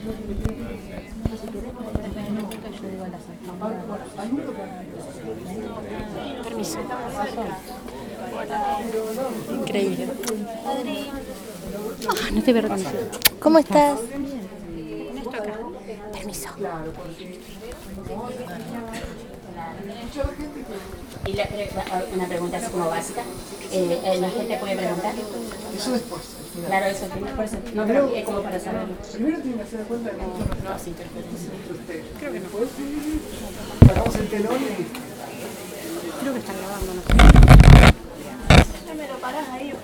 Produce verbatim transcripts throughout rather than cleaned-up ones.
Permiso. Increíble. Ah, no te veo reconocido. ¿Cómo estás? Permiso. Y la, una pregunta así como básica. Eh, ¿La gente puede preguntar? Eso después. Claro, eso primero, por eso. No, pero es como para saberlo. Primero tienen que hacer cuenta de que nosotros No hace interferencia. creo que no. Paramos el telón y... Creo que están grabando, no sé. No me lo parás ahí.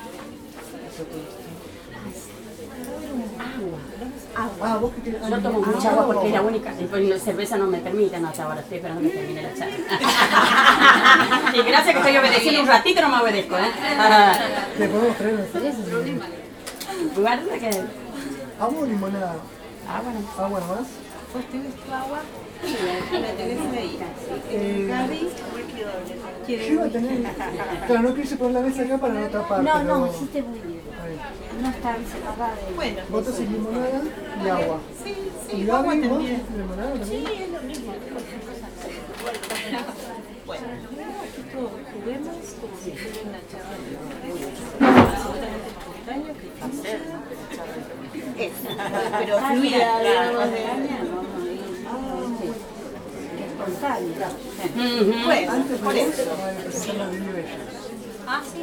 Ah, vos que tienes... Yo tomo mucha agua porque es la única. La cerveza no me permite, no, hasta ahora estoy esperando que termine la charla. Y gracias que estoy obedeciendo un ratito, no me obedezco, ¿eh? ¿Le podemos traer una cerveza? Guarda que... ¿Agua o limonada? Agua no. ¿Agua nomás? ¿Vos tenés tu agua? Sí, la tenés ahí. Eh, Gaby, yo iba a tener... Claro, no quise poner la mesa acá para no tapar, No, pero... no, hiciste muy bien. No están separadas. bueno. Vos haces limonada y agua. Sí, ¿Y sí, Gaby, agua vos? también. ¿Limonada Sí, también? es lo mismo. Bueno, todos juguemos como si fuera una charla absolutamente espontánea que hacer. Pero fluida, digamos, de... Bueno, por eso. Ah, sí.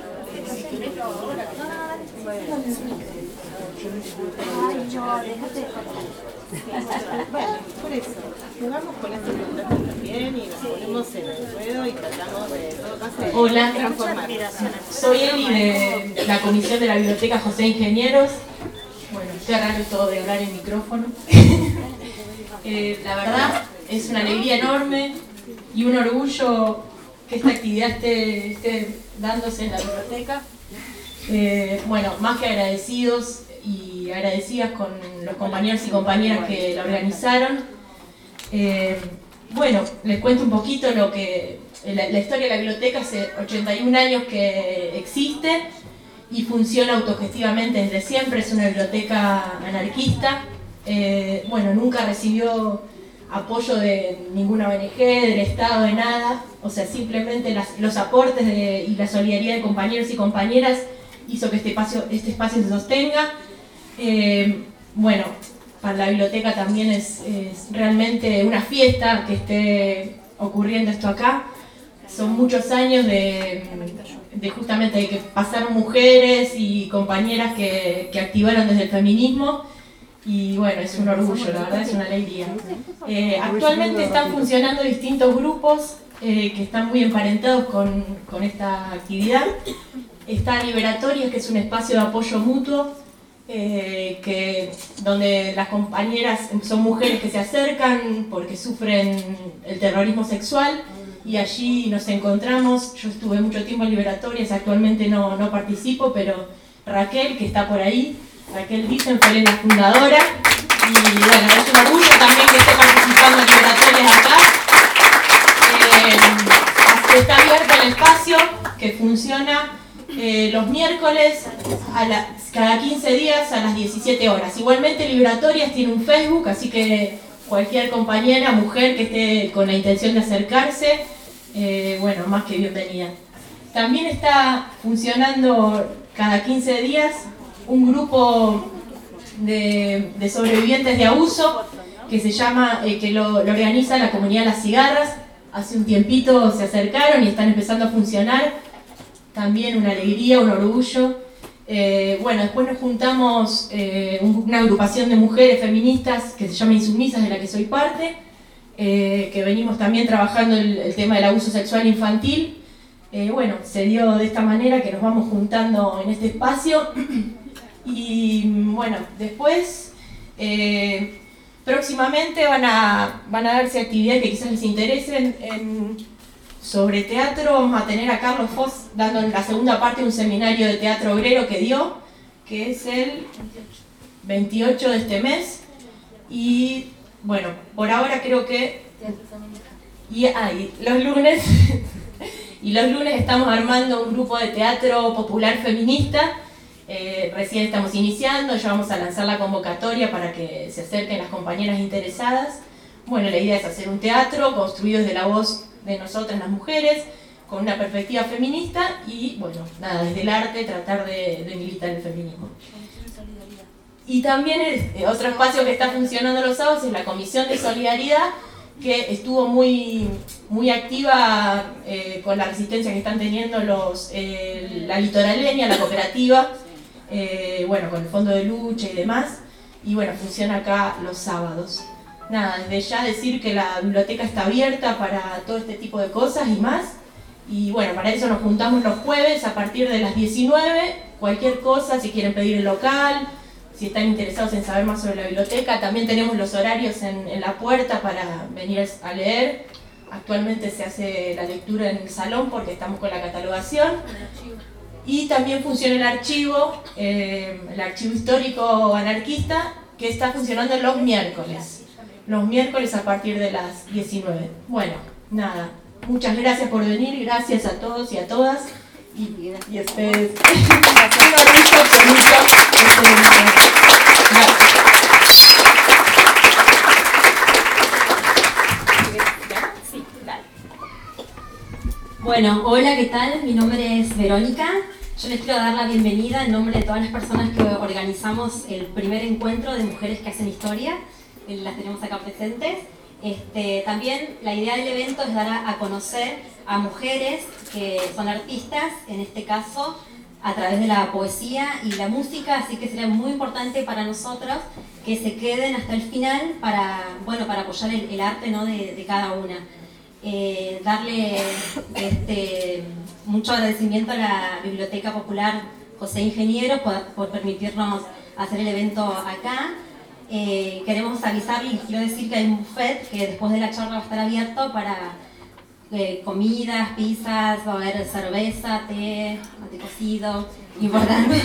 Ay, yo, déjate de contar. Bueno, por eso. Jugamos con estas preguntas también y nos ponemos en el ruedo y tratamos de, en todo caso, de Hola, transformar. soy Eli de la Comisión de la Biblioteca José Ingenieros. Bueno, qué raro todo de hablar en micrófono. eh, la verdad, es una alegría enorme y un orgullo que esta actividad esté, esté dándose en la biblioteca. Eh, bueno, más que agradecidos y agradecidas con los compañeros y compañeras que la organizaron. Eh, bueno, les cuento un poquito lo que la, la historia de la biblioteca. Hace ochenta y un años que existe y funciona autogestivamente desde siempre. Es una biblioteca anarquista. Eh, bueno, nunca recibió apoyo de ninguna O N Ge, del Estado, de nada. O sea, simplemente las, los aportes de, y la solidaridad de compañeros y compañeras hizo que este espacio, este espacio se sostenga. Eh, bueno, para la biblioteca también es, es realmente una fiesta que esté ocurriendo esto acá. Son muchos años de, de justamente de que pasaron mujeres y compañeras que, que activaron desde el feminismo. Y bueno, es un orgullo, la verdad, es una alegría. Eh, actualmente están funcionando distintos grupos eh, que están muy emparentados con, con esta actividad. Está Liberatorias, que es un espacio de apoyo mutuo, eh, que, donde las compañeras son mujeres que se acercan porque sufren el terrorismo sexual, y allí nos encontramos. Yo estuve mucho tiempo en Liberatorias, actualmente no, no participo, pero Raquel, que está por ahí, Raquel Dicen, fue la fundadora, y bueno, es un orgullo también que esté participando en Liberatorias acá. Eh, está abierto el espacio, que funciona eh, los miércoles a la, cada quince días a las diecisiete horas. Igualmente Liberatorias tiene un Facebook, así que cualquier compañera, mujer que esté con la intención de acercarse, eh, bueno, más que bienvenida. También está funcionando cada quince días un grupo de, de sobrevivientes de abuso que se llama, eh, que lo, lo organiza la comunidad Las Cigarras. Hace un tiempito se acercaron y están empezando a funcionar. También una alegría, un orgullo. Eh, bueno, después nos juntamos eh, una agrupación de mujeres feministas que se llama Insumisas, de la que soy parte, eh, que venimos también trabajando el, el tema del abuso sexual infantil. Eh, bueno, se dio de esta manera que nos vamos juntando en este espacio. Y bueno, después eh, próximamente van a, van a darse actividades que quizás les interesen. En, sobre teatro vamos a tener a Carlos Foss dando en la segunda parte un seminario de teatro obrero que dio, que es el veintiocho de este mes. Y bueno, por ahora creo que... Y ay, los lunes... y los lunes estamos armando un grupo de teatro popular feminista, Eh, recién estamos iniciando, ya vamos a lanzar la convocatoria para que se acerquen las compañeras interesadas. Bueno, la idea es hacer un teatro construido desde la voz de nosotras las mujeres, con una perspectiva feminista y, bueno, nada, desde el arte tratar de, de militar el feminismo. Y también el, otro espacio que está funcionando los sábados es la Comisión de Solidaridad, que estuvo muy, muy activa eh, con la resistencia que están teniendo los, eh, la litoraleña, la cooperativa, eh, bueno, con el fondo de lucha y demás, y bueno, funciona acá los sábados. Nada, desde ya decir que la biblioteca está abierta para todo este tipo de cosas y más, y bueno, para eso nos juntamos los jueves a partir de las diecinueve, cualquier cosa, si quieren pedir el local, si están interesados en saber más sobre la biblioteca, también tenemos los horarios en, en la puerta para venir a leer. Actualmente se hace la lectura en el salón porque estamos con la catalogación. Y también funciona el archivo, eh, el archivo histórico anarquista, que está funcionando los miércoles. Los miércoles a partir de las diecinueve. Bueno, nada, muchas gracias por venir, gracias a todos y a todas. Y, y ustedes. Bueno, hola, ¿qué tal? Mi nombre es Verónica. Yo les quiero dar la bienvenida en nombre de todas las personas que organizamos el primer encuentro de mujeres que hacen historia. Las tenemos acá presentes. Este, también la idea del evento es dar a, a conocer a mujeres que son artistas, en este caso a través de la poesía y la música, así que sería muy importante para nosotros que se queden hasta el final para, bueno, para apoyar el, el arte, ¿no?, de, de cada una. Eh, darle este, mucho agradecimiento a la Biblioteca Popular José Ingenieros por, por permitirnos hacer el evento acá. Eh, queremos avisarles, quiero decir que hay un buffet que después de la charla va a estar abierto para eh, comidas, pizzas, va a haber cerveza, té, mate cocido, importante.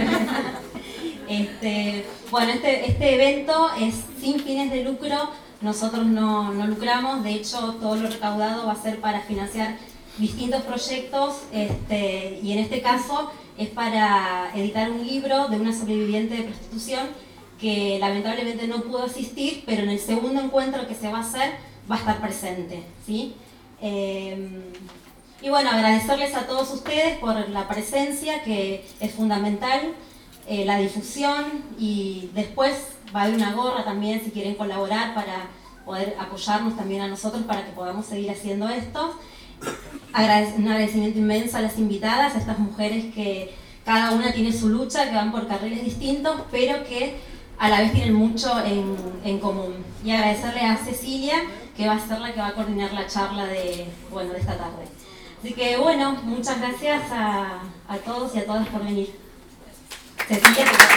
este, bueno, este, este evento es sin fines de lucro, nosotros no, no lucramos, de hecho todo lo recaudado va a ser para financiar distintos proyectos este, y en este caso es para editar un libro de una sobreviviente de prostitución que lamentablemente no pudo asistir, pero en el segundo encuentro que se va a hacer va a estar presente, ¿sí? Eh, y bueno, agradecerles a todos ustedes por la presencia, que es fundamental, eh, la difusión, y después va a haber una gorra también si quieren colaborar para poder apoyarnos también a nosotros para que podamos seguir haciendo esto. Agradec- un agradecimiento inmenso a las invitadas, a estas mujeres que cada una tiene su lucha, que van por carriles distintos, pero que a la vez tienen mucho en, en común. Y agradecerle a Cecilia, que va a ser la que va a coordinar la charla de, bueno, de esta tarde. Así que bueno, muchas gracias a, a todos y a todas por venir. Cecilia, te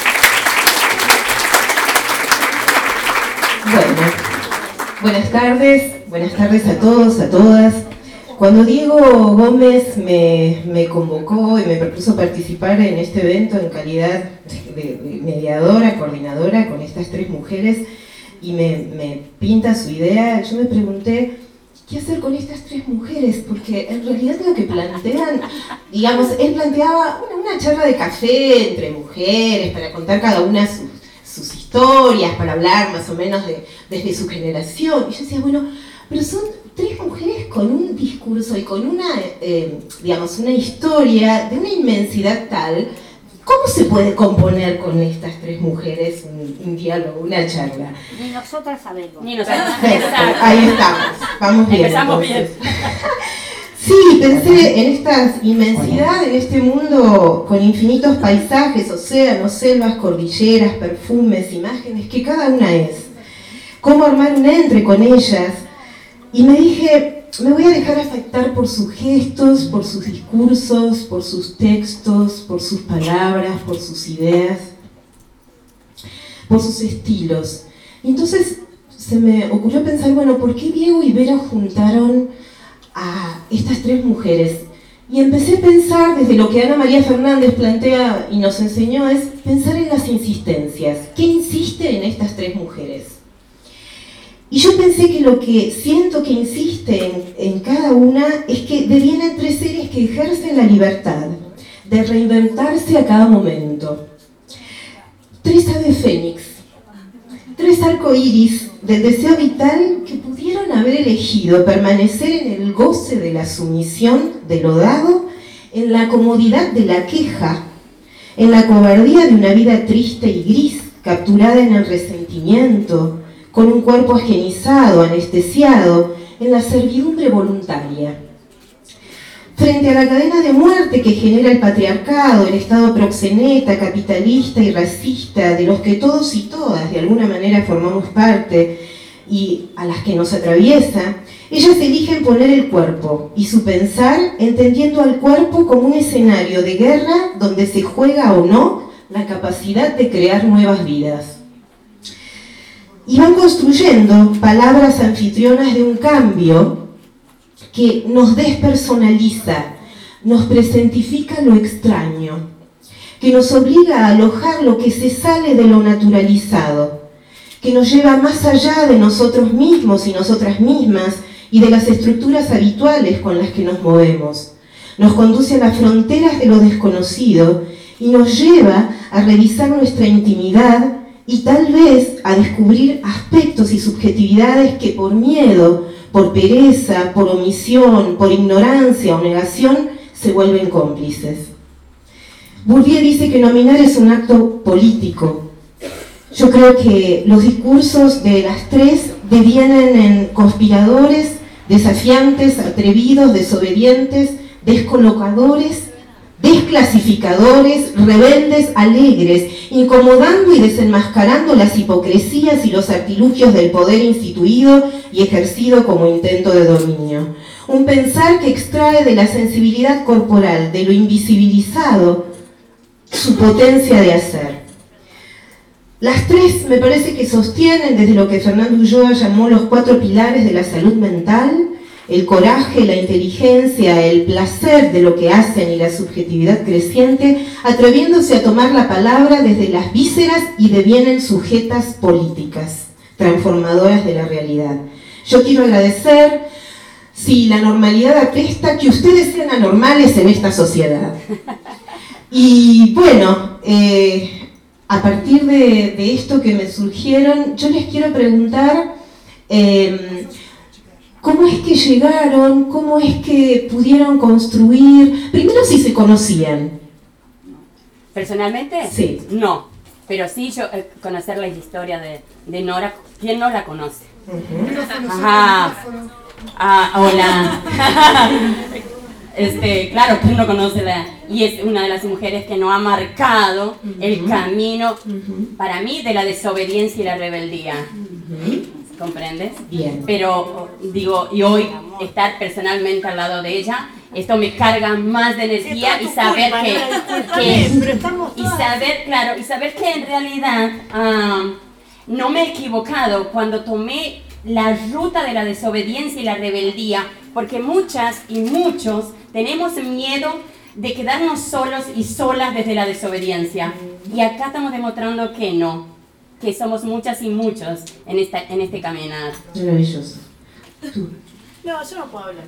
Bueno, buenas tardes, buenas tardes a todos, a todas. Cuando Diego Gómez me, me convocó y me propuso participar en este evento en calidad de, de mediadora, coordinadora con estas tres mujeres, y me, me pinta su idea, yo me pregunté, ¿qué hacer con estas tres mujeres? Porque en realidad lo que plantean, digamos, él planteaba una, una charla de café entre mujeres para contar cada una sus, sus historias, para hablar más o menos de, desde su generación. Y yo decía, bueno, pero son tres mujeres con un discurso y con una, eh, digamos, una historia de una inmensidad tal. ¿Cómo se puede componer con estas tres mujeres un, un diálogo, una charla? Ni nosotras sabemos. Ni nosotros. Perfecto, ahí estamos, vamos bien. Empezamos entonces. Bien. Sí, pensé en esta inmensidad, en este mundo con infinitos paisajes, océanos, selvas, cordilleras, perfumes, imágenes, que cada una es. ¿Cómo armar un entre con ellas? Y me dije, me voy a dejar afectar por sus gestos, por sus discursos, por sus textos, por sus palabras, por sus ideas, por sus estilos. Y entonces se me ocurrió pensar, bueno, ¿por qué Diego y Vero juntaron a estas tres mujeres? Y empecé a pensar, desde lo que Ana María Fernández plantea y nos enseñó, es pensar en las insistencias. ¿Qué insiste en estas tres mujeres? Y yo pensé que lo que siento que insiste en, en cada una es que devienen tres seres que ejercen la libertad, de reinventarse a cada momento. Tres aves fénix, tres arcoíris del deseo vital que pudieron haber elegido permanecer en el goce de la sumisión de lo dado, en la comodidad de la queja, en la cobardía de una vida triste y gris, capturada en el resentimiento, con un cuerpo ajenizado, anestesiado, en la servidumbre voluntaria. Frente a la cadena de muerte que genera el patriarcado, el Estado proxeneta, capitalista y racista, de los que todos y todas de alguna manera formamos parte y a las que nos atraviesa, ellas eligen poner el cuerpo y su pensar entendiendo al cuerpo como un escenario de guerra donde se juega o no la capacidad de crear nuevas vidas. Y van construyendo palabras anfitrionas de un cambio que nos despersonaliza, nos presentifica lo extraño, que nos obliga a alojar lo que se sale de lo naturalizado, que nos lleva más allá de nosotros mismos y nosotras mismas y de las estructuras habituales con las que nos movemos. Nos conduce a las fronteras de lo desconocido y nos lleva a revisar nuestra intimidad y tal vez a descubrir aspectos y subjetividades que por miedo, por pereza, por omisión, por ignorancia o negación se vuelven cómplices. Bourdieu dice que nominar es un acto político. Yo creo que los discursos de las tres devienen en conspiradores, desafiantes, atrevidos, desobedientes, descolocadores, desclasificadores, rebeldes, alegres, incomodando y desenmascarando las hipocresías y los artilugios del poder instituido y ejercido como intento de dominio. Un pensar que extrae de la sensibilidad corporal, de lo invisibilizado, su potencia de hacer. Las tres me parece que sostienen desde lo que Fernando Ulloa llamó los cuatro pilares de la salud mental: el coraje, la inteligencia, el placer de lo que hacen y la subjetividad creciente, atreviéndose a tomar la palabra desde las vísceras y devienen sujetas políticas, transformadoras de la realidad. Yo quiero agradecer, si la normalidad apesta, que ustedes sean anormales en esta sociedad. Y bueno, eh, a partir de, de esto que me surgieron, yo les quiero preguntar eh, ¿cómo es que llegaron? ¿Cómo es que pudieron construir? Primero, si se conocían. ¿Personalmente? Sí. No, pero sí yo eh, conocer la historia de, de Nora. ¿Quién no la conoce? Uh-huh. Ajá. Ah, hola. Este, claro, ¿quién no conoce la? Y es una de las mujeres que nos ha marcado uh-huh. el camino, uh-huh. para mí, de la desobediencia y la rebeldía. Uh-huh. ¿Comprendes? Bien. Pero, digo, y hoy estar personalmente al lado de ella, esto me carga más de energía y saber que, que y saber, claro, y saber que en realidad um, no me he equivocado cuando tomé la ruta de la desobediencia y la rebeldía, porque muchas y muchos tenemos miedo de quedarnos solos y solas desde la desobediencia. Y acá estamos demostrando que no, que somos muchas y muchos en, esta, en este caminar. Maravilloso. No, yo no puedo hablar.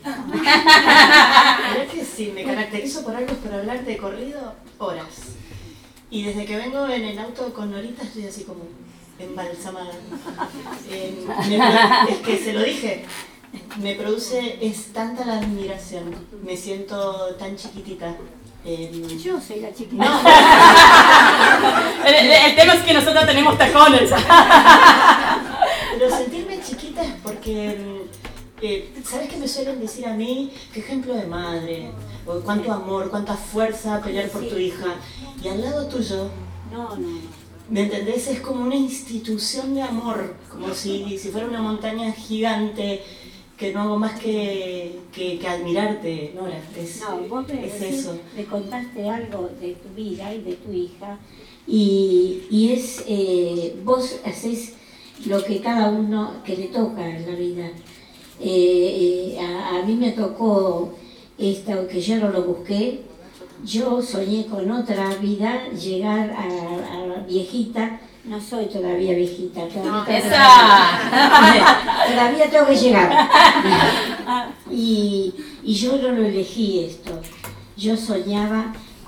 La verdad que si me caracterizo por algo es por hablar de corrido horas. Y desde que vengo en el auto con Norita estoy así como embalsamada. Eh, me, es que se lo dije. Me produce, es tanta la admiración, me siento tan chiquitita. Eh, Yo soy la chiquita. No. el, el, el tema es que nosotros tenemos tacones. Pero sentirme chiquita es porque, eh, ¿sabes qué me suelen decir a mí? ¿Qué ejemplo de madre? O cuánto amor, cuánta fuerza pelear por tu hija. Y al lado tuyo, No, no. ¿me entendés? Es como una institución de amor, como si, si fuera una montaña gigante. Que no hago más que, que, que admirarte, Nora. Es, No, vos me, es decís, eso. me contaste algo de tu vida y de tu hija, y, y es, eh, vos hacés lo que cada uno que le toca en la vida. Eh, eh, a, a mí me tocó esto que yo no lo busqué. Yo soñé con otra vida, llegar a, a viejita. No soy todavía viejita, todavía, todavía, todavía tengo que llegar. Y, y yo no lo elegí esto. Yo soñaba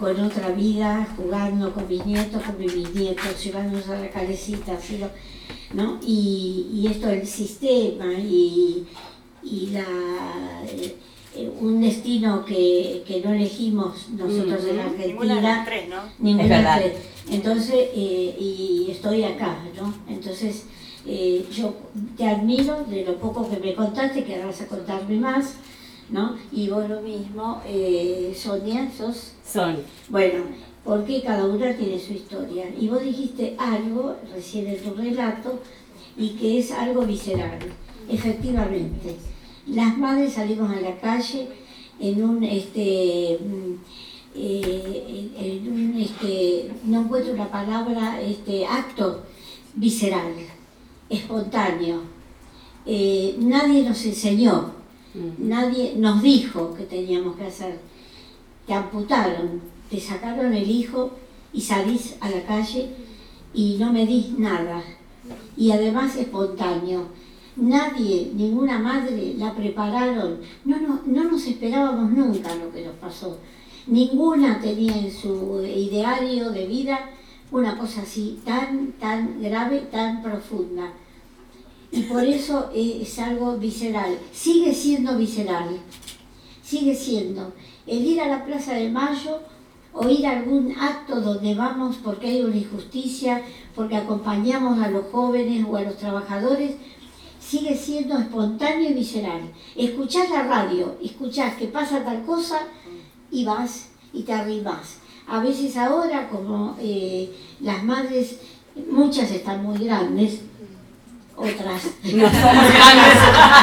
con otra vida, jugando con mis nietos, con mis bisnietos, llevándonos a la calecita, así lo, ¿no? Y, y esto del sistema y, y la, eh, un destino que, que no elegimos nosotros en Argentina. Ninguna de las tres, ¿no? Ninguna Es verdad. de las tres. Entonces, eh, y estoy acá, ¿no? Entonces, eh, yo te admiro de lo poco que me contaste, que ahora vas a contarme más, ¿no? Y vos lo mismo, eh, Sonia, sos... Son. Bueno, porque cada una tiene su historia. Y vos dijiste algo recién en tu relato, y que es algo visceral. Efectivamente, las madres salimos a la calle en un, este, eh, en, en un, este, no encuentro una palabra, este, acto visceral, espontáneo. Eh, nadie nos enseñó, nadie nos dijo que teníamos que hacer. Te amputaron, te sacaron el hijo y salís a la calle y no medís nada. Y además espontáneo. Nadie, ninguna madre la prepararon. No, no, no nos esperábamos nunca lo que nos pasó. Ninguna tenía en su ideario de vida una cosa así tan, tan grave, tan profunda. Y por eso es algo visceral. Sigue siendo visceral. Sigue siendo. El ir a la Plaza de Mayo o ir a algún acto donde vamos porque hay una injusticia, porque acompañamos a los jóvenes o a los trabajadores, sigue siendo espontáneo y visceral. Escuchás la radio, escuchás que pasa tal cosa y vas y te arrimás. A veces ahora, como eh, las madres, muchas están muy grandes, otras No somos grandes.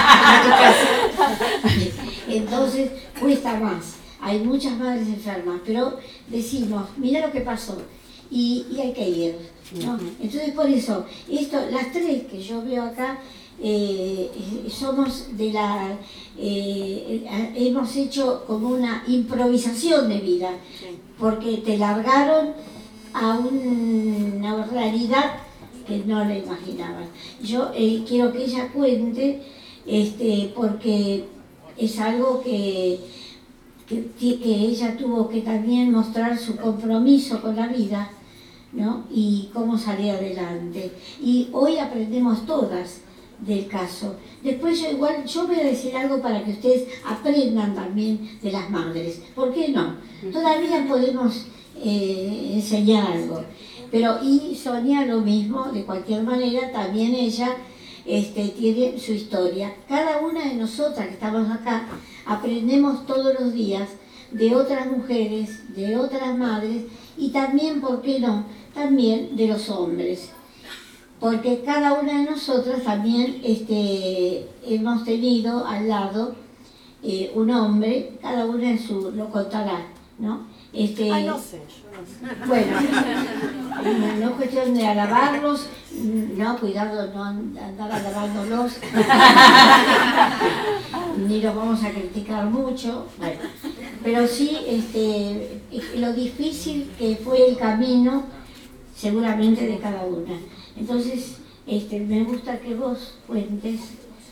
Entonces cuesta más. Hay muchas madres enfermas, pero decimos, mira lo que pasó, y, y hay que ir, ¿no? Entonces por eso, esto, las tres que yo veo acá, eh, somos de la, eh, hemos hecho como una improvisación de vida, porque te largaron a una realidad que no la imaginaban. Yo eh, quiero que ella cuente, este, porque es algo que Que, que ella tuvo que también mostrar su compromiso con la vida, ¿no? Y cómo salir adelante. Y hoy aprendemos todas del caso. Después yo igual, yo voy a decir algo para que ustedes aprendan también de las madres. ¿Por qué no? Todavía podemos eh, enseñar algo. Pero y Sonia lo mismo, de cualquier manera, también ella este, tiene su historia. Cada una de nosotras que estamos acá, aprendemos todos los días de otras mujeres, de otras madres y también, ¿por qué no?, también de los hombres. Porque cada una de nosotras también este, hemos tenido al lado eh, un hombre, cada una en su, lo contará, ¿no? Este, Ay, no sé, yo no sé. Bueno, no es cuestión de alabarlos, no, cuidado, no andar alabándolos, ni los vamos a criticar mucho, bueno, pero sí este, lo difícil que fue el camino, seguramente de cada una. Entonces, este, me gusta que vos cuentes,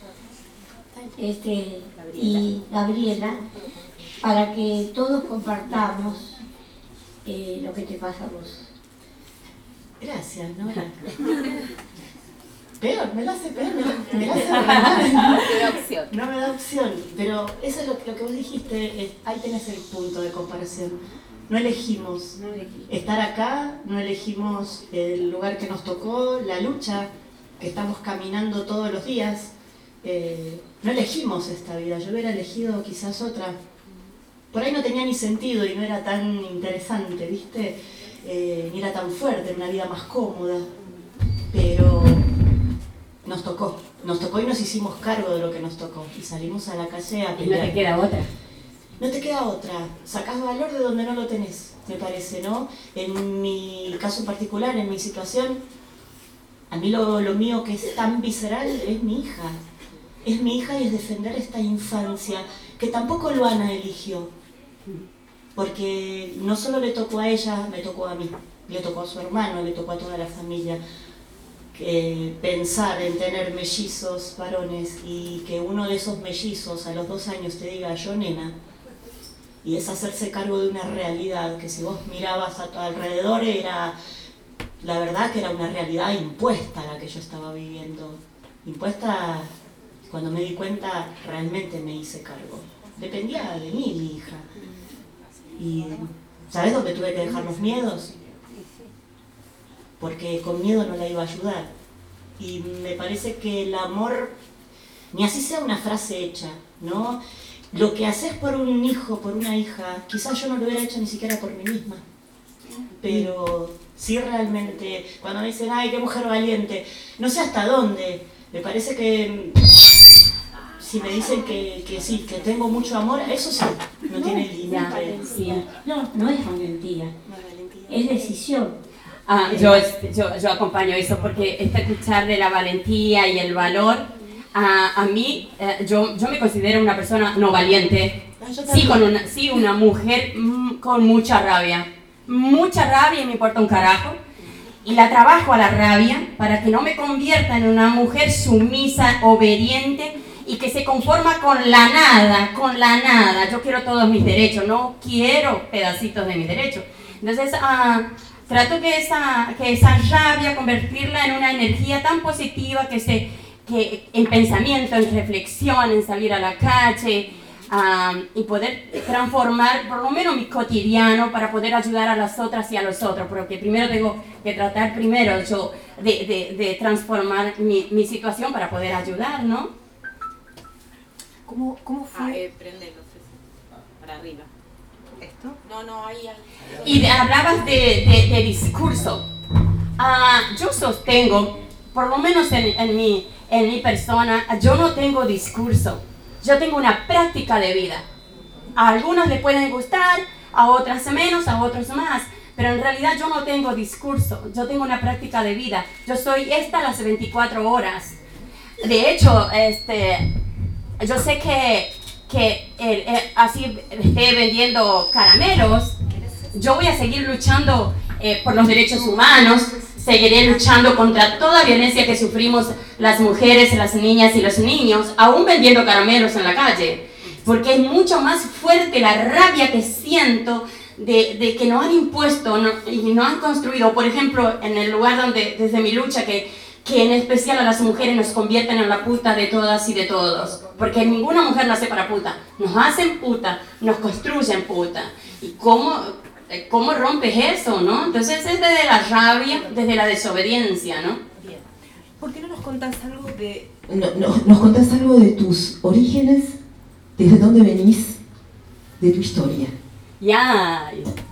este, y Gabriela, para que todos compartamos eh, lo que te pasa a vos. Gracias, Nora. Peor, me lo hace peor, me lo, me lo hace arreglar. No te da opción. No me da opción, pero eso es lo, lo que vos dijiste, es, ahí tenés el punto de comparación. No elegimos estar acá, no elegimos el lugar que nos tocó, la lucha que estamos caminando todos los días. Eh, no elegimos esta vida, yo hubiera elegido quizás otra. Por ahí no tenía ni sentido y no era tan interesante, ¿viste? Eh, ni era tan fuerte, una vida más cómoda. Pero nos tocó, nos tocó y nos hicimos cargo de lo que nos tocó. Y salimos a la calle a Y no pelear. te queda otra. No te queda otra, sacás valor de donde no lo tenés, me parece, ¿no? En mi caso particular, en mi situación, a mí lo, lo mío que es tan visceral es mi hija. Es mi hija y es defender esta infancia, que tampoco Luana eligió. Porque no solo le tocó a ella, me tocó a mí, le tocó a su hermano, le tocó a toda la familia. Que pensar en tener mellizos varones y que uno de esos mellizos a los dos años te diga yo nena, y es hacerse cargo de una realidad que si vos mirabas a tu alrededor era, la verdad que era una realidad impuesta la que yo estaba viviendo. Impuesta, cuando me di cuenta, realmente me hice cargo. Dependía de mí, mi hija. Y ¿sabes dónde tuve que dejar los miedos? Porque con miedo no la iba a ayudar. Y me parece que el amor, ni así sea una frase hecha, ¿no? Lo que haces por un hijo, por una hija, quizás yo no lo hubiera hecho ni siquiera por mí misma. Pero sí realmente, cuando me dicen, ay, qué mujer valiente, no sé hasta dónde, me parece que si me dicen que, que sí, que tengo mucho amor, eso sí, no, no tiene límite. Sí. No, no es valentía, es decisión. Ah, yo, yo, yo acompaño eso porque este escuchar de la valentía y el valor, a, a mí, eh, yo, yo me considero una persona no valiente, sí, con una, sí una mujer mm, con mucha rabia, mucha rabia y me importa un carajo, y la trabajo a la rabia para que no me convierta en una mujer sumisa, obediente y que se conforma con la nada, con la nada. Yo quiero todos mis derechos, no quiero pedacitos de mis derechos. Entonces, uh, trato que esa, que esa rabia convertirla en una energía tan positiva que se, que en pensamiento, en reflexión, en salir a la calle um, y poder transformar por lo menos mi cotidiano para poder ayudar a las otras y a los otros, porque primero tengo que tratar primero yo de, de, de transformar mi, mi situación para poder ayudar, ¿no? ¿Cómo, cómo fue? Ah, eh, prendelo, para arriba. ¿Esto? No, no, ahí, ahí. Y de, hablabas de, de, de discurso. Uh, yo sostengo, por lo menos en, en, mi, en mi persona, yo no tengo discurso. Yo tengo una práctica de vida. A algunas les pueden gustar, a otras menos, a otros más. Pero en realidad yo no tengo discurso. Yo tengo una práctica de vida. Yo soy esta las veinticuatro horas. De hecho, este... yo sé que, que eh, eh, así esté vendiendo caramelos, yo voy a seguir luchando eh, por los derechos humanos, seguiré luchando contra toda violencia que sufrimos las mujeres, las niñas y los niños, aún vendiendo caramelos en la calle, porque es mucho más fuerte la rabia que siento de, de que nos han impuesto no, y nos han construido, por ejemplo, en el lugar donde, desde mi lucha, que que en especial a las mujeres nos convierten en la puta de todas y de todos, porque ninguna mujer nace para puta, nos hacen puta, nos construyen puta, y cómo, cómo rompes eso, ¿no? Entonces es desde la rabia, desde la desobediencia, ¿no? Bien. ¿Por qué no nos contás algo de...? No, no, ¿Nos contás algo de tus orígenes? ¿Desde dónde venís? De tu historia. Ya,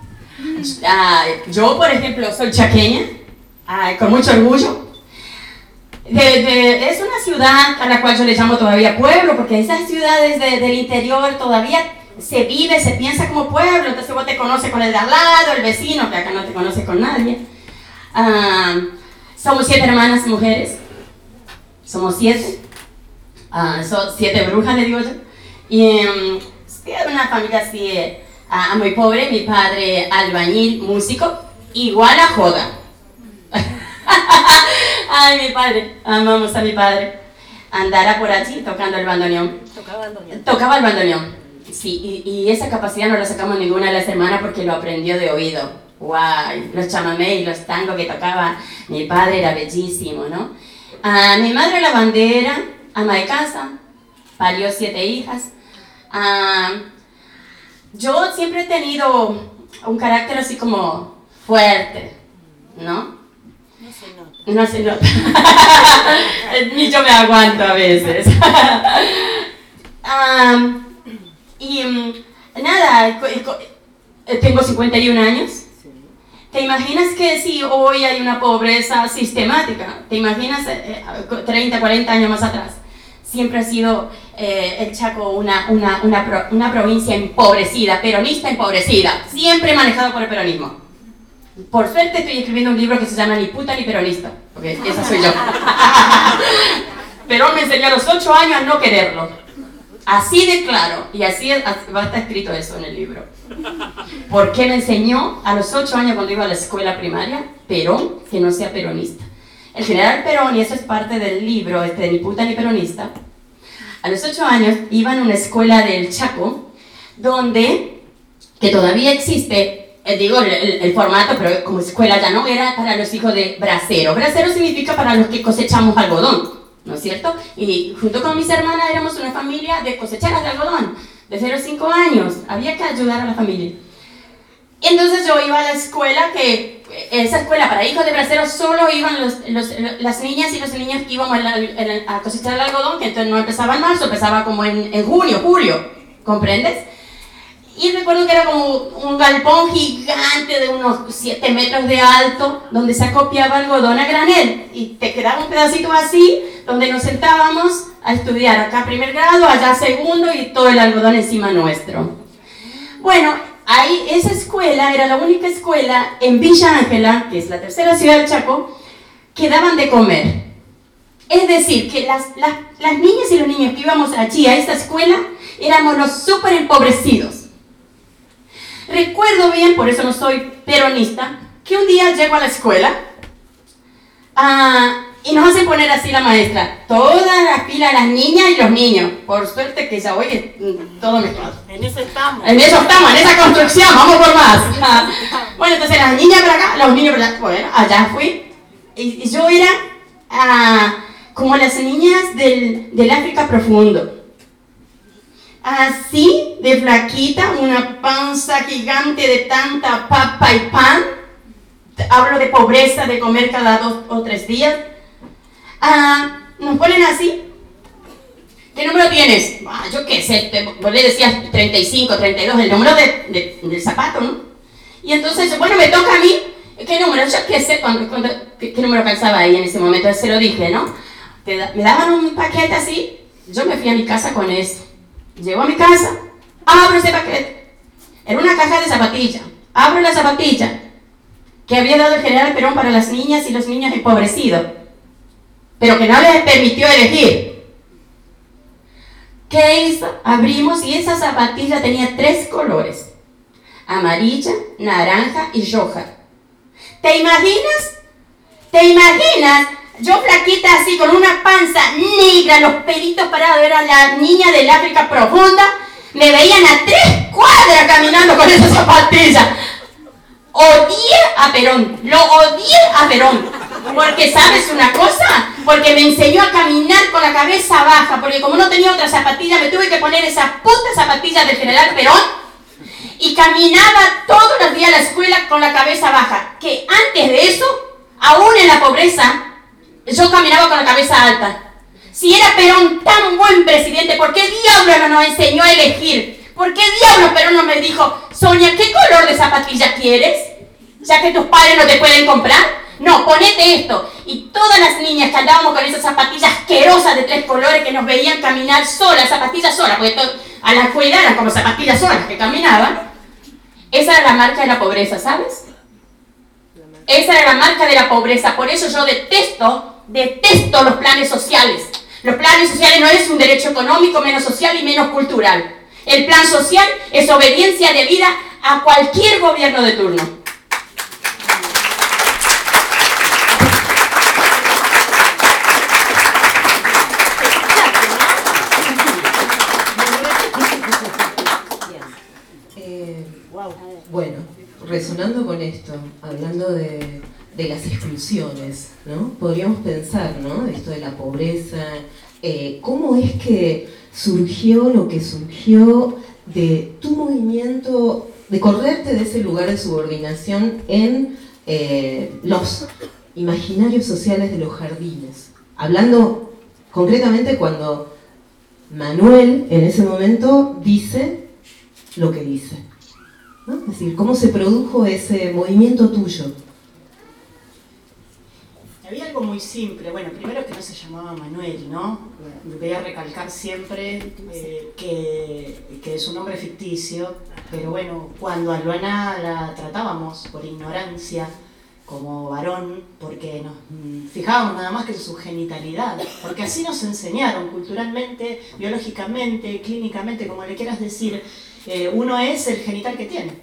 ya. Yo, por ejemplo, soy chaqueña, ay, con mucho orgullo. De, de, es una ciudad a la cual yo le llamo todavía pueblo, porque esas ciudades de, del interior todavía se vive, se piensa como pueblo, entonces vos te conoces con el de al lado, el vecino, que acá no te conoces con nadie. Uh, somos siete hermanas mujeres, somos siete, uh, son siete brujas, le digo yo, y um, es una familia así uh, muy pobre, mi padre albañil, músico, igual a joda. Ay, mi padre, amamos a mi padre. Andara por allí tocando el bandoneón. Tocaba el bandoneón. Tocaba el bandoneón, sí, y, y esa capacidad no la sacamos ninguna de las hermanas porque lo aprendió de oído. Guay, los chamamé y los tangos que tocaba mi padre era bellísimo, ¿no? Uh, mi madre la bandera, ama de casa, parió siete hijas. Uh, yo siempre he tenido un carácter así como fuerte, ¿no? No se nota. No se nota. Ni yo me aguanto a veces. um, y um, nada, tengo cincuenta y un años. ¿Te imaginas que si hoy hay una pobreza sistemática? ¿Te imaginas eh, treinta, cuarenta años más atrás? Siempre ha sido eh, el Chaco una, una, una, pro, una provincia empobrecida, peronista empobrecida, siempre manejado por el peronismo. Por suerte estoy escribiendo un libro que se llama Ni puta ni peronista, porque esa soy yo. Perón me enseñó a los ocho años a no quererlo. Así de claro, y así va a estar escrito eso en el libro. ¿Por qué me enseñó a los ocho años cuando iba a la escuela primaria? Perón, que no sea peronista. El general Perón, y eso es parte del libro, este de Ni puta ni peronista, a los ocho años iba en una escuela del Chaco, donde que todavía existe, eh, digo el, el, el formato, pero como escuela ya no, era para los hijos de bracero. Bracero significa para los que cosechamos algodón, ¿no es cierto? Y junto con mis hermanas éramos una familia de cosecheras de algodón, de cero a cinco años, había que ayudar a la familia. Entonces yo iba a la escuela, que esa escuela para hijos de braceros solo iban los, los, las niñas y los niños que íbamos a, a cosechar el algodón, que entonces no empezaba en marzo, empezaba como en, en junio, julio, ¿comprendes? Y recuerdo que era como un galpón gigante de unos siete metros de alto, donde se acopiaba algodón a granel, y te quedaba un pedacito así, donde nos sentábamos a estudiar, acá primer grado, allá segundo, y todo el algodón encima nuestro. Bueno, ahí, esa escuela era la única escuela en Villa Ángela, que es la tercera ciudad del Chaco, que daban de comer. Es decir, que las, las, las niñas y los niños que íbamos allí a esta escuela éramos los súper empobrecidos. Recuerdo bien, por eso no soy peronista, que un día llego a la escuela uh, y nos hacen poner así la maestra, toda la fila, las niñas y los niños. Por suerte que ya hoy es todo mezclado. En eso estamos. En eso estamos, en esa construcción, vamos por más. Bueno, entonces las niñas para acá, los niños para allá. Bueno, allá fui. Y, y yo era uh, como las niñas del, del África profundo. Así, de flaquita, una panza gigante de tanta papa y pan. Hablo de pobreza, de comer cada dos o tres días. Ah, nos ponen así. ¿Qué número tienes? Ah, yo qué sé, te, vos le decías treinta y cinco, treinta y dos, el número de, de, del zapato, ¿no? Y entonces, bueno, me toca a mí. ¿Qué número? Yo qué sé, cuando, cuando, qué, qué número calzaba ahí en ese momento, se lo dije, ¿no? Te da, me daban un paquete así, yo me fui a mi casa con eso. Llego a mi casa, abro ese paquete. Era una caja de zapatillas. Abro la zapatilla que había dado el general Perón para las niñas y los niños empobrecidos, pero que no les permitió elegir. ¿Qué hizo? Abrimos y esa zapatilla tenía tres colores: amarilla, naranja y roja. ¿Te imaginas? ¿Te imaginas? Yo flaquita así, con una panza negra, los pelitos parados, era la niña del África profunda, me veían a tres cuadras caminando con esa zapatilla. Odié a Perón, lo odié a Perón, porque ¿sabes una cosa? Porque me enseñó a caminar con la cabeza baja, porque como no tenía otra zapatilla, me tuve que poner esa puta zapatilla del general Perón, y caminaba todos los días a la escuela con la cabeza baja, que antes de eso, aún en la pobreza, yo caminaba con la cabeza alta. Si era Perón tan buen presidente, ¿por qué diablos no nos enseñó a elegir? ¿Por qué diablos Perón no me dijo, Sonia, ¿qué color de zapatilla quieres? Ya que tus padres no te pueden comprar. No, ponete esto. Y todas las niñas que andábamos con esas zapatillas asquerosas de tres colores que nos veían caminar solas, zapatillas solas, porque a la escuela eran como zapatillas solas que caminaban. Esa era la marca de la pobreza, ¿sabes? Esa era la marca de la pobreza. Por eso yo detesto Detesto los planes sociales. Los planes sociales no es un derecho económico, menos social y menos cultural. El plan social es obediencia debida a cualquier gobierno de turno. Eh, bueno, resonando con esto, hablando de... de las exclusiones, ¿no? Podríamos pensar, ¿no? Esto de la pobreza, eh, ¿cómo es que surgió lo que surgió de tu movimiento, de correrte de ese lugar de subordinación en eh, los imaginarios sociales de los jardines? Hablando concretamente cuando Manuel en ese momento dice lo que dice, ¿no? Es decir, ¿cómo se produjo ese movimiento tuyo? Había algo muy simple. Bueno, primero que no se llamaba Manuel, ¿no? Voy a recalcar siempre eh, que, que es un nombre ficticio, pero bueno, cuando a Luana la tratábamos por ignorancia como varón, porque nos fijábamos nada más que en su genitalidad, porque así nos enseñaron culturalmente, biológicamente, clínicamente, como le quieras decir, eh, uno es el genital que tiene.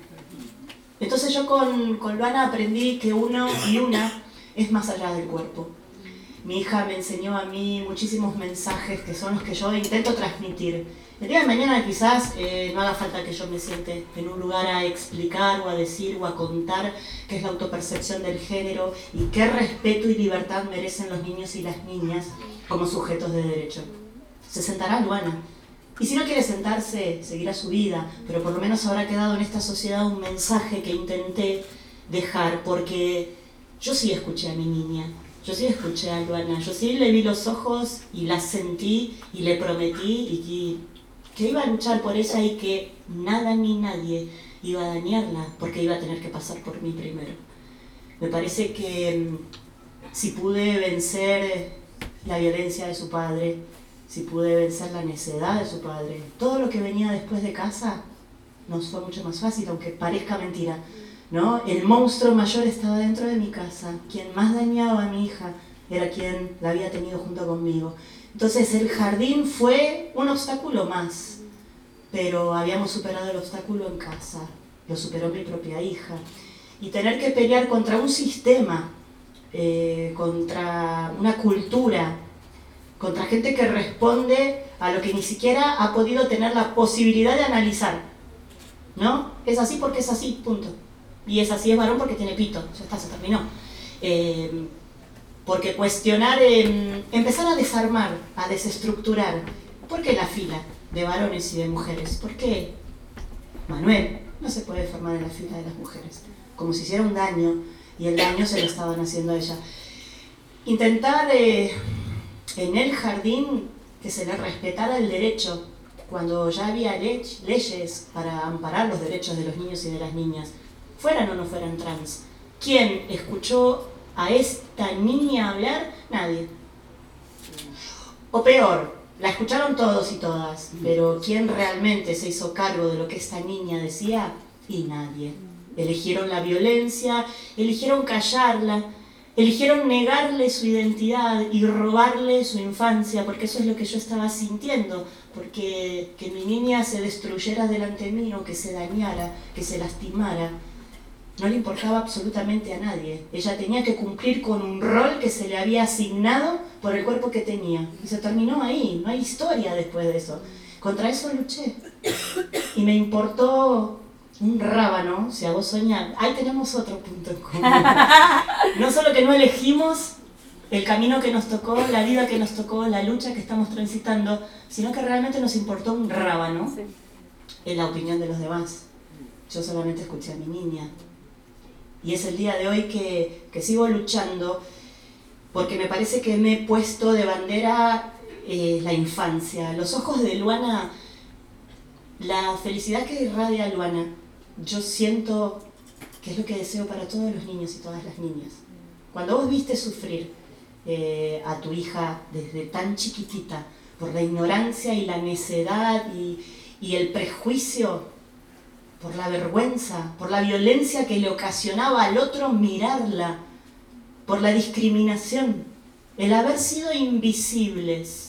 Entonces yo con, con Luana aprendí que uno y una es más allá del cuerpo. Mi hija me enseñó a mí muchísimos mensajes que son los que yo intento transmitir. El día de mañana quizás eh, no haga falta que yo me siente en un lugar a explicar o a decir o a contar qué es la autopercepción del género y qué respeto y libertad merecen los niños y las niñas como sujetos de derecho. Se sentará Luana. Y si no quiere sentarse, seguirá su vida, pero por lo menos habrá quedado en esta sociedad un mensaje que intenté dejar, porque yo sí escuché a mi niña. Yo sí escuché a Luana, yo sí le vi los ojos y la sentí y le prometí y que, que iba a luchar por ella y que nada ni nadie iba a dañarla porque iba a tener que pasar por mí primero. Me parece que si pude vencer la violencia de su padre, si pude vencer la necedad de su padre, todo lo que venía después de casa nos fue mucho más fácil, aunque parezca mentira. ¿No? El monstruo mayor estaba dentro de mi casa. Quien más dañaba a mi hija era quien la había tenido junto conmigo. Entonces el jardín fue un obstáculo más, pero habíamos superado el obstáculo en casa. Lo superó mi propia hija. Y tener que pelear contra un sistema, eh, contra una cultura, contra gente que responde a lo que ni siquiera ha podido tener la posibilidad de analizar. ¿No? Es así porque es así, punto. Y es así, es varón porque tiene pito, ya está, se terminó. Eh, porque cuestionar, eh, empezar a desarmar, a desestructurar. ¿Por qué la fila de varones y de mujeres? ¿Por qué Manuel no se puede formar en la fila de las mujeres? Como si hiciera un daño, y el daño se lo estaban haciendo a ella. Intentar eh, en el jardín que se le respetara el derecho, cuando ya había le leyes para amparar los derechos de los niños y de las niñas, fueran o no fueran trans. ¿Quién escuchó a esta niña hablar? Nadie. O peor, la escucharon todos y todas, pero ¿quién realmente se hizo cargo de lo que esta niña decía? Y nadie. Eligieron la violencia, eligieron callarla, eligieron negarle su identidad y robarle su infancia, porque eso es lo que yo estaba sintiendo, porque que mi niña se destruyera delante mío, que se dañara, que se lastimara, no le importaba absolutamente a nadie. Ella tenía que cumplir con un rol que se le había asignado por el cuerpo que tenía. Y se terminó ahí, no hay historia después de eso. Contra eso luché. Y me importó un rábano, si a vos soñás. Ahí tenemos otro punto en común. No solo que no elegimos el camino que nos tocó, la vida que nos tocó, la lucha que estamos transitando, sino que realmente nos importó un rábano en la opinión de los demás. Yo solamente escuché a mi niña. Y es el día de hoy que, que sigo luchando, porque me parece que me he puesto de bandera eh, la infancia. Los ojos de Luana, la felicidad que irradia Luana, yo siento que es lo que deseo para todos los niños y todas las niñas. Cuando vos viste sufrir eh, a tu hija desde tan chiquitita, por la ignorancia y la necedad y, y el prejuicio, por la vergüenza, por la violencia que le ocasionaba al otro mirarla, por la discriminación, el haber sido invisibles.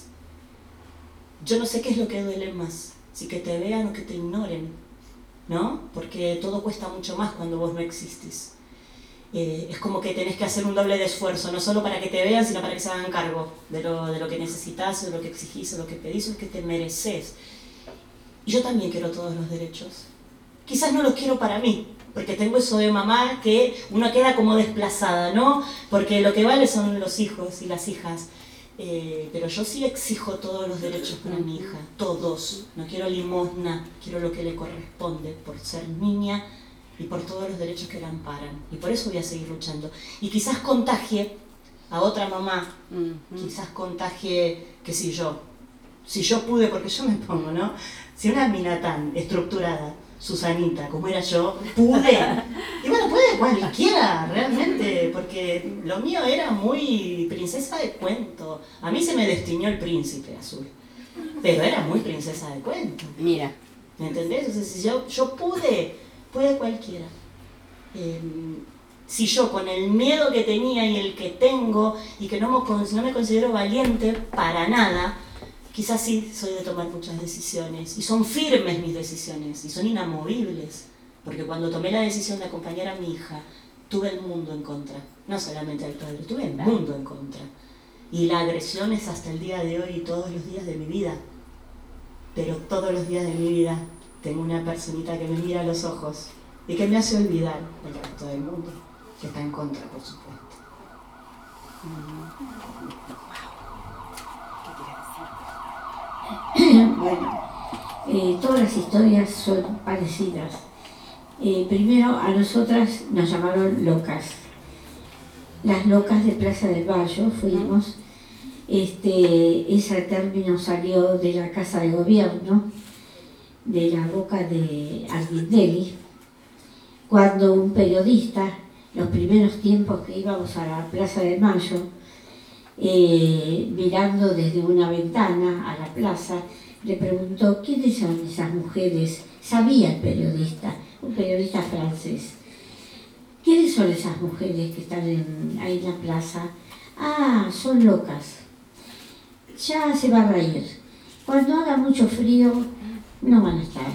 Yo no sé qué es lo que duele más, si que te vean o que te ignoren, ¿no? Porque todo cuesta mucho más cuando vos no existís. Eh, es como que tenés que hacer un doble de esfuerzo, no solo para que te vean, sino para que se hagan cargo de lo, de lo que necesitas, de lo que exigís, de lo que pedís, o lo que te mereces. Y yo también quiero todos los derechos. Quizás no los quiero para mí, porque tengo eso de mamá que uno queda como desplazada, ¿no? Porque lo que vale son los hijos y las hijas. Eh, pero yo sí exijo todos los derechos para mi hija, todos. No quiero limosna, quiero lo que le corresponde por ser niña y por todos los derechos que la amparan. Y por eso voy a seguir luchando. Y quizás contagie a otra mamá, uh-huh. Quizás contagie que si yo, si yo pude, porque yo me pongo, ¿no? Si una mina tan estructurada, Susanita, como era yo, pude. Y bueno, puede cualquiera, realmente, porque lo mío era muy princesa de cuento. A mí se me destiñó el príncipe azul, pero era muy princesa de cuento. Mira. ¿Me entendés? O sea, si yo, yo pude, puede cualquiera. Eh, si yo con el miedo que tenía y el que tengo, y que no me, no me considero valiente para nada, quizás sí soy de tomar muchas decisiones, y son firmes mis decisiones, y son inamovibles, porque cuando tomé la decisión de acompañar a mi hija, tuve el mundo en contra, no solamente al padre, tuve el mundo en contra. Y la agresión es hasta el día de hoy y todos los días de mi vida. Pero todos los días de mi vida tengo una personita que me mira a los ojos y que me hace olvidar el resto del mundo, que está en contra, por supuesto. Bueno, eh, todas las historias son parecidas. Eh, primero, a nosotras nos llamaron locas. Las locas de Plaza del Bayo fuimos. Este, ese término salió de la Casa de Gobierno, de la boca de Ardinelli, cuando un periodista, los primeros tiempos que íbamos a la Plaza de Mayo, eh, mirando desde una ventana a la plaza, le preguntó quiénes son esas mujeres. Sabía el periodista, un periodista francés, ¿quiénes son esas mujeres que están en, ahí en la plaza? Ah, son locas. Ya se va a reír. Cuando haga mucho frío, no van a estar.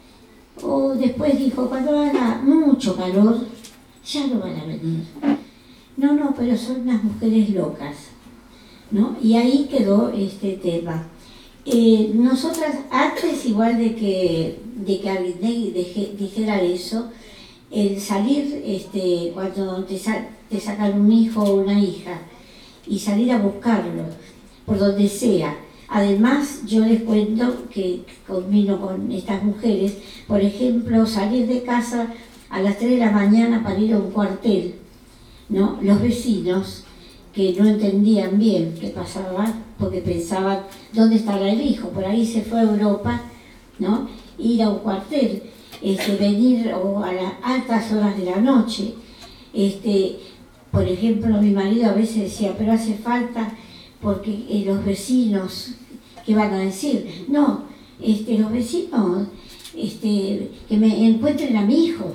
O después dijo, cuando haga mucho calor, ya no van a venir. No, no, pero son unas mujeres locas, ¿no? Y ahí quedó este tema. Eh, nosotras, antes igual de que, de que alguien dijera eso, el salir, este, cuando te, sa te sacan un hijo o una hija, y salir a buscarlo, por donde sea. Además, yo les cuento que combino con estas mujeres, por ejemplo, salir de casa a las tres de la mañana para ir a un cuartel, ¿no? Los vecinos, que no entendían bien qué pasaba, porque pensaban, ¿dónde estará el hijo? Por ahí se fue a Europa, ¿no? Ir a un cuartel, este, venir o a las altas horas de la noche. Este, por ejemplo, mi marido a veces decía, pero hace falta porque eh, los vecinos, ¿qué van a decir? No, este, los vecinos, este, que me encuentren a mi hijo.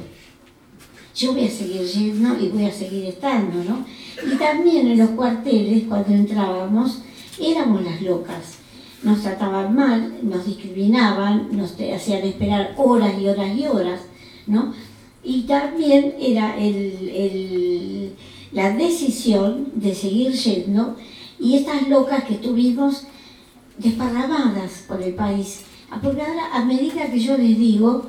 Yo voy a seguir yendo y voy a seguir estando, ¿no? Y también en los cuarteles, cuando entrábamos, éramos las locas. Nos trataban mal, nos discriminaban, nos hacían esperar horas y horas y horas, ¿no? Y también era el, el, la decisión de seguir yendo, y estas locas que tuvimos desparramadas por el país. Porque ahora, a medida que yo les digo,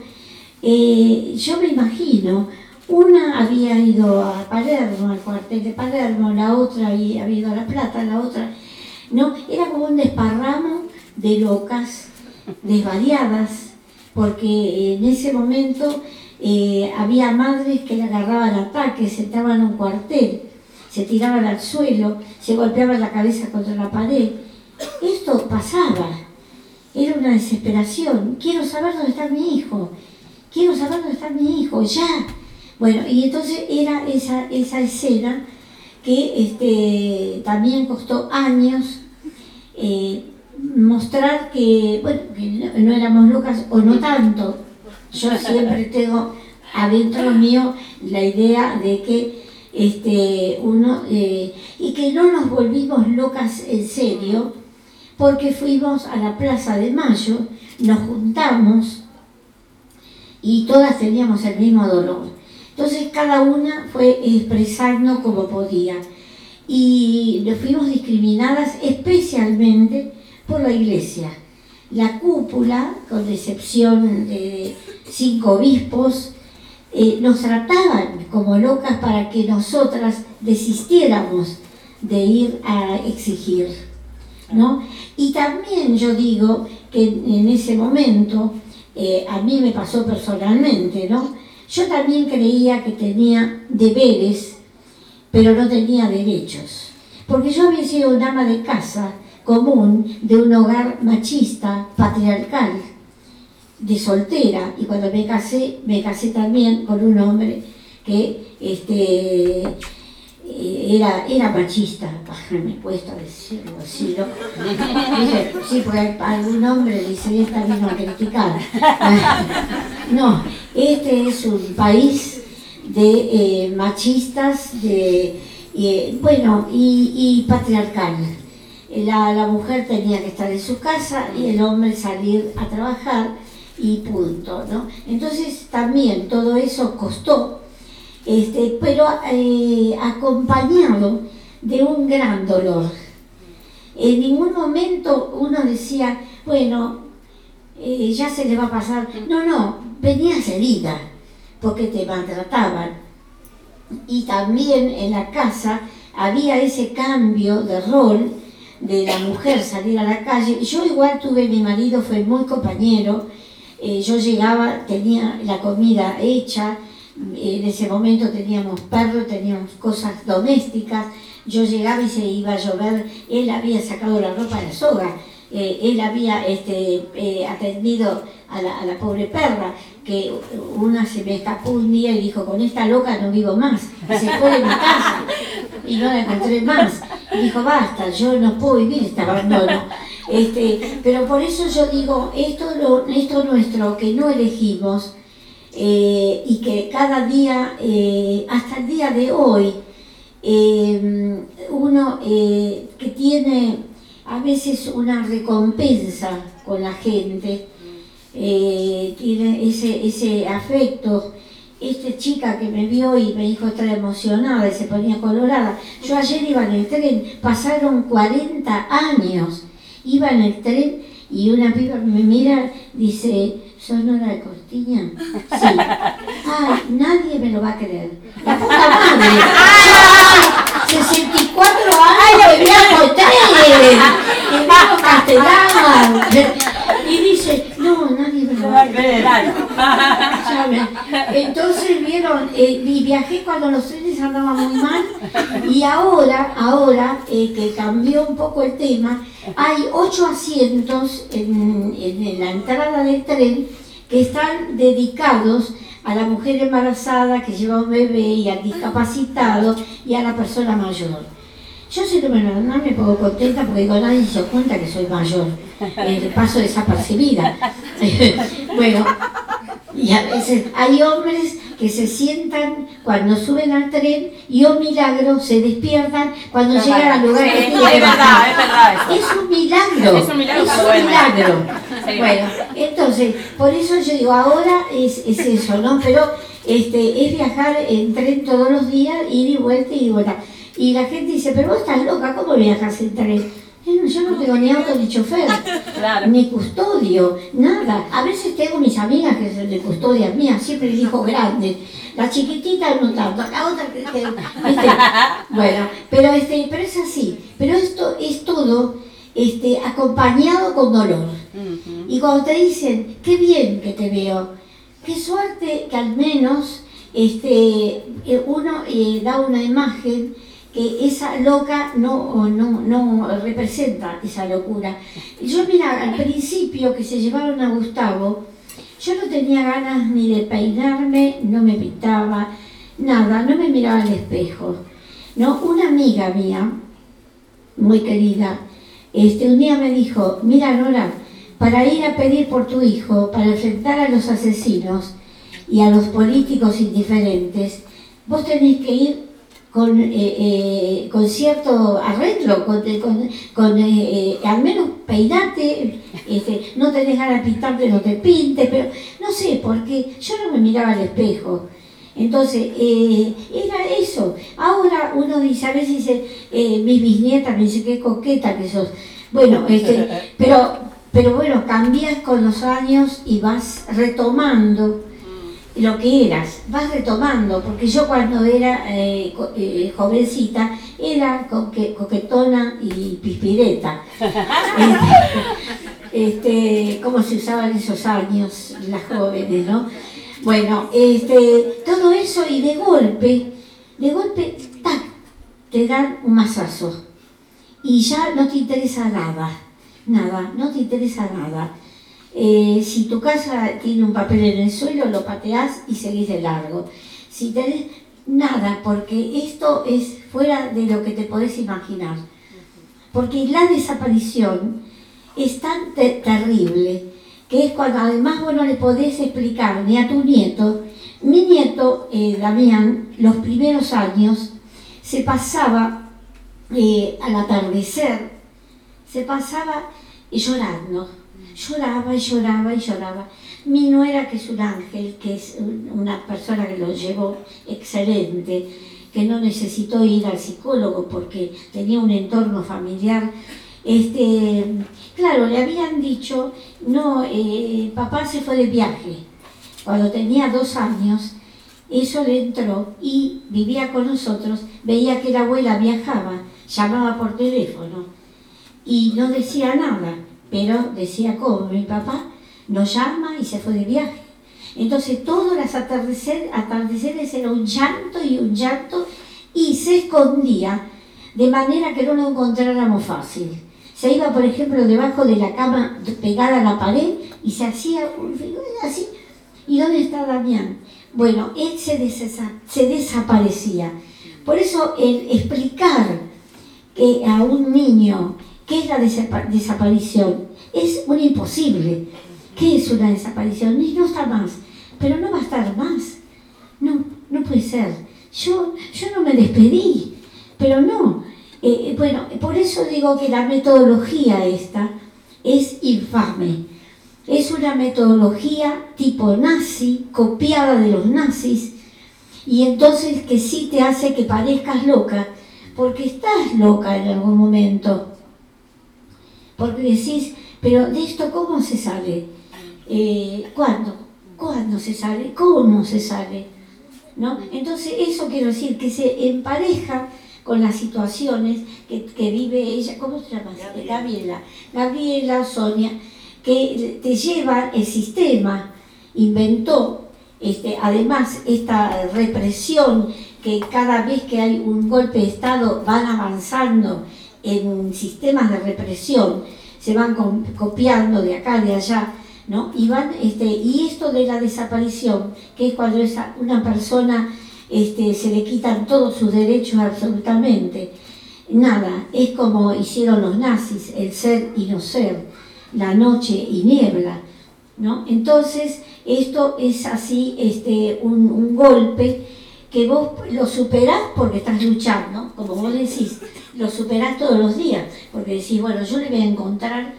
eh, yo me imagino, una había ido a Palermo, al cuartel de Palermo, la otra había ido a La Plata, la otra... No, era como un desparramo de locas, desvariadas, porque en ese momento eh, había madres que le agarraban ataques, entraban a un cuartel, se tiraban al suelo, se golpeaban la cabeza contra la pared. Esto pasaba, era una desesperación. Quiero saber dónde está mi hijo, quiero saber dónde está mi hijo, ya. Bueno, y entonces era esa, esa escena que este, también costó años eh, mostrar que, bueno, que no, no éramos locas o no tanto. Yo siempre tengo adentro mío la idea de que este, uno, eh, y que no nos volvimos locas en serio, porque fuimos a la Plaza de Mayo, nos juntamos y todas teníamos el mismo dolor. Entonces cada una fue expresando como podía, y nos fuimos discriminadas especialmente por la iglesia. La cúpula, con excepción de cinco obispos, eh, nos trataban como locas para que nosotras desistiéramos de ir a exigir, ¿no? Y también yo digo que en ese momento, eh, a mí me pasó personalmente, ¿no? Yo también creía que tenía deberes, pero no tenía derechos. Porque yo había sido una ama de casa común de un hogar machista, patriarcal, de soltera. Y cuando me casé, me casé también con un hombre que este, era, era machista. Me cuesta decirlo así, ¿no? Sí, porque algún hombre dice, esta vino a criticar. No, este es un país de eh, machistas, de, eh, bueno, y, y patriarcal. La, la mujer tenía que estar en su casa y el hombre salir a trabajar y punto, ¿no? Entonces también todo eso costó, este, pero eh, acompañado de un gran dolor, En ningún momento uno decía, bueno, eh, ya se le va a pasar. No, no, venías herida, porque te maltrataban. Y también en la casa había ese cambio de rol de la mujer salir a la calle. Yo igual tuve, mi marido fue muy compañero, eh, yo llegaba, tenía la comida hecha, en ese momento teníamos perro, teníamos cosas domésticas, yo llegaba y se iba a llover, él había sacado la ropa de la soga, eh, él había este, eh, atendido a la, a la pobre perra, que una se me escapó un día y dijo, con esta loca no vivo más, y se fue de mi casa y no la encontré más, y dijo, basta, yo no puedo vivir este abandono. Este, pero por eso yo digo, esto, lo, esto nuestro que no elegimos, eh, y que cada día, eh, hasta el día de hoy, eh, uno eh, que tiene a veces una recompensa con la gente, eh, tiene ese, ese afecto. Esta chica que me vio y me dijo estar emocionada y se ponía colorada. Yo ayer iba en el tren, pasaron cuarenta años, iba en el tren y una piba me mira, dice, ¿sos Nora de Cortiña? Sí. Ay, nadie me lo va a creer. La puta madre. Yo hace sesenta y cuatro años que viajo el tren, que viajo castellano. Y dice, no, nadie me lo va a creer. Entonces vieron, eh, y viajé cuando los trenes andaban muy mal, y ahora, ahora eh, que cambió un poco el tema, hay ocho asientos en, en la entrada del tren que están dedicados a la mujer embarazada que lleva un bebé y al discapacitado y a la persona mayor. Yo si no me lo dan, me pongo contenta porque digo, nadie se da cuenta que soy mayor, eh, paso desapercibida. Bueno, y a veces hay hombres que se sientan cuando suben al tren y, oh milagro, se despiertan cuando no, llegan al lugar sí, que tienen es que verdad, bajar. es verdad. Es un milagro, es un milagro. Es un Bueno. milagro. Sí. Bueno, entonces, por eso yo digo, ahora es, es eso, ¿no? Pero este, es viajar en tren todos los días, ir y vuelta y vuelta. Y la gente dice, pero vos estás loca, ¿cómo viajas en tren? Yo no tengo ni auto ni chofer, claro, ni custodio, nada. A veces tengo mis amigas que son de custodias mías, siempre les digo grandes. La chiquitita no tanto, la otra que, que ¿viste? Bueno, pero, este, pero es así. Pero esto es todo este, acompañado con dolor. Uh-huh. Y cuando te dicen, qué bien que te veo, qué suerte que al menos este, uno eh, da una imagen que esa loca no, no, no representa esa locura. Yo, mira, al principio que se llevaron a Gustavo, yo no tenía ganas ni de peinarme, no me pintaba, nada, no me miraba al espejo. ¿No? Una amiga mía, muy querida, este, un día me dijo, mira Nora, para ir a pedir por tu hijo, para enfrentar a los asesinos y a los políticos indiferentes, vos tenés que ir con, eh, eh, con cierto arreglo, con, con, con eh, eh, al menos peinate, este, no tenés ganas de pintarte, no te pintes, pero no sé, porque yo no me miraba al espejo. Entonces, eh, era eso. Ahora uno dice, a veces dice, eh, mis bisnietas me dicen, qué coqueta que sos. Bueno, este, pero, pero bueno, cambias con los años y vas retomando lo que eras, vas retomando, porque yo cuando era eh, eh, jovencita era coque, coquetona y pispireta. Este, este, ¿cómo se usaban esos años las jóvenes, no? Bueno, este, todo eso y de golpe, de golpe, ¡tac!, te dan un mazazo y ya no te interesa nada, nada, no te interesa nada. Eh, si tu casa tiene un papel en el suelo, lo pateás y seguís de largo. Si tenés nada, porque esto es fuera de lo que te podés imaginar. Porque la desaparición es tan te terrible, que es cuando además vos no le podés explicar ni a tu nieto. Mi nieto, eh, Damián, los primeros años, se pasaba eh, al atardecer, se pasaba llorando. Lloraba y lloraba y lloraba. Mi nuera, que es un ángel, que es una persona que lo llevó excelente, que no necesitó ir al psicólogo porque tenía un entorno familiar, Este, claro, le habían dicho, no, eh, papá se fue de viaje. Cuando tenía dos años, eso le entró y vivía con nosotros, veía que la abuela viajaba, llamaba por teléfono y no decía nada, pero decía cómo, mi papá nos llama y se fue de viaje. Entonces todos los atardecer, atardeceres era un llanto y un llanto y se escondía de manera que no lo encontráramos fácil. Se iba, por ejemplo, debajo de la cama pegada a la pared y se hacía un figura así. ¿Y dónde está Damián? Bueno, él se, desa se desaparecía. Por eso el explicar que a un niño qué es la desapa desaparición es un imposible. ¿Qué es una desaparición? Y no está más, pero no va a estar más. No, no puede ser. Yo, yo no me despedí, pero no. Eh, bueno, por eso digo que la metodología esta es infame. Es una metodología tipo nazi, copiada de los nazis, y entonces que sí te hace que parezcas loca, porque estás loca en algún momento. Porque decís, pero de esto ¿cómo se sale? Eh, ¿Cuándo? ¿Cuándo se sale? ¿Cómo se sale? ¿No? Entonces eso quiero decir, que se empareja con las situaciones que, que vive ella, ¿cómo se llama? Gabriela. Gabriela, Gabriela, Sonia, que te lleva el sistema, inventó, este, además esta represión, que cada vez que hay un golpe de Estado van avanzando en sistemas de represión, se van copiando de acá, de allá, ¿no? Y, van, este, y esto de la desaparición, que es cuando esa, una persona este, se le quitan todos sus derechos absolutamente, nada, es como hicieron los nazis, el ser y no ser, la noche y niebla, ¿no? Entonces esto es así, este, un, un golpe que vos lo superás porque estás luchando, como vos decís, lo superás todos los días, porque decís, bueno, yo le voy a encontrar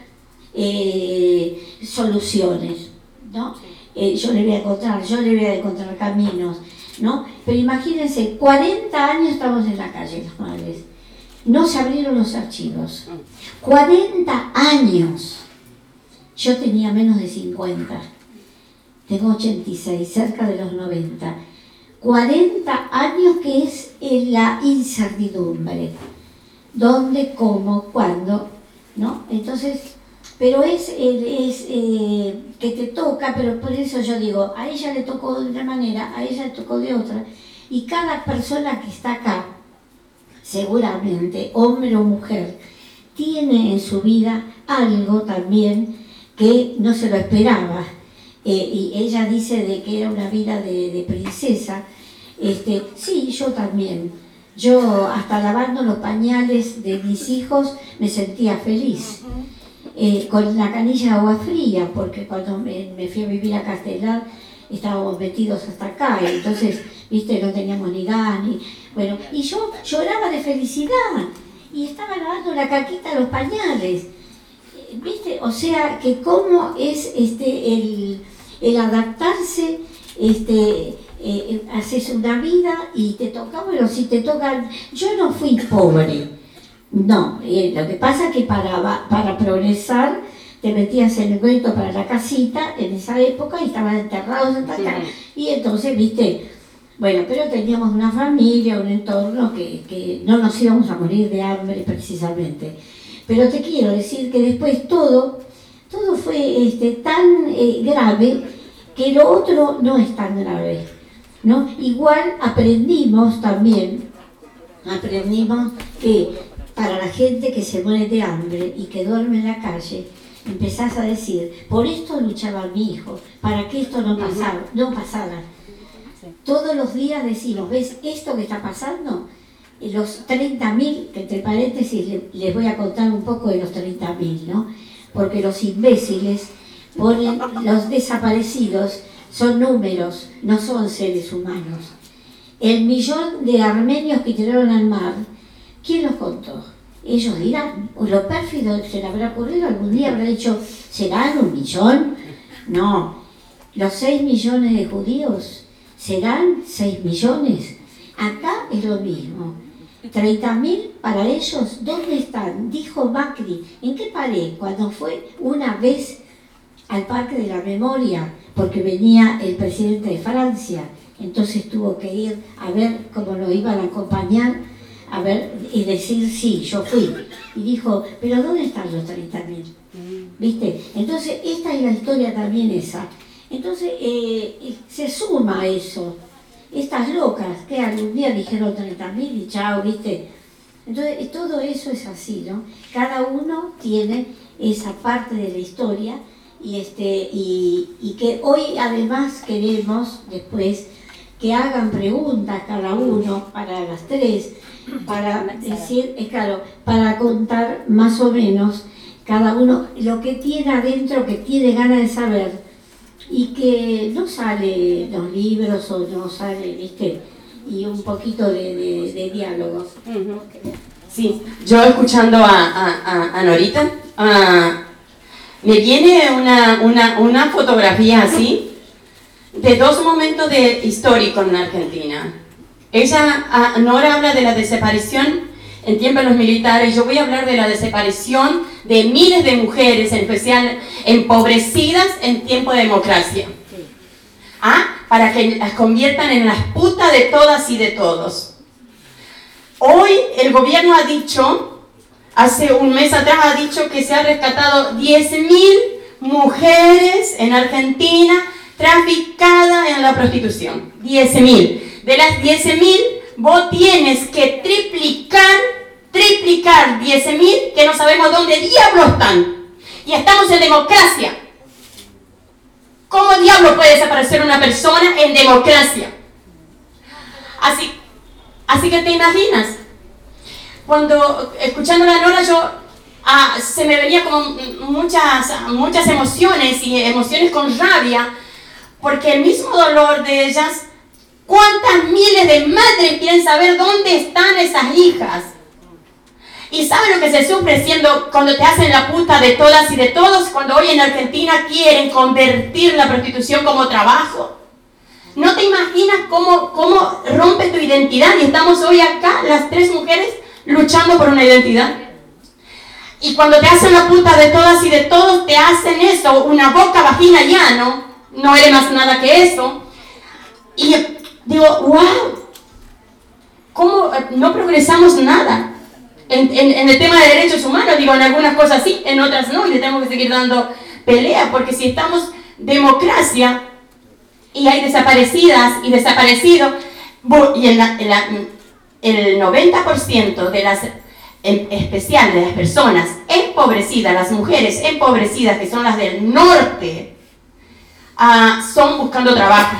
eh, soluciones, ¿no? Eh, yo le voy a encontrar, yo le voy a encontrar caminos, ¿no? Pero imagínense, cuarenta años estamos en la calle, las madres, no se abrieron los archivos, cuarenta años. Yo tenía menos de cincuenta, tengo ochenta y seis, cerca de los noventa. cuarenta años que es en la incertidumbre. ¿Dónde, cómo, cuándo? ¿No? Entonces, pero es, es eh, que te toca, pero por eso yo digo, a ella le tocó de una manera, a ella le tocó de otra. Y cada persona que está acá, seguramente, hombre o mujer, tiene en su vida algo también que no se lo esperaba, eh, y ella dice de que era una vida de, de princesa. Este, sí, yo también, yo hasta lavando los pañales de mis hijos me sentía feliz, eh, con la canilla de agua fría, porque cuando me, me fui a vivir a Castelar estábamos metidos hasta acá, y entonces, viste, no teníamos ni gas, ni, bueno, y yo lloraba de felicidad, y estaba lavando la caquita de los pañales. ¿Viste? O sea, que cómo es este, el, el adaptarse, este, eh, haces una vida y te toca, bueno, si te tocan, yo no fui pobre, no, eh, lo que pasa es que para, para progresar te metías en el cuento para la casita en esa época y estaban enterrados en acá, y entonces, viste, bueno, pero teníamos una familia, un entorno que, que no nos íbamos a morir de hambre precisamente. Pero te quiero decir que después todo, todo fue este, tan eh, grave que lo otro no es tan grave, ¿no? Igual aprendimos también, aprendimos que para la gente que se muere de hambre y que duerme en la calle, empezás a decir, por esto luchaba mi hijo, para que esto no pasara, no pasara. Todos los días decimos, ¿ves esto que está pasando? Los treinta mil, que entre paréntesis les voy a contar un poco de los treinta mil, ¿no? Porque los imbéciles ponen, los desaparecidos son números, no son seres humanos. El millón de armenios que tiraron al mar, ¿quién los contó? Ellos dirán, o lo pérfido se le habrá ocurrido, algún día habrá dicho, ¿serán un millón? No, los seis millones de judíos, ¿serán seis millones? Acá es lo mismo. treinta mil para ellos, ¿dónde están? Dijo Macri, ¿en qué paré? Cuando fue una vez al Parque de la Memoria, porque venía el presidente de Francia, entonces tuvo que ir a ver cómo lo iban a acompañar, a ver, y decir, sí, yo fui. Y dijo, pero ¿dónde están los treinta mil? ¿Viste? Entonces, esta es la historia también esa. Entonces, eh, se suma a eso. Estas locas que algún día dijeron treinta mil y chao, ¿viste? Entonces, todo eso es así, ¿no? Cada uno tiene esa parte de la historia y, este, y, y que hoy además queremos después que hagan preguntas cada uno para las tres, para decir, es claro, para contar más o menos cada uno lo que tiene adentro, que tiene ganas de saber y que no sale en los libros o no sale, ¿viste? Y un poquito de, de, de diálogo. Uh-huh. Sí, yo escuchando a, a, a Norita, uh, me viene una, una, una fotografía así de dos momentos de, históricos en Argentina. Ella, uh, Nora habla de la desaparición en tiempos de los militares. Yo voy a hablar de la desaparición de miles de mujeres, en especial empobrecidas en tiempo de democracia. ¿Ah? Para que las conviertan en las putas de todas y de todos. Hoy el gobierno ha dicho, hace un mes atrás ha dicho que se ha rescatado diez mil mujeres en Argentina traficadas en la prostitución. diez mil. De las diez mil, vos tienes que triplicar, triplicar diez mil, que no sabemos dónde diablos están. Y estamos en democracia. ¿Cómo diablos puede desaparecer una persona en democracia? Así, así que te imaginas, cuando escuchando a la Nora yo ah, se me venía como muchas, muchas emociones y emociones con rabia, porque el mismo dolor de ellas, ¿cuántas miles de madres quieren saber dónde están esas hijas? ¿Y saben lo que se sufre siendo cuando te hacen la puta de todas y de todos? Cuando hoy en Argentina quieren convertir la prostitución como trabajo. ¿No te imaginas cómo, cómo rompe tu identidad? Y estamos hoy acá, las tres mujeres, luchando por una identidad. Y cuando te hacen la puta de todas y de todos, te hacen eso, una boca, vagina y ano. No eres más nada que eso. Y digo, wow, ¿cómo no progresamos nada? En, en, en el tema de derechos humanos, digo, en algunas cosas sí, en otras no, y le tenemos que seguir dando pelea, porque si estamos democracia y hay desaparecidas y desaparecidos, y en la, en la, el noventa por ciento de las, en especial de las personas empobrecidas, las mujeres empobrecidas, que son las del norte, uh, son buscando trabajo.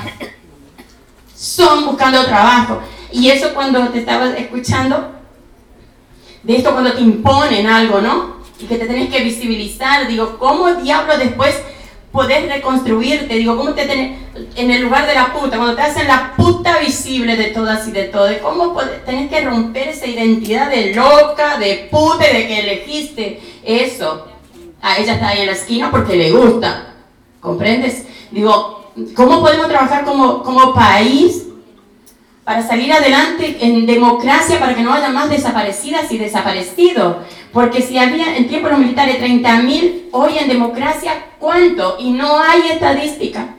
Son buscando trabajo. Y eso cuando te estaba escuchando, de esto cuando te imponen algo, ¿no? Y que te tenés que visibilizar, digo, ¿cómo diablos después podés reconstruirte? Digo, ¿cómo te tenés en el lugar de la puta? Cuando te hacen la puta visible de todas y de todos, ¿cómo podés, tenés que romper esa identidad de loca, de puta, de que elegiste eso? A ella está ahí en la esquina porque le gusta, ¿comprendes? Digo, ¿cómo podemos trabajar como, como país para salir adelante en democracia, para que no haya más desaparecidas y desaparecidos? Porque si había en tiempos militares treinta mil, hoy en democracia, ¿cuánto? Y no hay estadística.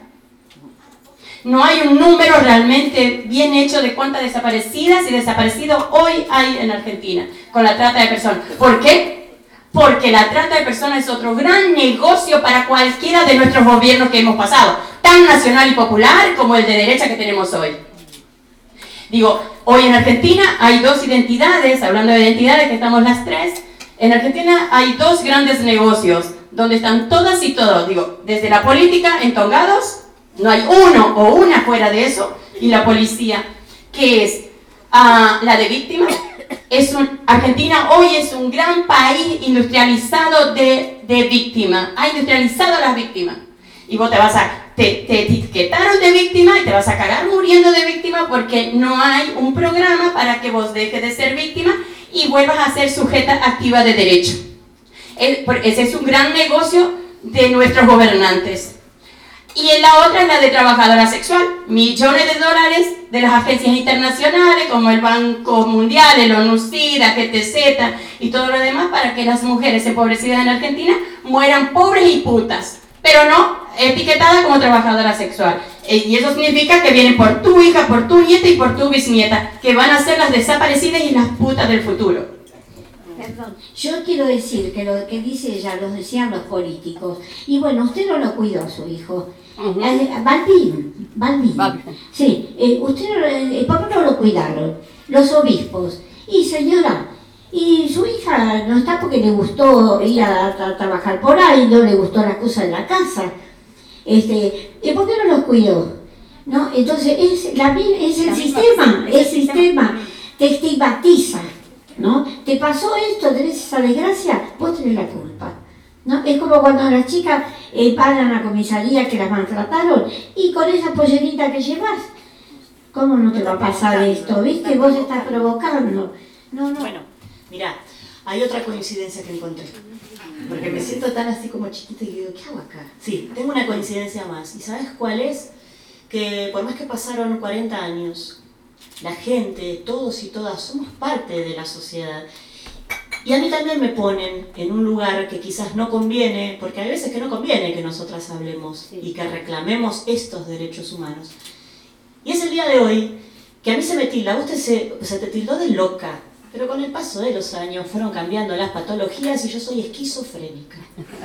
No hay un número realmente bien hecho de cuántas desaparecidas y desaparecidos hoy hay en Argentina con la trata de personas. ¿Por qué? Porque la trata de personas es otro gran negocio para cualquiera de nuestros gobiernos que hemos pasado, tan nacional y popular como el de derecha que tenemos hoy. Digo, hoy en Argentina hay dos identidades, hablando de identidades que estamos las tres, en Argentina hay dos grandes negocios, donde están todas y todos, digo, desde la política, entongados, no hay uno o una fuera de eso, y la policía, que es uh, la de víctimas. Es un, Argentina hoy es un gran país industrializado de, de víctimas, ha industrializado a las víctimas. Y vos te vas a, te, te etiquetaron de víctima y te vas a cagar muriendo de víctima porque no hay un programa para que vos dejes de ser víctima y vuelvas a ser sujeta activa de derecho. Ese es un gran negocio de nuestros gobernantes. Y en la otra es la de trabajadora sexual. Millones de dólares de las agencias internacionales como el Banco Mundial, el ONU-SIDA, G T Z y todo lo demás para que las mujeres empobrecidas en Argentina mueran pobres y putas, pero no etiquetadas como trabajadora sexual. Y eso significa que vienen por tu hija, por tu nieta y por tu bisnieta, que van a ser las desaparecidas y las putas del futuro. Perdón, yo quiero decir que lo que dice ella lo decían los políticos. Y bueno, usted no lo cuidó a su hijo. Uh-huh. eh, Balbín, Balbín. Balbín. Sí, eh, usted no, eh, ¿por qué no lo cuidaron? Los obispos. Y señora, y su hija no está porque le gustó ir a, a trabajar por ahí, no le gustó la cosa de la casa. Este, ¿y por qué no los cuidó? ¿No? Entonces es, la, es el la sistema, el sistema te estigmatiza. ¿No? Te pasó esto, tenés esa desgracia, vos tenés la culpa. ¿No? Es como cuando las chicas eh, van a la comisaría que las maltrataron y con esa pollerita que llevas, ¿cómo no te va a pasar esto? ¿Viste? Vos estás provocando. No, no. Bueno, mirá, hay otra coincidencia que encontré. Porque me siento tan así como chiquita y digo, ¿qué hago acá? Sí, tengo una coincidencia más. ¿Y sabes cuál es? Que por más que pasaron cuarenta años, la gente, todos y todas, somos parte de la sociedad. Y a mí también me ponen en un lugar que quizás no conviene, porque hay veces que no conviene que nosotras hablemos y que reclamemos estos derechos humanos. Y es el día de hoy que a mí se me tilda, vos te, se, se te tildó de loca, pero con el paso de los años fueron cambiando las patologías y yo soy esquizofrénica.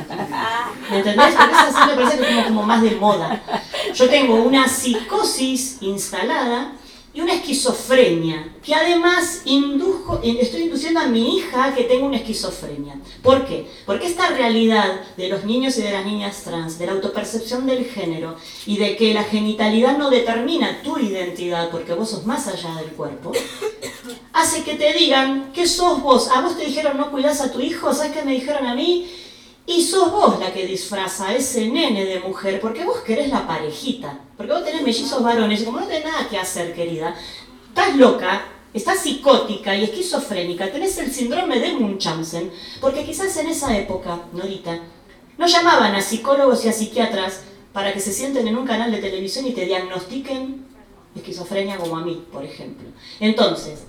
¿Me entendés? Porque eso así me parece que es como, como más de moda. Yo tengo una psicosis instalada y una esquizofrenia, que además indujo, estoy induciendo a mi hija que tenga una esquizofrenia. ¿Por qué? Porque esta realidad de los niños y de las niñas trans, de la autopercepción del género y de que la genitalidad no determina tu identidad porque vos sos más allá del cuerpo, hace que te digan que sos vos. A vos te dijeron no cuidás a tu hijo, ¿sabes qué me dijeron a mí? Y sos vos la que disfraza a ese nene de mujer, porque vos querés la parejita, porque vos tenés mellizos varones, y como no tenés nada que hacer, querida, estás loca, estás psicótica y esquizofrénica, tenés el síndrome de Munchausen, porque quizás en esa época, Norita, no llamaban a psicólogos y a psiquiatras para que se sienten en un canal de televisión y te diagnostiquen esquizofrenia como a mí, por ejemplo. Entonces,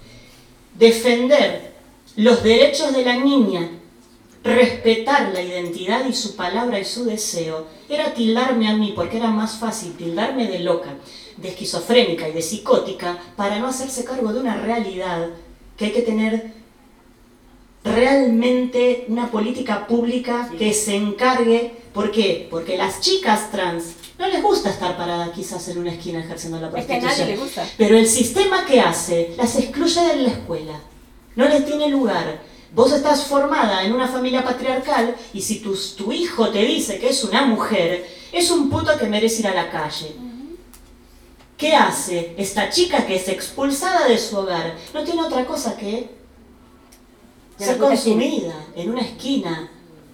defender los derechos de la niña, respetar la identidad y su palabra y su deseo, era tildarme a mí, porque era más fácil tildarme de loca, de esquizofrénica y de psicótica, para no hacerse cargo de una realidad que hay que tener realmente una política pública que se encargue. ¿Por qué? Porque las chicas trans no les gusta estar paradas quizás en una esquina ejerciendo la prostitución. Es que a nadie le gusta. Pero el sistema que hace las excluye de la escuela, no les tiene lugar. Vos estás formada en una familia patriarcal y si tu, tu hijo te dice que es una mujer, es un puto que merece ir a la calle. ¿Qué hace esta chica que es expulsada de su hogar? No tiene otra cosa que ser consumida en una esquina,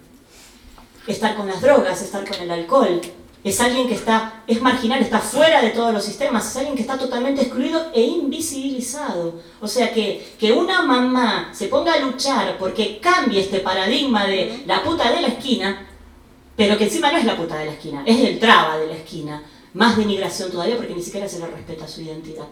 estar con las drogas, estar con el alcohol. Es alguien que está, es marginal, está fuera de todos los sistemas, es alguien que está totalmente excluido e invisibilizado. O sea que, que una mamá se ponga a luchar porque cambie este paradigma de la puta de la esquina, pero que encima no es la puta de la esquina, es el traba de la esquina. Más denigración todavía porque ni siquiera se le respeta su identidad.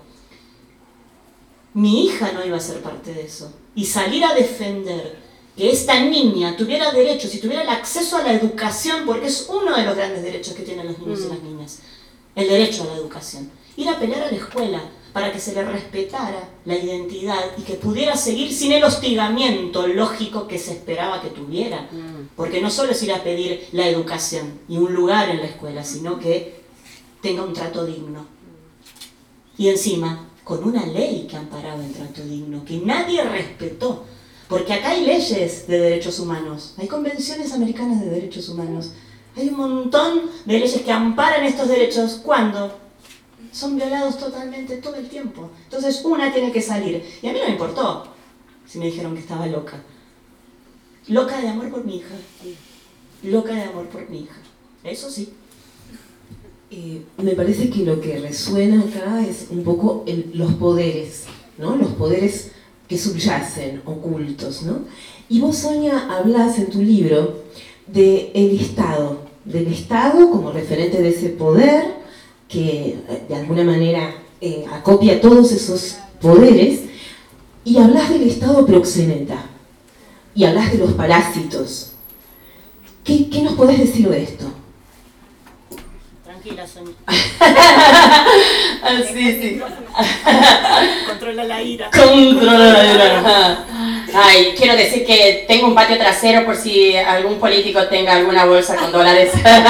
Mi hija no iba a ser parte de eso. Y salir a defender que esta niña tuviera derechos y tuviera el acceso a la educación, porque es uno de los grandes derechos que tienen los niños mm. y las niñas, el derecho a la educación. Ir a pelear a la escuela para que se le respetara la identidad y que pudiera seguir sin el hostigamiento lógico que se esperaba que tuviera. Mm. Porque no solo es ir a pedir la educación y un lugar en la escuela, sino que tenga un trato digno. Y encima, con una ley que amparaba el trato digno, que nadie respetó. Porque acá hay leyes de derechos humanos, hay convenciones americanas de derechos humanos, hay un montón de leyes que amparan estos derechos cuando son violados totalmente todo el tiempo. Entonces una tiene que salir. Y a mí no me importó si me dijeron que estaba loca. Loca de amor por mi hija. Loca de amor por mi hija. Eso sí. Eh, me parece que lo que resuena acá es un poco el, los poderes, ¿no? Los poderes que subyacen, ocultos, ¿no? Y vos, Sonia, hablás en tu libro del Estado, del Estado como referente de ese poder que de alguna manera eh, acopia todos esos poderes, y hablas del Estado proxeneta, y hablas de los parásitos. ¿Qué, qué nos podés decir de esto? Tranquila, Sonia. Ah, sí, sí. Controla la ira. Controla la ira. Ay, quiero decir que tengo un patio trasero por si algún político tenga alguna bolsa con dólares.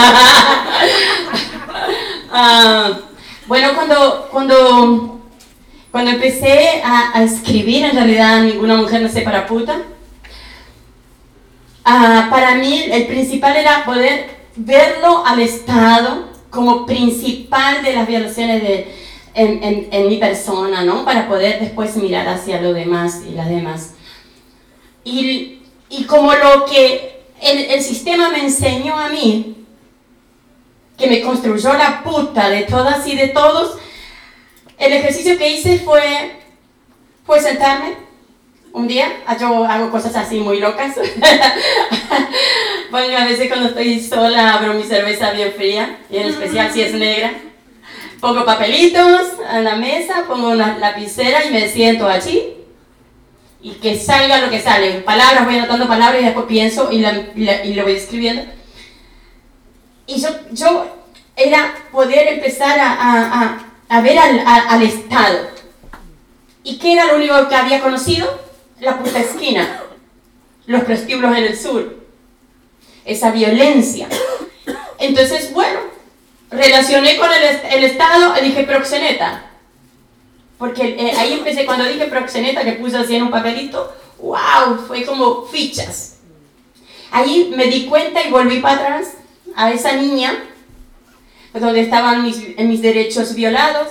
Ah, bueno, cuando, cuando, cuando empecé a, a escribir, en realidad ninguna mujer no se para puta. Ah, para mí el principal era poder verlo al Estado como principal de las violaciones de, en, en, en mi persona, ¿no? Para poder después mirar hacia lo demás y las demás. Y, y como lo que el, el sistema me enseñó a mí, que me construyó la puta de todas y de todos, el ejercicio que hice fue, fue sentarme un día. Yo hago cosas así muy locas. Bueno, a veces cuando estoy sola abro mi cerveza bien fría, y en especial si es negra. Pongo papelitos en la mesa, pongo una lapicera y me siento allí. Y que salga lo que sale. Palabras, voy anotando palabras y después pienso y, la, y, la, y lo voy escribiendo. Y yo, yo era poder empezar a, a, a, a ver al, a, al Estado. ¿Y qué era lo único que había conocido? La puta esquina. Los prostíbulos en el sur. Esa violencia. Entonces, bueno, relacioné con el, el Estado y dije proxeneta. Porque eh, ahí empecé, cuando dije proxeneta, que puse así en un papelito, wow, fue como fichas. Ahí me di cuenta y volví para atrás a esa niña, donde estaban mis, mis derechos violados.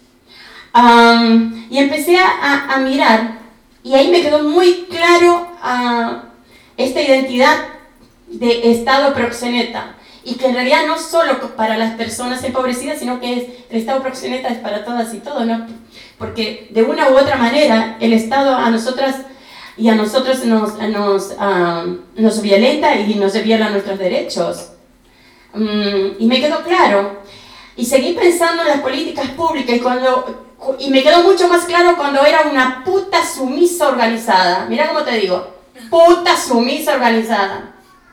Um, y empecé a, a mirar, y ahí me quedó muy claro uh, esta identidad de Estado proxeneta. Y que en realidad no solo para las personas empobrecidas, sino que es, el Estado proxeneta es para todas y todos, ¿no? Porque de una u otra manera el Estado a nosotras y a nosotros nos, nos, uh, nos violenta y nos viola nuestros derechos. Um, y me quedó claro. Y seguí pensando en las políticas públicas y, cuando, y me quedó mucho más claro cuando era una puta sumisa organizada. Mira cómo te digo, puta sumisa organizada.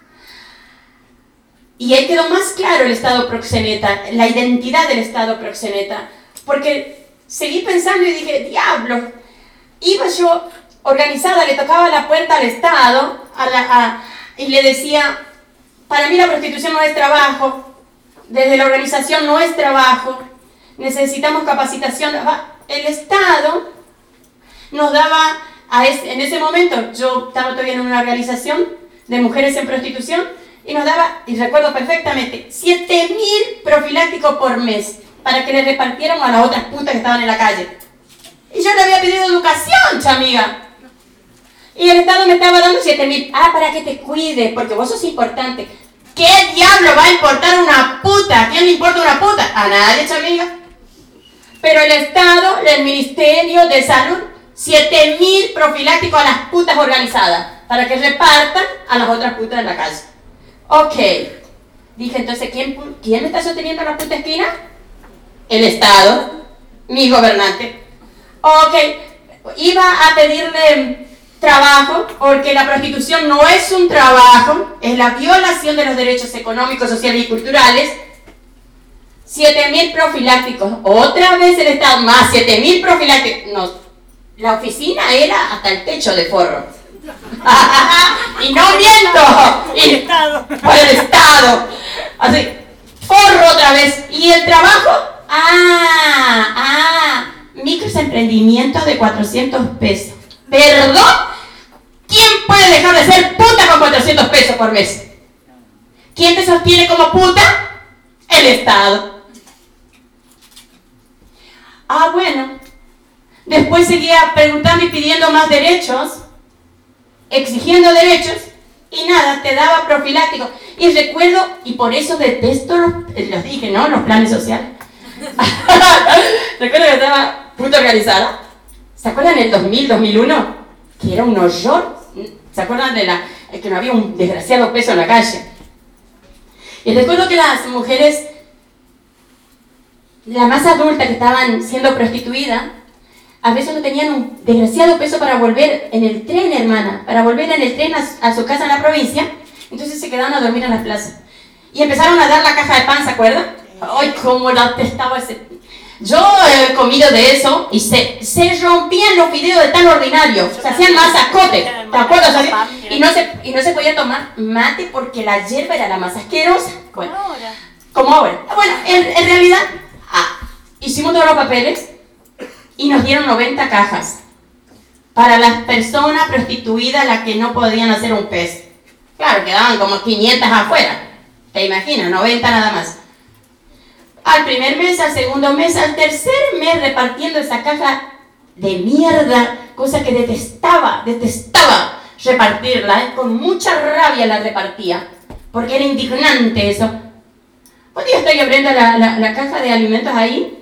Y ahí quedó más claro el Estado proxeneta, la identidad del Estado proxeneta, porque seguí pensando y dije, diablo, iba yo organizada, le tocaba la puerta al Estado a la, a, y le decía, para mí la prostitución no es trabajo, desde la organización no es trabajo, necesitamos capacitación. El Estado nos daba, a ese, en ese momento yo estaba todavía en una organización de mujeres en prostitución, y nos daba, y recuerdo perfectamente, siete mil profilácticos por mes para que le repartiéramos a las otras putas que estaban en la calle. Y yo le había pedido educación, chamiga. Y el Estado me estaba dando siete mil. Ah, para que te cuide, porque vos sos importante. ¿Qué diablo va a importar una puta? ¿A quién le importa una puta? A nadie, chamiga. Pero el Estado, el Ministerio de Salud, siete mil profilácticos a las putas organizadas para que repartan a las otras putas en la calle. Ok, dije entonces, ¿quién, ¿quién me está sosteniendo la puta esquina? El Estado, mi gobernante. Ok, iba a pedirle trabajo, porque la prostitución no es un trabajo, es la violación de los derechos económicos, sociales y culturales. siete mil profilácticos, otra vez el Estado, más siete mil profilácticos. No, la oficina era hasta el techo de forro. Y no miento, y, el Estado. Por el Estado. Así, forro otra vez. ¿Y el trabajo? Ah, ah, micros emprendimientos de cuatrocientos pesos. ¿Perdón? ¿Quién puede dejar de ser puta con cuatrocientos pesos por mes? ¿Quién te sostiene como puta? El Estado. Ah, bueno. Después seguía preguntando y pidiendo más derechos, exigiendo derechos, y nada, te daba profiláctico. Y recuerdo, y por eso detesto, los, los dije, ¿no? Los planes sociales. Recuerdo que estaba puta organizada. ¿Se acuerdan del dos mil, dos mil uno? Que era un horror. ¿Se acuerdan de la que no había un desgraciado peso en la calle? Y recuerdo que las mujeres, la más adulta que estaban siendo prostituidas, a veces no tenían un desgraciado peso para volver en el tren, hermana, para volver en el tren a, a su casa en la provincia. Entonces se quedaron a dormir en la plaza. Y empezaron a dar la caja de pan, ¿se acuerdan? ¡Ay, cómo la testaba ese! Yo he comido de eso y se, se rompían los fideos de tan ordinario. Se hacían masacote, ¿te acuerdas? Y no, se, y no se podía tomar mate porque la hierba era la más asquerosa. Bueno, como ahora. Bueno, en, en realidad, ah, hicimos todos los papeles y nos dieron noventa cajas para las personas prostituidas, las que no podían hacer un pez. Claro, quedaban como quinientas afuera. ¿Te imaginas? noventa nada más. Al primer mes, al segundo mes, al tercer mes repartiendo esa caja de mierda, cosa que detestaba, detestaba repartirla, ¿eh? Con mucha rabia la repartía, porque era indignante eso. Un día estoy abriendo la, la, la caja de alimentos ahí,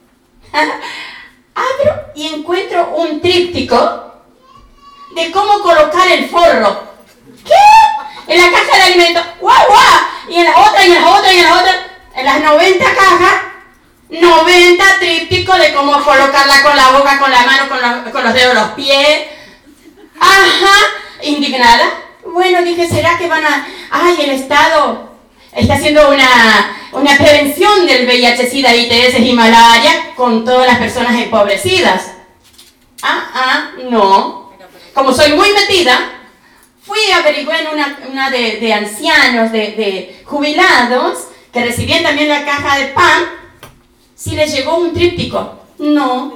abro y encuentro un tríptico de cómo colocar el forro. ¿Qué? En la caja de alimentos, ¡guau, guau! Y en las otras, y en las otras, y en las otras. En las noventa cajas, noventa trípticos de cómo colocarla con la boca, con la mano, con los, con los dedos de los pies. Ajá, indignada. Bueno, dije, ¿será que van a...? Ay, el Estado está haciendo una, una prevención del V I H, SIDA, I T S y malaria con todas las personas empobrecidas. Ah, ah, no. Como soy muy metida, fui a averiguar en una, una de, de ancianos, de, de jubilados, que recibían también la caja de pan, si les llegó un tríptico. No,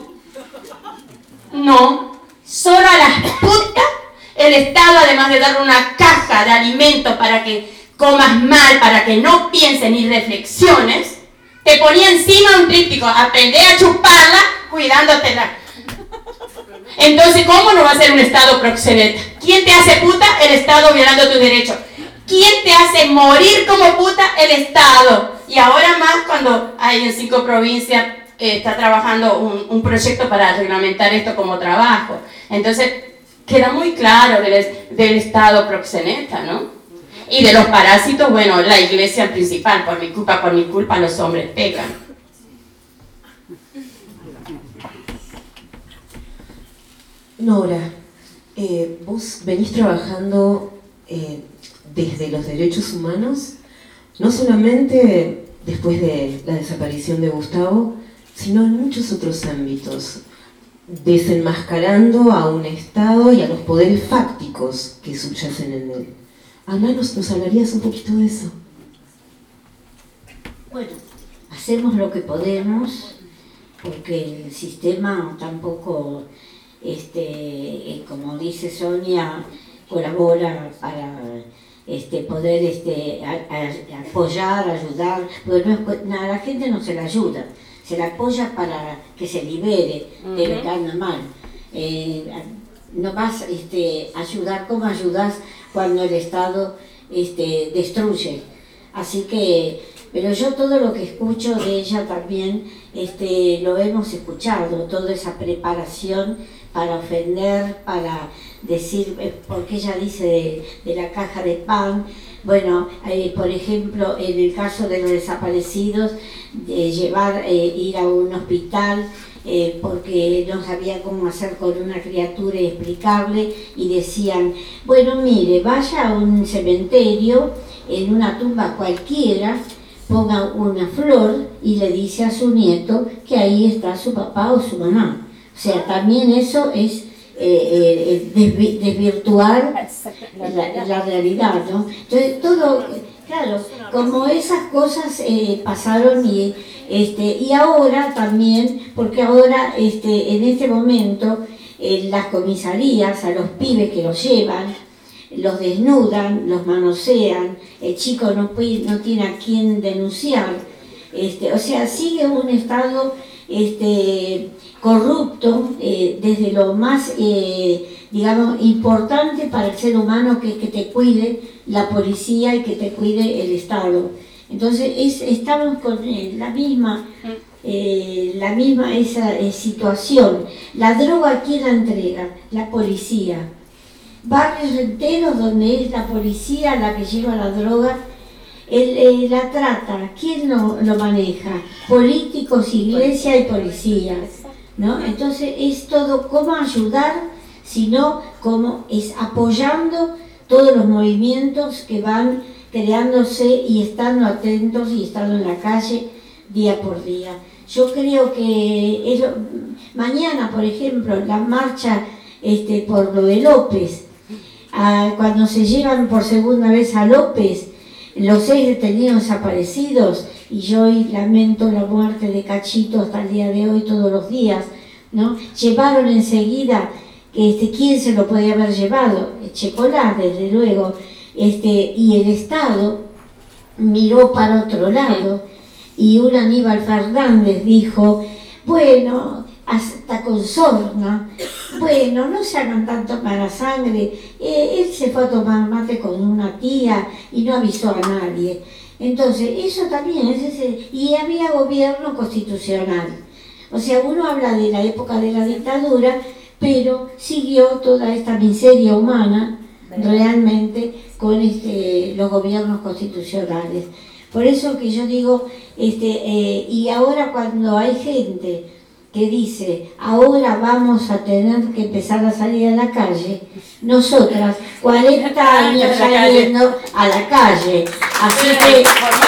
no, solo a las putas el Estado, además de darle una caja de alimentos para que comas mal, para que no pienses ni reflexiones, te ponía encima un tríptico, aprende a chuparla cuidándotela. Entonces, ¿cómo no va a ser un Estado proxeneta? ¿Quién te hace puta? El Estado violando tus derechos. ¿Quién te hace morir como puta? El Estado. Y ahora más cuando hay en cinco provincias, eh, está trabajando un, un proyecto para reglamentar esto como trabajo. Entonces, queda muy claro del, del Estado proxeneta, ¿no? Y de los parásitos, bueno, la iglesia principal, por mi culpa, por mi culpa, los hombres pecan. Nora, eh, vos venís trabajando... Eh, desde los derechos humanos, no solamente después de la desaparición de Gustavo, sino en muchos otros ámbitos, desenmascarando a un Estado y a los poderes fácticos que subyacen en él. Hablanos, ¿nos hablarías un poquito de eso? Bueno, hacemos lo que podemos, porque el sistema tampoco, este, como dice Sonia, colabora para... Este, poder este, a, a, apoyar, ayudar, porque no es, a la gente no se la ayuda, se la apoya para que se libere uh-huh. de lo que anda mal. Eh, no vas este, a ayudar como ayudas cuando el Estado este, destruye. Así que, pero yo todo lo que escucho de ella también este, lo hemos escuchado, toda esa preparación para ofender, para decir, porque ella dice de, de la caja de pan. Bueno, eh, por ejemplo, en el caso de los desaparecidos, de llevar, eh, ir a un hospital eh, porque no sabía cómo hacer con una criatura inexplicable y decían, bueno, mire, vaya a un cementerio, en una tumba cualquiera, ponga una flor y le dice a su nieto que ahí está su papá o su mamá. O sea, también eso es eh, eh, desvirtuar la, la realidad, ¿no? Entonces, todo, claro, como esas cosas eh, pasaron y, este, y ahora también, porque ahora, este, en este momento, en las comisarías, a los pibes que los llevan, los desnudan, los manosean, el chico no, puede, no tiene a quién denunciar, este, o sea, sigue un estado este, corrupto eh, desde lo más, eh, digamos, importante para el ser humano, que es que te cuide la policía y que te cuide el Estado. Entonces es, estamos con eh, la misma, eh, la misma esa eh, situación. La droga, ¿quién la entrega? La policía. Barrios enteros donde es la policía la que lleva la droga El, eh, la trata, ¿quién lo, lo maneja? Políticos, iglesia y policía, ¿no? Entonces es todo cómo ayudar, sino cómo es apoyando todos los movimientos que van creándose y estando atentos y estando en la calle día por día. Yo creo que es, mañana, por ejemplo, la marcha este, por lo de López, a, cuando se llevan por segunda vez a López, los seis detenidos desaparecidos, y yo hoy lamento la muerte de Cachito hasta el día de hoy, todos los días, ¿no? Llevaron enseguida, este, ¿quién se lo podía haber llevado? Checolá, desde luego, este, y el Estado miró para otro lado, y un Aníbal Fernández dijo, bueno, hasta con sorna, bueno, no se hagan tanto mala sangre, eh, él se fue a tomar mate con una tía y no avisó a nadie. Entonces, eso también es ese, y había gobierno constitucional. O sea, uno habla de la época de la dictadura, pero siguió toda esta miseria humana realmente con este, los gobiernos constitucionales. Por eso que yo digo, este, eh, y ahora cuando hay gente que dice, ahora vamos a tener que empezar a salir a la calle, nosotras, cuarenta años saliendo a la calle. Así que...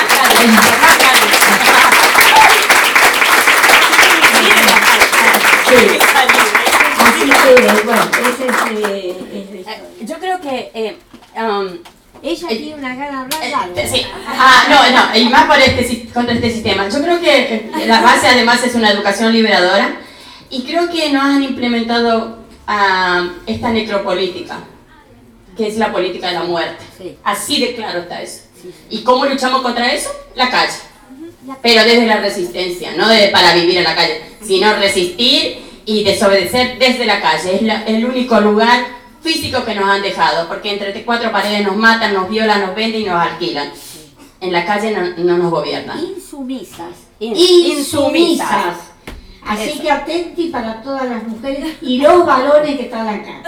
Sí. Así que, bueno, ese es, eh, es... Yo creo que... Eh, um, Ella eh, tiene una gana de hablar largo. Sí. Ah, no, no, y más por este, contra este sistema. Yo creo que la base además es una educación liberadora y creo que nos han implementado uh, esta necropolítica, que es la política de la muerte. Sí. Así de claro está eso. Sí. ¿Y cómo luchamos contra eso? La calle. Pero desde la resistencia, no de, para vivir en la calle, sino resistir y desobedecer desde la calle. Es la, el único lugar físico que nos han dejado, porque entre cuatro paredes nos matan, nos violan, nos venden y nos alquilan. En la calle no, no nos gobiernan. Insumisas. In, insumisas. insumisas. Así Eso. que atenti para todas las mujeres y los varones que están acá.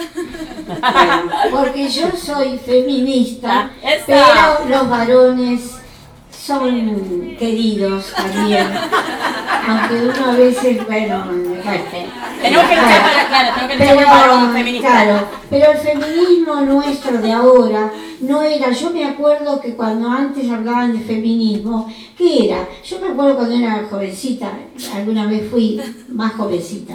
Porque yo soy feminista, Esa. pero los varones son queridos también. Aunque uno a veces, bueno, tenemos que luchar para, claro, tenemos que luchar por el varón feminista. Claro, pero el feminismo nuestro de ahora no era, yo me acuerdo que cuando antes hablaban de feminismo, ¿qué era? Yo me acuerdo cuando era jovencita, alguna vez fui más jovencita,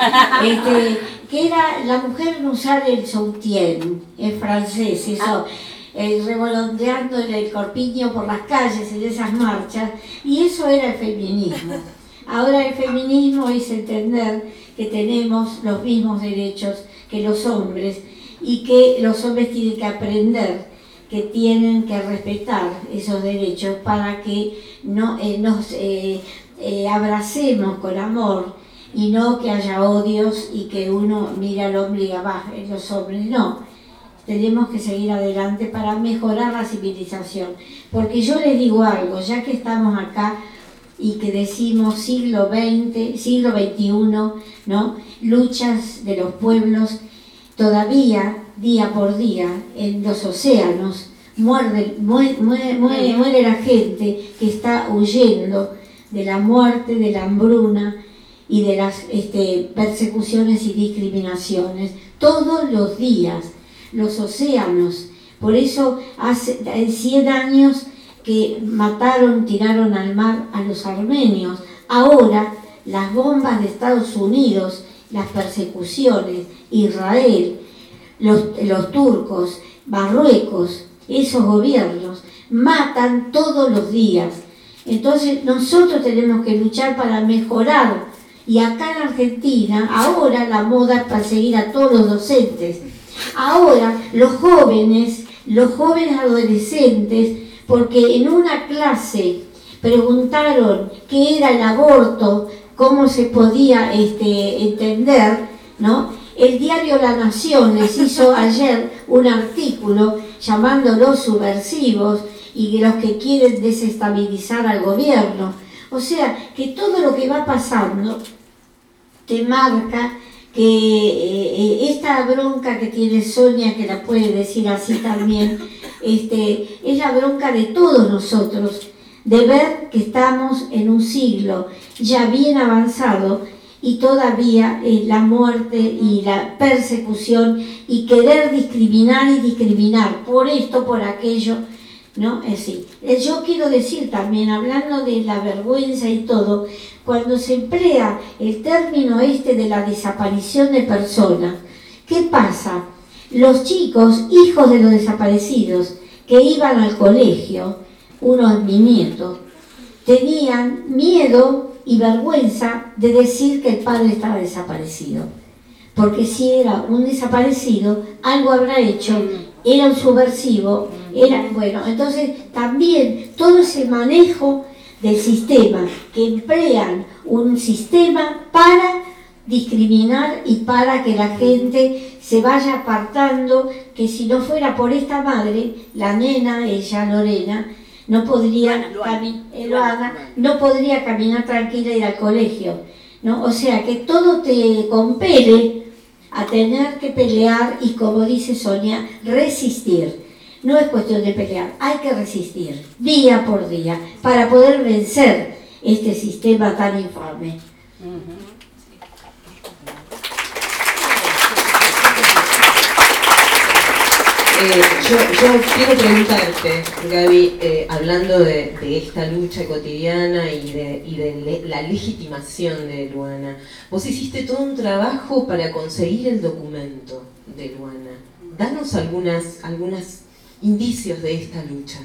este, que era la mujer no usar el soutien, en francés, eso. Eh, revoloteando en el corpiño por las calles, en esas marchas, y eso era el feminismo. Ahora el feminismo es entender que tenemos los mismos derechos que los hombres y que los hombres tienen que aprender que tienen que respetar esos derechos para que no, eh, nos eh, eh, abracemos con amor y no que haya odios y que uno mire al hombre y diga, bah, los hombres no. Tenemos que seguir adelante para mejorar la civilización. Porque yo les digo algo, ya que estamos acá y que decimos siglo veinte, siglo veintiuno, ¿no? Luchas de los pueblos, todavía, día por día, en los océanos, muerde, muere, muere, muere, muere la gente que está huyendo de la muerte, de la hambruna y de las este, persecuciones y discriminaciones. Todos los días. Los océanos, por eso hace cien años que mataron, tiraron al mar a los armenios. Ahora las bombas de Estados Unidos, las persecuciones, Israel, los, los turcos, Marruecos, esos gobiernos matan todos los días. Entonces nosotros tenemos que luchar para mejorar. Y acá en Argentina, ahora la moda es perseguir a todos los docentes. Ahora, los jóvenes, los jóvenes adolescentes, porque en una clase preguntaron qué era el aborto, cómo se podía este, entender, ¿no? El diario La Nación les hizo ayer un artículo llamándolos subversivos y los que quieren desestabilizar al gobierno. O sea, que todo lo que va pasando te marca que eh, esta bronca que tiene Sonia, que la puede decir así también, este, es la bronca de todos nosotros, de ver que estamos en un siglo ya bien avanzado y todavía eh, la muerte y la persecución y querer discriminar y discriminar por esto, por aquello, ¿no? Es decir, yo quiero decir también, hablando de la vergüenza y todo, cuando se emplea el término este de la desaparición de personas, ¿qué pasa? Los chicos, hijos de los desaparecidos, que iban al colegio, uno de mis nietos, tenían miedo y vergüenza de decir que el padre estaba desaparecido. Porque si era un desaparecido, algo habrá hecho, era un subversivo, era, bueno, entonces también todo ese manejo del sistema, que emplean un sistema para discriminar y para que la gente se vaya apartando, que si no fuera por esta madre, la nena, ella Lorena, no podría, cami- eh, Luana, no podría caminar tranquila y ir al colegio, ¿no? O sea que todo te compele a tener que pelear y, como dice Sonia, resistir. No es cuestión de pelear, hay que resistir día por día para poder vencer este sistema tan infame. Eh, yo, yo quiero preguntarte, Gaby, eh, hablando de, de esta lucha cotidiana y de, y de le, la legitimación de Luana, vos hiciste todo un trabajo para conseguir el documento de Luana. Danos algunas, algunas indicios de esta lucha.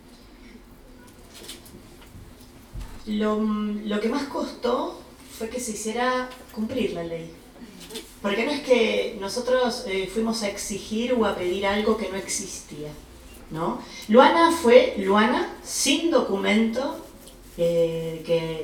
Lo, lo que más costó fue que se hiciera cumplir la ley. Porque no es que nosotros eh, fuimos a exigir o a pedir algo que no existía, ¿no? Luana fue Luana sin documento eh, que,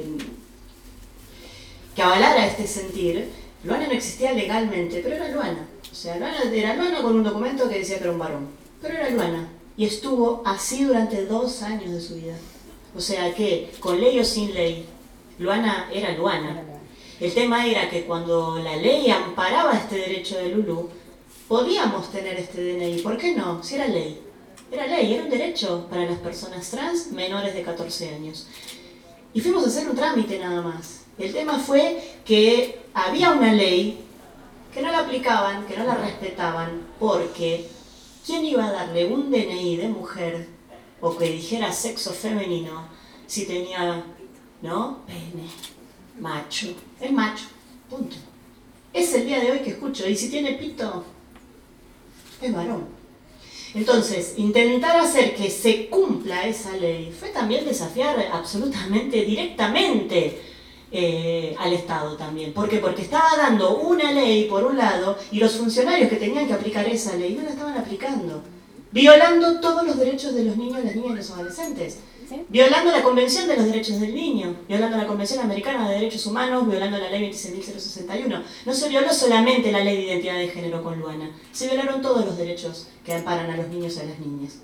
que avalara este sentir. Luana no existía legalmente, pero era Luana. O sea, Luana era Luana con un documento que decía que era un varón. Pero era Luana. Y estuvo así durante dos años de su vida. O sea que, con ley o sin ley, Luana era Luana. El tema era que cuando la ley amparaba este derecho de Lulú, podíamos tener este D N I. ¿Por qué no? Si era ley. Era ley, era un derecho para las personas trans menores de catorce años. Y fuimos a hacer un trámite nada más. El tema fue que había una ley que no la aplicaban, que no la respetaban, porque ¿quién iba a darle un D N I de mujer o que dijera sexo femenino si tenía, ¿no? Pene. Macho, es macho, punto. Es el día de hoy que escucho, y si tiene pito, es varón. Entonces, intentar hacer que se cumpla esa ley fue también desafiar absolutamente directamente eh, al Estado también. ¿Por qué? Porque estaba dando una ley por un lado y los funcionarios que tenían que aplicar esa ley no la estaban aplicando, violando todos los derechos de los niños, las niñas y los adolescentes. ¿Sí? Violando la Convención de los Derechos del Niño, violando la Convención Americana de Derechos Humanos, violando la Ley veintiséis mil sesenta y uno. No se violó solamente la Ley de Identidad de Género con Luana, se violaron todos los derechos que amparan a los niños y a las niñas.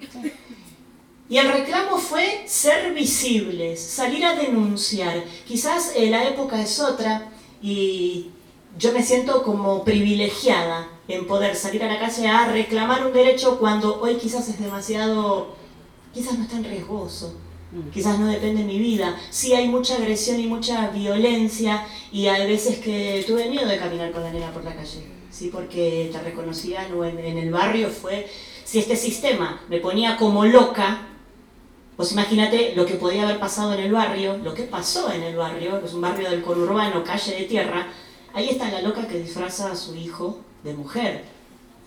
Y el reclamo fue ser visibles, salir a denunciar. Quizás eh, la época es otra y yo me siento como privilegiada en poder salir a la calle a reclamar un derecho cuando hoy quizás es demasiado... quizás no es tan riesgoso, quizás no depende de mi vida. Sí hay mucha agresión y mucha violencia y hay veces que tuve miedo de caminar con la nena por la calle, ¿sí? Porque te reconocían o en, en el barrio fue... Si este sistema me ponía como loca, pues imagínate lo que podía haber pasado en el barrio, lo que pasó en el barrio, que es un barrio del conurbano, calle de tierra, ahí está la loca que disfraza a su hijo de mujer.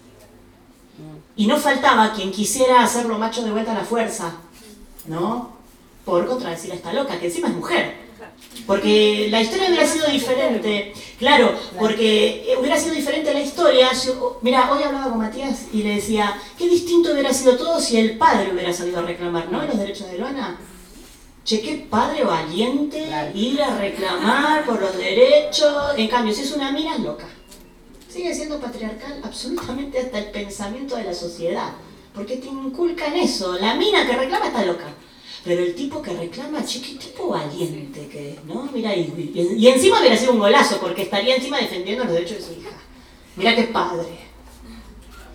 Y no faltaba quien quisiera hacerlo macho de vuelta a la fuerza, ¿no? Por contradecir a esta loca, que encima es mujer. Porque la historia hubiera sido diferente. Claro, porque hubiera sido diferente la historia. Yo, mira, hoy hablaba con Matías y le decía, qué distinto hubiera sido todo si el padre hubiera salido a reclamar, ¿no? Los derechos de Luana. Che, qué padre valiente, claro. Ir a reclamar por los derechos. En cambio, si es una mina, es loca. Sigue siendo patriarcal absolutamente hasta el pensamiento de la sociedad, porque te inculcan eso. La mina que reclama está loca, pero el tipo que reclama, che, qué tipo valiente que es, ¿no? Mira, y, y, y encima hubiera sido un golazo, porque estaría encima defendiendo los derechos de su hija. Mira qué padre.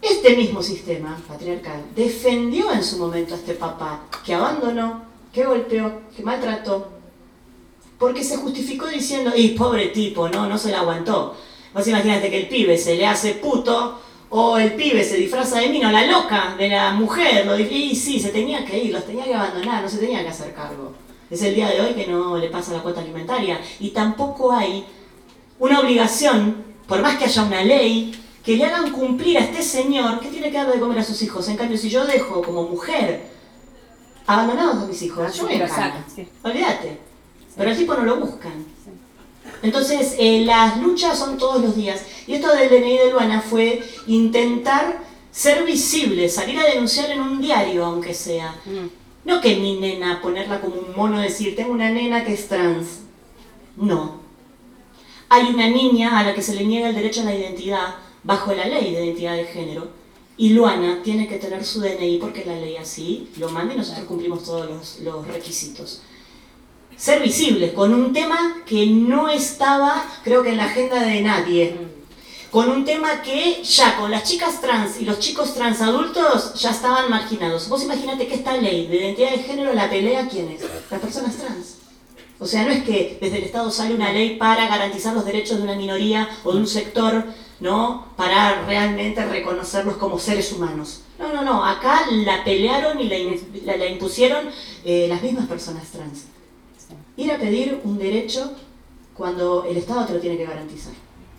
Este mismo sistema patriarcal defendió en su momento a este papá que abandonó, que golpeó, que maltrató, porque se justificó diciendo, y pobre tipo, no, no se la aguantó. Vos imagínate que el pibe se le hace puto, o el pibe se disfraza de mino, la loca de la mujer, lo, y sí, se tenía que ir, los tenía que abandonar, no se tenía que hacer cargo. Es el día de hoy que no le pasa la cuota alimentaria. Y tampoco hay una obligación, por más que haya una ley, que le hagan cumplir a este señor que tiene que darle de comer a sus hijos. En cambio, si yo dejo como mujer abandonados a mis hijos, yo me encargo. Sí. Olvídate. Pero el tipo no lo buscan. Entonces, eh, las luchas son todos los días. Y esto del D N I de Luana fue intentar ser visible, salir a denunciar en un diario, aunque sea. Mm. No que mi nena, ponerla como un mono, decir, tengo una nena que es trans. No. Hay una niña a la que se le niega el derecho a la identidad bajo la ley de identidad de género. Y Luana tiene que tener su D N I porque la ley así lo manda y nosotros cumplimos todos los, los requisitos. Ser visibles con un tema que no estaba, creo que en la agenda de nadie. Con un tema que ya con las chicas trans y los chicos trans adultos ya estaban marginados. Vos imaginate que esta ley de identidad de género la pelea ¿quién es? Las personas trans. O sea, no es que desde el Estado sale una ley para garantizar los derechos de una minoría o de un sector, ¿no? Para realmente reconocerlos como seres humanos. No, no, no. Acá la pelearon y la, la, la impusieron eh, las mismas personas trans. Ir a pedir un derecho cuando el Estado te lo tiene que garantizar.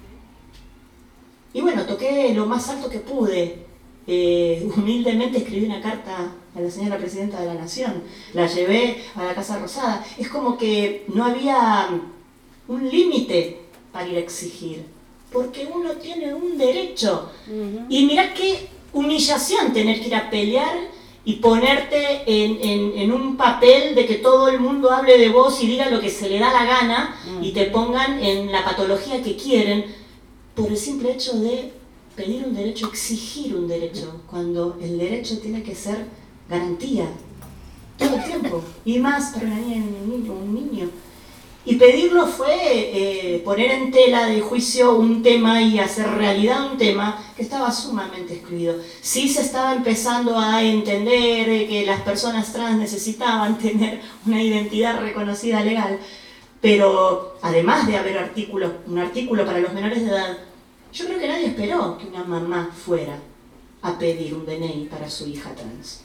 Y bueno, toqué lo más alto que pude. Eh, humildemente escribí una carta a la señora Presidenta de la Nación. La llevé a la Casa Rosada. Es como que no había un límite para ir a exigir. Porque uno tiene un derecho. Uh-huh. Y mirá qué humillación tener que ir a pelear y ponerte en, en, en un papel de que todo el mundo hable de vos y diga lo que se le da la gana uh-huh. y te pongan en la patología que quieren por el simple hecho de pedir un derecho, exigir un derecho, cuando el derecho tiene que ser garantía todo el tiempo, y más para una niña, un niño, un niño. Y pedirlo fue eh, poner en tela de juicio un tema y hacer realidad un tema que estaba sumamente excluido. Sí se estaba empezando a entender que las personas trans necesitaban tener una identidad reconocida legal, pero además de haber artículos, un artículo para los menores de edad, yo creo que nadie esperó que una mamá fuera a pedir un D N I para su hija trans.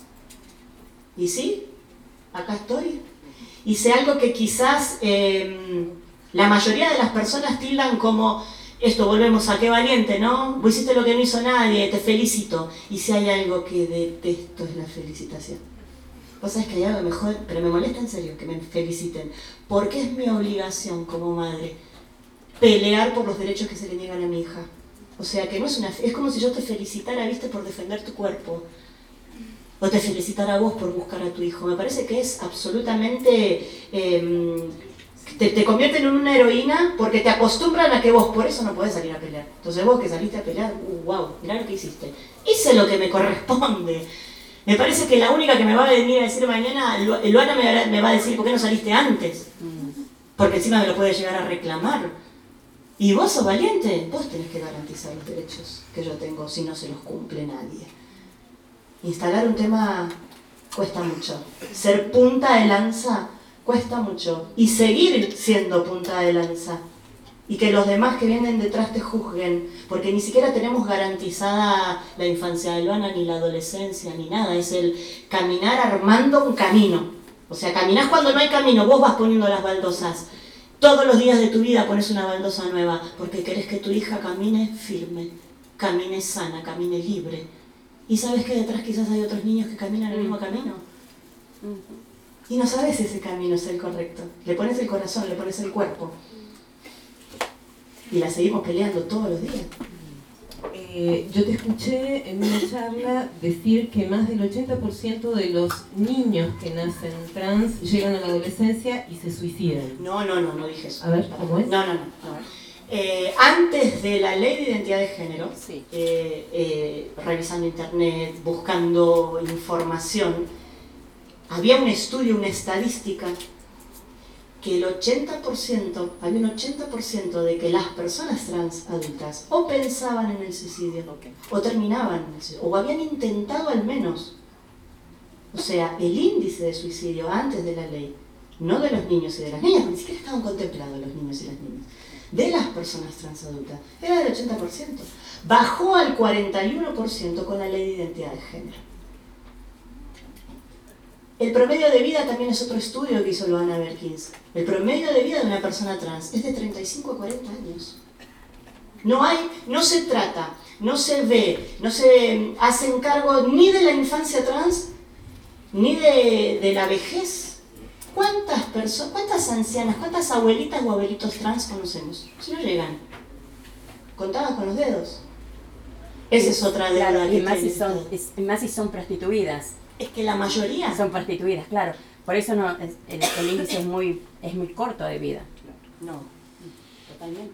Y sí, acá estoy. Hice algo que quizás eh, la mayoría de las personas tildan como, esto volvemos a qué valiente, ¿no? Vos hiciste lo que no hizo nadie, te felicito. Y si hay algo que detesto es la felicitación. Vos sabés que hay algo mejor, pero me molesta en serio que me feliciten. Porque es mi obligación como madre pelear por los derechos que se le niegan a mi hija. O sea, que no es una... Es como si yo te felicitara, viste, por defender tu cuerpo. O te felicitara a vos por buscar a tu hijo. Me parece que es absolutamente... Eh, te, te convierten en una heroína porque te acostumbran a que vos por eso no podés salir a pelear. Entonces vos que saliste a pelear, uh, wow, mirá lo que hiciste. Hice lo que me corresponde. Me parece que la única que me va a venir a decir mañana, Luana me va a decir, ¿por qué no saliste antes? Porque encima me lo puede llegar a reclamar. Y vos sos valiente, vos tenés que garantizar los derechos que yo tengo si no se los cumple nadie. Instalar un tema cuesta mucho. Ser punta de lanza cuesta mucho. Y seguir siendo punta de lanza. Y que los demás que vienen detrás te juzguen. Porque ni siquiera tenemos garantizada la infancia de Luana, ni la adolescencia, ni nada. Es el caminar armando un camino. O sea, caminás cuando no hay camino, vos vas poniendo las baldosas. Todos los días de tu vida pones una baldosa nueva, porque querés que tu hija camine firme, camine sana, camine libre. Y sabes que detrás quizás hay otros niños que caminan el mismo camino. Y no sabes si ese camino es el correcto. Le pones el corazón, le pones el cuerpo. Y la seguimos peleando todos los días. Eh, yo te escuché en una charla decir que más del ochenta por ciento de los niños que nacen trans llegan a la adolescencia y se suicidan. No, no, no, no dije eso. A ver, ¿cómo es? No, no, no. A ver. Eh, antes de la ley de identidad de género, sí. eh, eh, revisando internet, buscando información, había un estudio, una estadística, que el ochenta por ciento, había un ochenta por ciento de que las personas trans adultas o pensaban en el suicidio, o terminaban en el suicidio, o habían intentado al menos. O sea, el índice de suicidio antes de la ley, no de los niños y de las niñas, ni siquiera estaban contemplados los niños y las niñas, de las personas trans adultas, era del ochenta por ciento. Bajó al cuarenta y uno por ciento con la ley de identidad de género. El promedio de vida también es otro estudio que hizo Loana Berkins. El promedio de vida de una persona trans es de treinta y cinco a cuarenta años. No hay, no se trata, no se ve, no se hacen cargo ni de la infancia trans, ni de, de la vejez. ¿Cuántas personas, cuántas ancianas, cuántas abuelitas o abuelitos trans conocemos? Si no llegan. Contadas con los dedos. Esa es otra deuda. Claro, y más si son, es, más si son prostituidas. Es que la mayoría son prostituidas, claro. Por eso no, es, el, el índice es muy, es muy corto de vida. No, totalmente.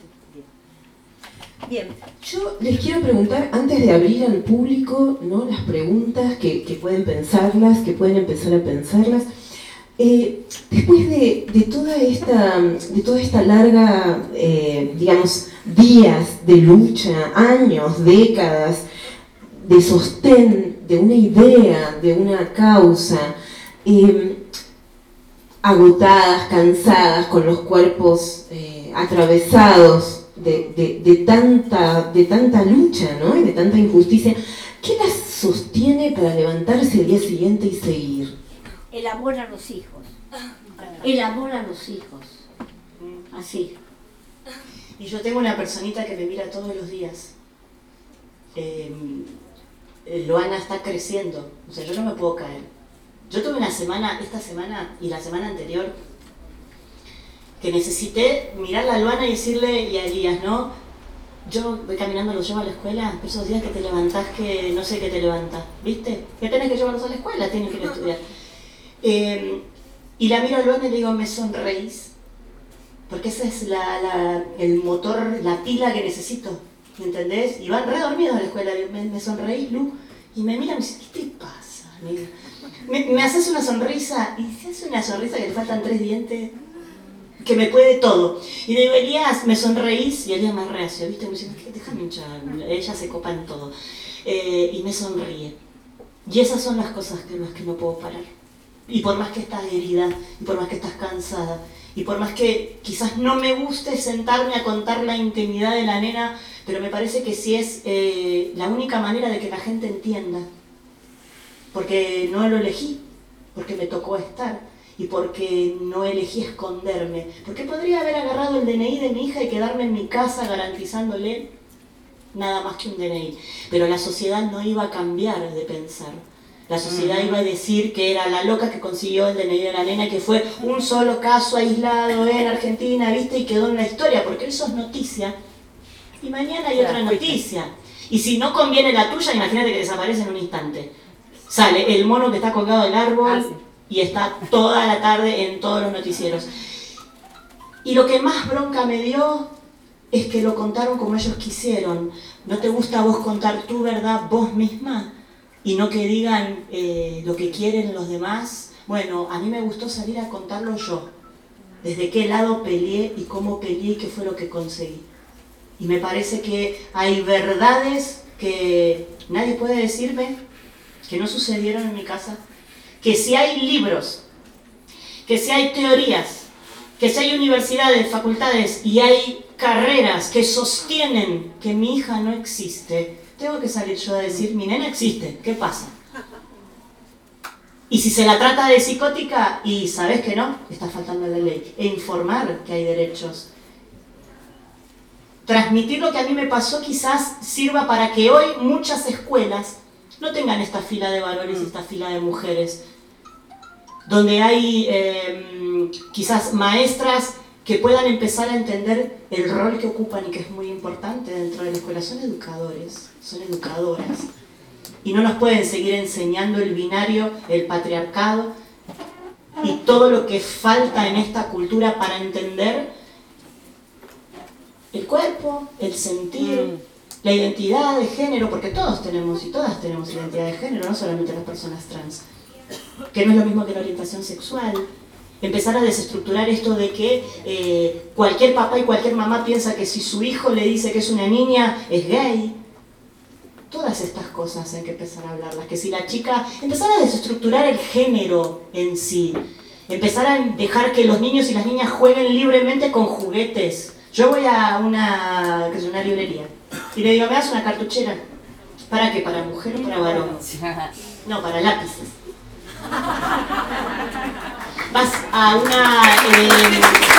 Bien, yo les quiero preguntar, antes de abrir al público, ¿no?, las preguntas, que, que pueden pensarlas, que pueden empezar a pensarlas. Eh, después de, de, toda esta, de toda esta larga, eh, digamos, días de lucha, años, décadas, de sostén, de una idea, de una causa, eh, agotadas, cansadas, con los cuerpos eh, atravesados de, de, de, tanta, de tanta lucha, ¿no?, y de tanta injusticia, ¿qué las sostiene para levantarse el día siguiente y seguir? El amor a los hijos. El amor a los hijos. Así. Y yo tengo una personita que me mira todos los días. Eh, Loana está creciendo. O sea, yo no me puedo caer. Yo tuve una semana, esta semana y la semana anterior, que necesité mirar a Loana y decirle, y a Elías, ¿no? Yo voy caminando, los llevo a la escuela, pero esos días que te levantás que no sé qué te levantas, ¿viste? Que tenés que llevarlos a la escuela, tienen que ir a estudiar. Eh, y la miro a Luana y le digo, ¿me sonreís? Porque ese es la, la, el motor, la pila que necesito, ¿me entendés? Y van re dormidos a la escuela, digo, ¿me, me sonreís, Lu? Y me mira y me dice, ¿qué te pasa? Me, me haces una sonrisa, y se hace una sonrisa que le faltan tres dientes, que me puede todo. Y le digo, Elías, ¿me sonreís? Y Elías más reacio, ¿viste? Me dice, déjame hinchar, ella se copa en todo. Eh, y me sonríe. Y esas son las cosas que las que no puedo parar. Y por más que estás herida, y por más que estás cansada, y por más que quizás no me guste sentarme a contar la intimidad de la nena, pero me parece que sí es eh, la única manera de que la gente entienda. Porque no lo elegí, porque me tocó estar, y porque no elegí esconderme. Porque podría haber agarrado el D N I de mi hija y quedarme en mi casa garantizándole nada más que un D N I. Pero la sociedad no iba a cambiar de pensar. La sociedad iba a decir que era la loca que consiguió el D N I de la nena, que fue un solo caso aislado en Argentina, ¿viste? Y quedó en la historia, porque eso es noticia. Y mañana hay otra noticia. Y si no conviene la tuya, imagínate que desaparece en un instante. Sale el mono que está colgado del árbol ah, sí. y está toda la tarde en todos los noticieros. Y lo que más bronca me dio es que lo contaron como ellos quisieron. ¿No te gusta a vos contar tu verdad vos misma? Y no que digan eh, lo que quieren los demás. Bueno, a mí me gustó salir a contarlo yo. Desde qué lado peleé y cómo peleé y qué fue lo que conseguí. Y me parece que hay verdades que nadie puede decirme que no sucedieron en mi casa. Que si hay libros, que si hay teorías, que si hay universidades, facultades y hay carreras que sostienen que mi hija no existe, tengo que salir yo a decir, mi nena existe, ¿qué pasa? Y si se la trata de psicótica y sabes que no, está faltando la ley. E informar que hay derechos. Transmitir lo que a mí me pasó quizás sirva para que hoy muchas escuelas no tengan esta fila de varones y esta fila de mujeres. Donde hay eh, quizás maestras que puedan empezar a entender el rol que ocupan y que es muy importante dentro de la escuela. Son educadores, son educadoras. Y no nos pueden seguir enseñando el binario, el patriarcado y todo lo que falta en esta cultura para entender el cuerpo, el sentir, mm. la identidad de género, porque todos tenemos y todas tenemos identidad de género, no solamente las personas trans, que no es lo mismo que la orientación sexual. Empezar a desestructurar esto de que eh, cualquier papá y cualquier mamá piensa que si su hijo le dice que es una niña, es gay. Todas estas cosas hay que empezar a hablarlas. Que si la chica... Empezar a desestructurar el género en sí. Empezar a dejar que los niños y las niñas jueguen libremente con juguetes. Yo voy a una, que es una librería y le digo, ¿me das una cartuchera? ¿Para qué? ¿Para mujer o para varón? No, para lápices. Vas a una... Eh,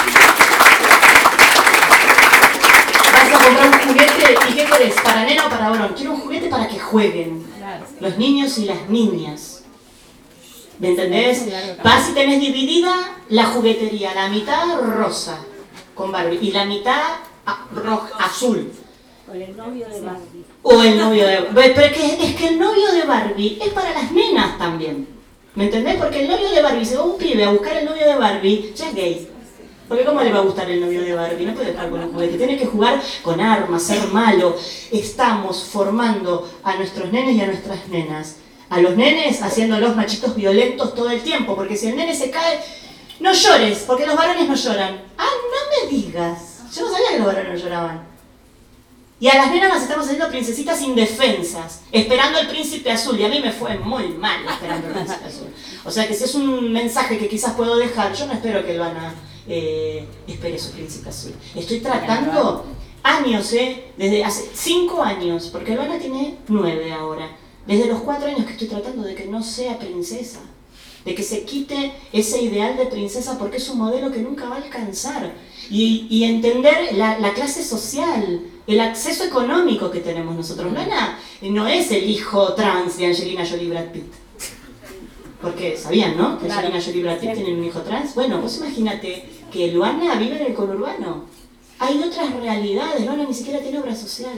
vas a comprar un juguete y ¿qué querés? ¿Para nena o para varón? Quiero un juguete para que jueguen los niños y las niñas. ¿Me entendés? Vas y tenés dividida la juguetería, la mitad rosa con Barbie y la mitad roja, azul. O el novio de Barbie. O el novio de Barbie. Pero es que, es que el novio de Barbie es para las nenas también. ¿Me entendés? Porque el novio de Barbie, si va un pibe a buscar el novio de Barbie, ya es gay. Porque ¿cómo le va a gustar el novio de Barbie? No puede estar con un juguete, tiene que jugar con armas, ser malo. Estamos formando a nuestros nenes y a nuestras nenas. A los nenes haciéndolos machitos violentos todo el tiempo, porque si el nene se cae, no llores, porque los varones no lloran. Ah, no me digas. Yo no sabía que los varones no lloraban. Y a las nenas las estamos haciendo princesitas indefensas, esperando el príncipe azul. Y a mí me fue muy mal esperando el príncipe azul. O sea que si es un mensaje que quizás puedo dejar, yo no espero que el Luana eh, espere su príncipe azul. Estoy tratando años, ¿eh? Desde hace cinco años, porque el Luana tiene nueve ahora. Desde los cuatro años que estoy tratando de que no sea princesa, de que se quite ese ideal de princesa porque es un modelo que nunca va a alcanzar. Y, y entender la, la clase social, el acceso económico que tenemos nosotros. Luana no es el hijo trans de Angelina Jolie y Brad Pitt. Porque sabían, ¿no? Que Angelina Jolie y Brad Pitt tienen un hijo trans. Bueno, vos imagínate que Luana vive en el conurbano. Hay otras realidades. Luana ni siquiera tiene obra social.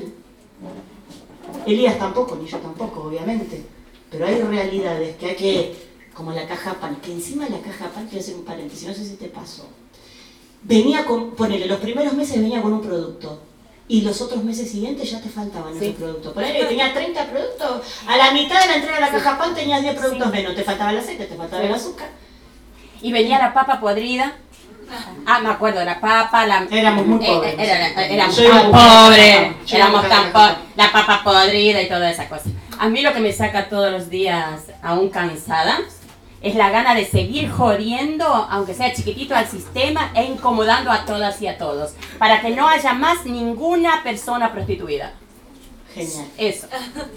Elías tampoco, ni yo tampoco, obviamente. Pero hay realidades que hay que, como la caja pan, que encima la caja pan, quiero hacer un paréntesis, no sé si te pasó. Venía con, ponele, los primeros meses venía con un producto y los otros meses siguientes ya te faltaban sí. esos productos. Ponele que tenías treinta productos, a la mitad de la entrega de la caja pan tenías diez productos sí. menos, te faltaba el aceite, te faltaba sí. el azúcar. Y venía la papa podrida. Ah, me acuerdo, la papa, la... Éramos muy pobres. Eh, era, era, éramos tan pobres, éramos tan pobres, la papa podrida y toda esa cosa. A mí lo que me saca todos los días, aún cansada, es la gana de seguir jodiendo, aunque sea chiquitito, al sistema e incomodando a todas y a todos, para que no haya más ninguna persona prostituida. Genial. Eso.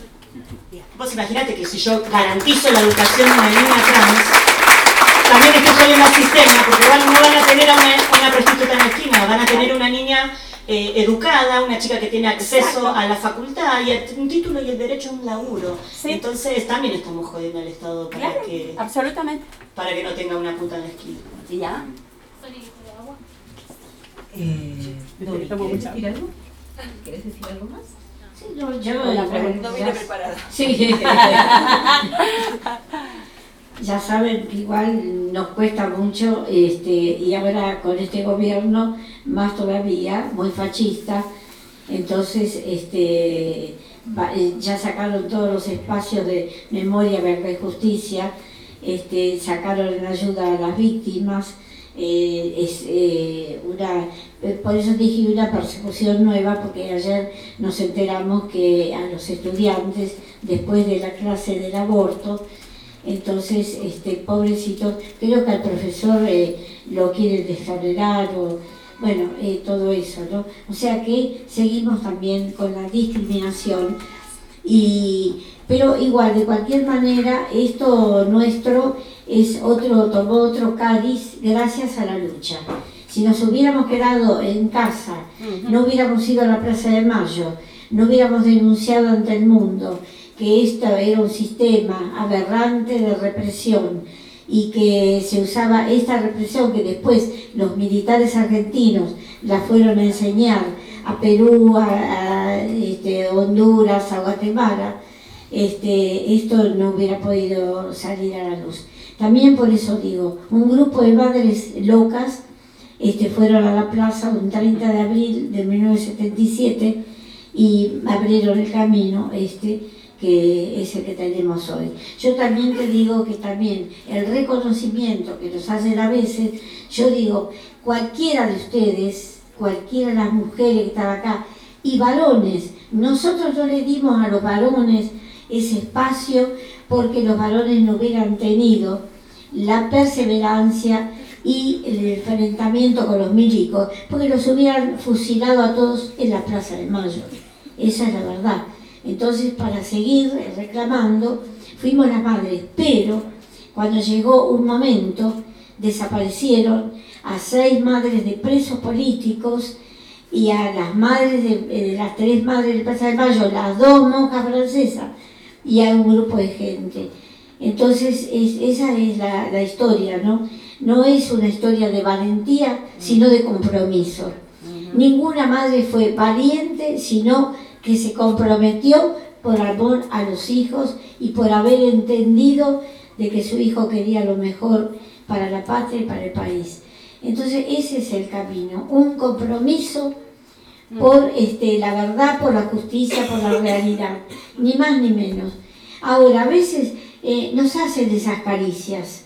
Vos imaginate que si yo garantizo la educación de una niña trans, también estoy jodiendo al sistema, porque van, no van a tener a una, una prostituta en la esquina, van a tener una niña eh, educada, una chica que tiene acceso Exacto. a la facultad y a un título y el derecho a un laburo. Sí. Entonces también estamos jodiendo al Estado para claro, que absolutamente. Para que no tenga una puta en la esquina. ¿Y ya? Eh, Dori, ¿quieres decir algo? ¿Quieres decir algo más? Sí, no, yo la pregunta no vine preparada. Sí. Ya saben que igual nos cuesta mucho, este, y ahora con este gobierno más todavía, muy fascista, entonces este, ya sacaron todos los espacios de memoria, verdad y justicia, este, sacaron en ayuda a las víctimas, eh, es eh, una, por eso dije una persecución nueva, porque ayer nos enteramos que a los estudiantes, después de la clase del aborto, entonces, este, pobrecitos, creo que al profesor eh, lo quieren descargar o, bueno, eh, todo eso, ¿no? O sea que seguimos también con la discriminación, y, pero igual, de cualquier manera, esto nuestro es otro, tomó otro cariz gracias a la lucha. Si nos hubiéramos quedado en casa, no hubiéramos ido a la Plaza de Mayo, no hubiéramos denunciado ante el mundo que esto era un sistema aberrante de represión y que se usaba esta represión que después los militares argentinos la fueron a enseñar a Perú, a, a este, Honduras, a Guatemala, este, esto no hubiera podido salir a la luz. También por eso digo, un grupo de madres locas este, fueron a la plaza un treinta de abril de mil novecientos setenta y siete y abrieron el camino, este, que es el que tenemos hoy. Yo también te digo que también el reconocimiento que nos hacen a veces, yo digo, cualquiera de ustedes, cualquiera de las mujeres que están acá, y varones, nosotros no le dimos a los varones ese espacio porque los varones no hubieran tenido la perseverancia y el enfrentamiento con los milicos, porque los hubieran fusilado a todos en la Plaza de Mayo. Esa es la verdad. Entonces, para seguir reclamando, fuimos las madres, pero cuando llegó un momento, desaparecieron a seis madres de presos políticos y a las madres de, de las tres madres de Plaza de Mayo, las dos monjas francesas y a un grupo de gente. Entonces, es, esa es la, la historia, ¿no? No es una historia de valentía, sino de compromiso. Uh-huh. Ninguna madre fue valiente, sino que se comprometió por amor a los hijos y por haber entendido de que su hijo quería lo mejor para la patria y para el país. Entonces ese es el camino, un compromiso por este, la verdad, por la justicia, por la realidad, ni más ni menos. Ahora, a veces eh, nos hacen esas caricias,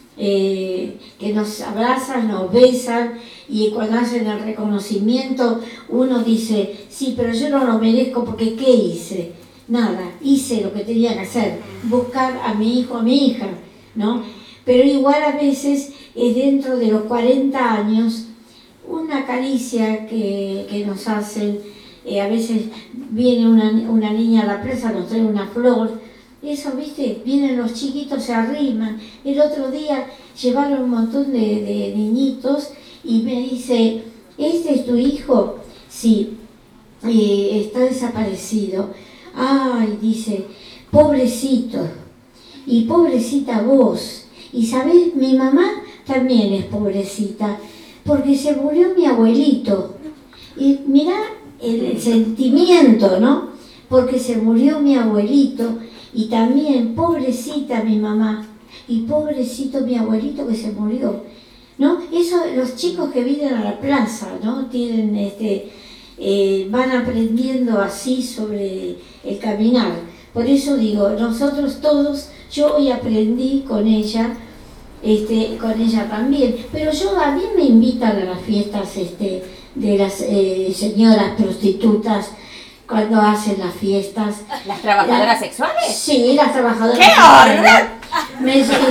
eh, que nos abrazan, nos besan, y cuando hacen el reconocimiento uno dice, sí, pero yo no lo merezco porque ¿qué hice? Nada, hice lo que tenía que hacer, buscar a mi hijo, a mi hija, ¿no? Pero igual a veces es dentro de los cuarenta años una caricia que, que nos hacen, eh, a veces viene una, una niña a la plaza, nos trae una flor, eso, viste, vienen los chiquitos, se arriman. El otro día llevaron un montón de, de niñitos y me dice, ¿este es tu hijo? Sí, eh, está desaparecido. Ay, dice, pobrecito, y pobrecita vos. Y sabés, mi mamá también es pobrecita, porque se murió mi abuelito. Y mirá el, el sentimiento, ¿no? Porque se murió mi abuelito, y también pobrecita mi mamá, y pobrecito mi abuelito que se murió, ¿no? Eso, los chicos que vienen a la plaza, ¿no? Tienen, este, eh, van aprendiendo así sobre el caminar. Por eso digo, nosotros todos, yo hoy aprendí con ella, este, con ella también, pero yo a mí me invitan a las fiestas este, de las eh, señoras prostitutas, cuando hacen las fiestas. ¿Las trabajadoras la, sexuales? Sí, las trabajadoras ¡Qué sexuales. horror! Me, sí.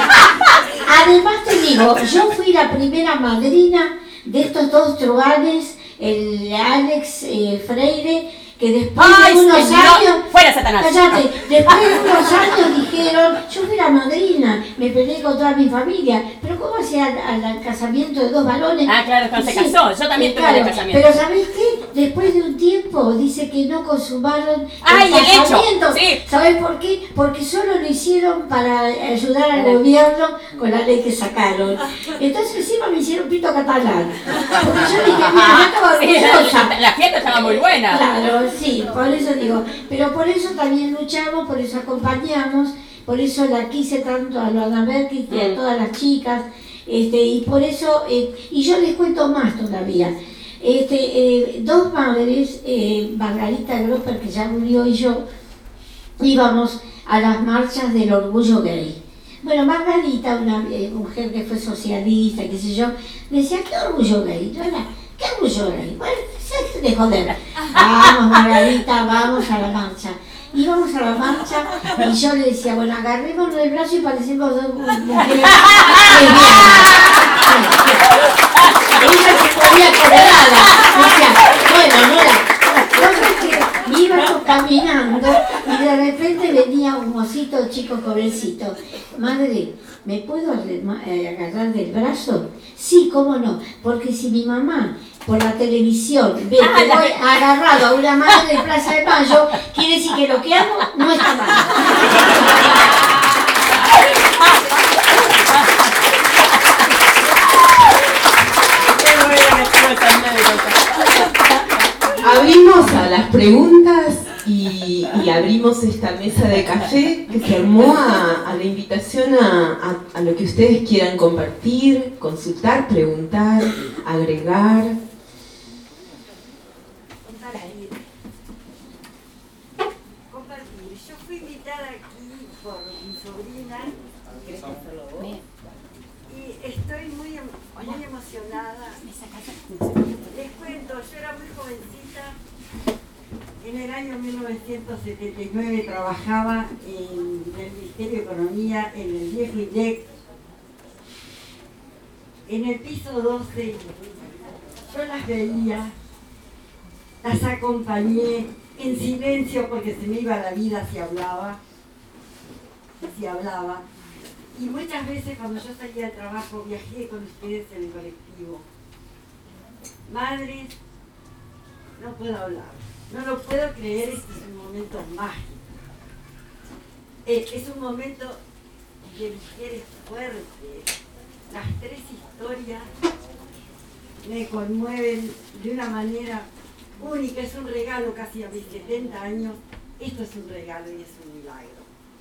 Además te digo, yo fui la primera madrina de estos dos truanes, el Alex eh, Freire, que después Ay, de unos señor, años, fuera Satanás. cállate, después de unos años dijeron, yo fui la madrina, me peleé con toda mi familia, pero ¿cómo hacía al, al casamiento de dos varones? Ah, claro, cuando se Sí, casó, yo también tuve claro, el casamiento. Pero ¿sabés qué? Después de un tiempo dice que no consumaron Ay, el el hecho, casamiento. sí. ¿Sabés por qué? Porque solo lo hicieron para ayudar al gobierno con la ley que sacaron. Entonces encima me hicieron pito catalán. Porque yo dije, mira, yo estaba Sí, orgullosa. la, la fiesta estaba muy buena. Claro, sí, por eso digo, pero por eso también luchamos, por eso acompañamos, por eso la quise tanto a Luana Berkis y a todas las chicas, este, y por eso, eh, y yo les cuento más todavía. Este, eh, dos madres, eh, Margarita Grosper, que ya murió, y yo, íbamos a las marchas del orgullo gay. Bueno, Margarita, una eh, mujer que fue socialista, qué sé yo, decía, ¿qué orgullo gay? Yo era, ¿qué orgullo gay? Bueno, se de joder. Vamos, Margarita, vamos a la marcha. Íbamos a la marcha y yo le decía, bueno, agarrémonos el brazo y parecemos dos mujeres lesbianas. Ella se ponía colorada. Decía, bueno, mira, nosotros íbamos caminando y de repente venía un mocito chico pobrecito. Madre, ¿me puedo agarrar del brazo? Sí, cómo no, porque si mi mamá por la televisión ve Ah, que la- voy agarrado a una madre de Plaza de Mayo, quiere decir que lo que hago no está mal. Abrimos a las preguntas y, y abrimos esta mesa de café que se armó a, a la invitación a, a, a lo que ustedes quieran compartir, consultar, preguntar, agregar. Compartir. Yo Les cuento, yo era muy jovencita. En el año mil novecientos setenta y nueve trabajaba en el Ministerio de Economía, en el viejo INDEC, en el piso doce. Yo las veía, las acompañé en silencio porque se me iba la vida si hablaba, si hablaba. Y muchas veces cuando yo salía del trabajo viajé con ustedes en el colectivo. Madres, no puedo hablar, no lo puedo creer, este es un momento mágico. Eh, es un momento de mujeres fuertes. Las tres historias me conmueven de una manera única, es un regalo casi a mis setenta años. Esto es un regalo y es un milagro.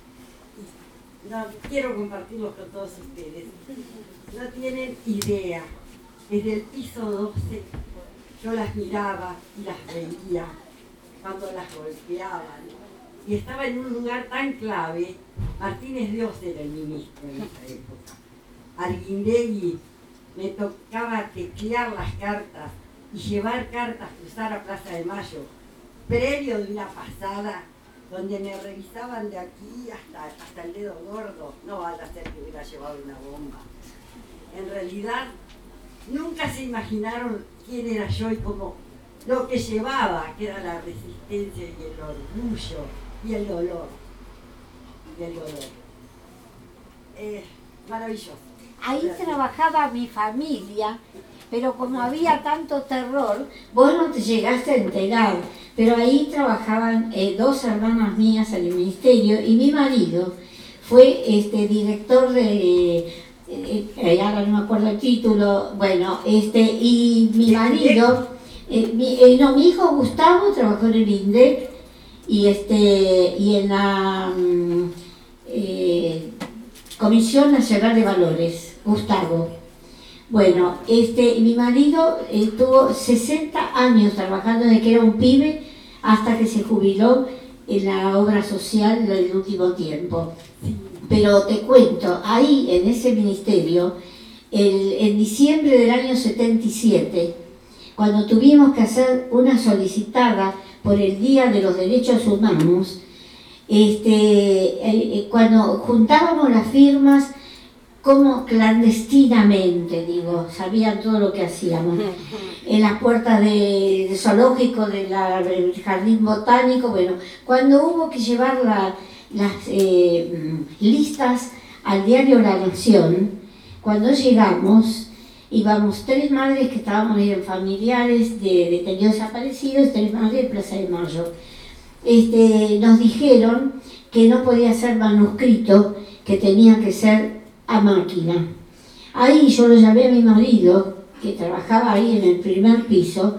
No, quiero compartirlo con todos ustedes. No tienen idea. Desde el piso doce yo las miraba y las veía cuando las golpeaban. Y estaba en un lugar tan clave. Martínez Dios era el ministro en esa época. Arguindegui me tocaba teclear las cartas y llevar cartas, cruzar a Plaza de Mayo, previo de una pasada donde me revisaban de aquí hasta, hasta el dedo gordo. No vaya a ser que hubiera llevado una bomba. En realidad, nunca se imaginaron quién era yo y cómo lo que llevaba, que era la resistencia y el orgullo y el dolor. Y el dolor. Eh, maravilloso. Ahí trabajaba mi familia, pero como había tanto terror, vos no te llegaste a enterar, pero ahí trabajaban eh, dos hermanas mías en el ministerio y mi marido fue este director de, eh, eh, ahora no me acuerdo el título, bueno, este y mi marido, eh, mi, eh, no, mi hijo Gustavo trabajó en el INDEC y, este, y en la mm, eh, Comisión Nacional de Valores. Gustavo. Bueno, este, mi marido eh, tuvo sesenta años trabajando desde que era un pibe hasta que se jubiló en la obra social el último tiempo. Pero te cuento, ahí en ese ministerio, el, en diciembre del año setenta y siete, cuando tuvimos que hacer una solicitada por el Día de los Derechos Humanos, este, eh, cuando juntábamos las firmas, como clandestinamente, digo, sabían todo lo que hacíamos. En las puertas del de zoológico, de la, del jardín botánico, bueno, cuando hubo que llevar la, las eh, listas al diario La Nación, cuando llegamos, íbamos tres madres que estábamos en familiares de detenidos desaparecidos, tres madres de Plaza de Mayo. Este, nos dijeron que no podía ser manuscrito, que tenía que ser a máquina. Ahí yo lo llamé a mi marido, que trabajaba ahí en el primer piso,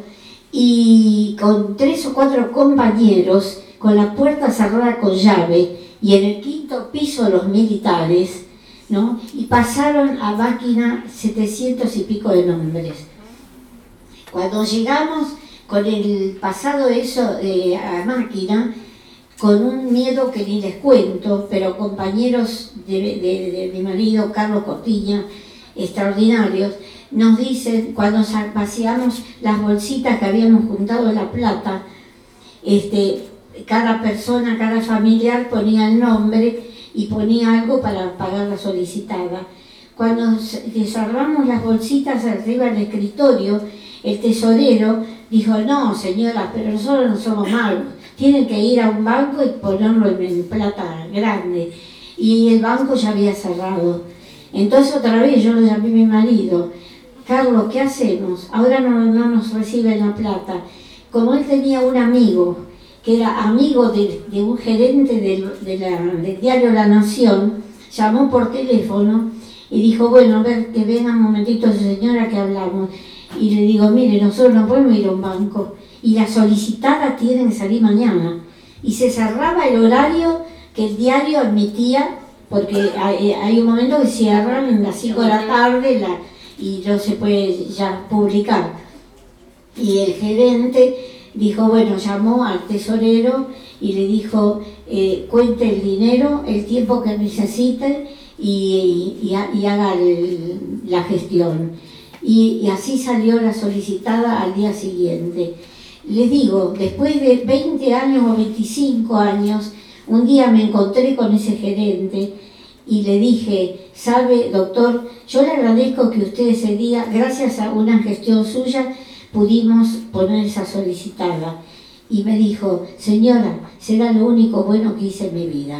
y con tres o cuatro compañeros, con la puerta cerrada con llave, y en el quinto piso los militares, ¿no? Y pasaron a máquina setecientos y pico de nombres. Cuando llegamos con el pasado eso eh, a máquina, con un miedo que ni les cuento, pero compañeros de, de, de mi marido, Carlos Cortiña, extraordinarios, nos dicen, cuando vaciamos las bolsitas que habíamos juntado la plata, este, cada persona, cada familiar ponía el nombre y ponía algo para pagar la solicitada. Cuando desarmamos las bolsitas arriba del escritorio, el tesorero dijo, no señora, pero nosotros no somos magos, tienen que ir a un banco y ponerlo en plata grande. Y el banco ya había cerrado. Entonces otra vez yo lo llamé a mi marido, Carlos, ¿qué hacemos? Ahora no, no nos reciben la plata. Como él tenía un amigo, que era amigo de, de un gerente del, de la, del diario La Nación, llamó por teléfono y dijo, bueno, a ver, que venga un momentito señora que hablamos. Y le digo, mire, nosotros no podemos ir a un banco y la solicitada tiene que salir mañana. Y se cerraba el horario que el diario admitía, porque hay, hay un momento que cierran a las cinco de la tarde la, y no se puede ya publicar. Y el gerente dijo, bueno, llamó al tesorero y le dijo, eh, cuente el dinero, el tiempo que necesite y, y, y haga el, la gestión. Y, y así salió la solicitada al día siguiente. Les digo, después de veinte años o veinticinco años, un día me encontré con ese gerente y le dije, sabe, doctor, yo le agradezco que usted ese día, gracias a una gestión suya, pudimos poner esa solicitada. Y me dijo, señora, será lo único bueno que hice en mi vida.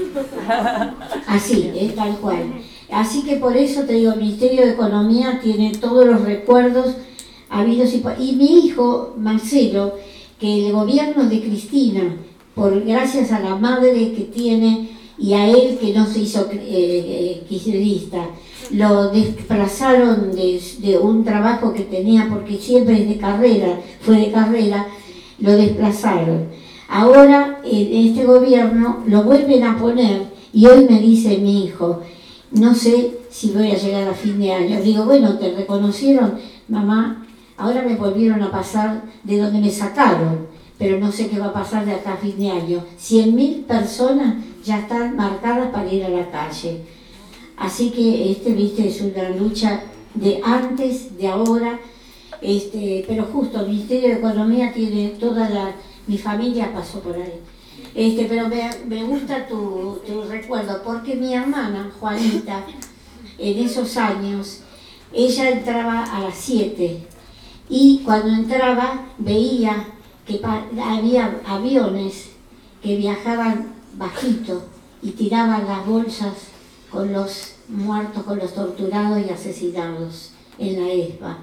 Así, ¿eh? Tal cual. Así que por eso te digo, el Ministerio de Economía tiene todos los recuerdos habidos y por... Y mi hijo, Marcelo, que el gobierno de Cristina, por gracias a la madre que tiene y a él que no se hizo eh, eh, kirchnerista, lo desplazaron de, de un trabajo que tenía, porque siempre es de carrera, fue de carrera, lo desplazaron. Ahora en este gobierno lo vuelven a poner y hoy me dice mi hijo, no sé si voy a llegar a fin de año. Digo, bueno, ¿te reconocieron, mamá? Ahora me volvieron a pasar de donde me sacaron, pero no sé qué va a pasar de acá a fin de año. cien mil personas ya están marcadas para ir a la calle. Así que, este, viste, es una lucha de antes, de ahora, este, pero justo el Ministerio de Economía tiene toda la... Mi familia pasó por ahí. Este, pero me, me gusta tu, tu recuerdo, porque mi hermana, Juanita, en esos años, ella entraba a las siete y cuando entraba veía que había aviones que viajaban bajito y tiraban las bolsas con los muertos, con los torturados y asesinados en la ESMA.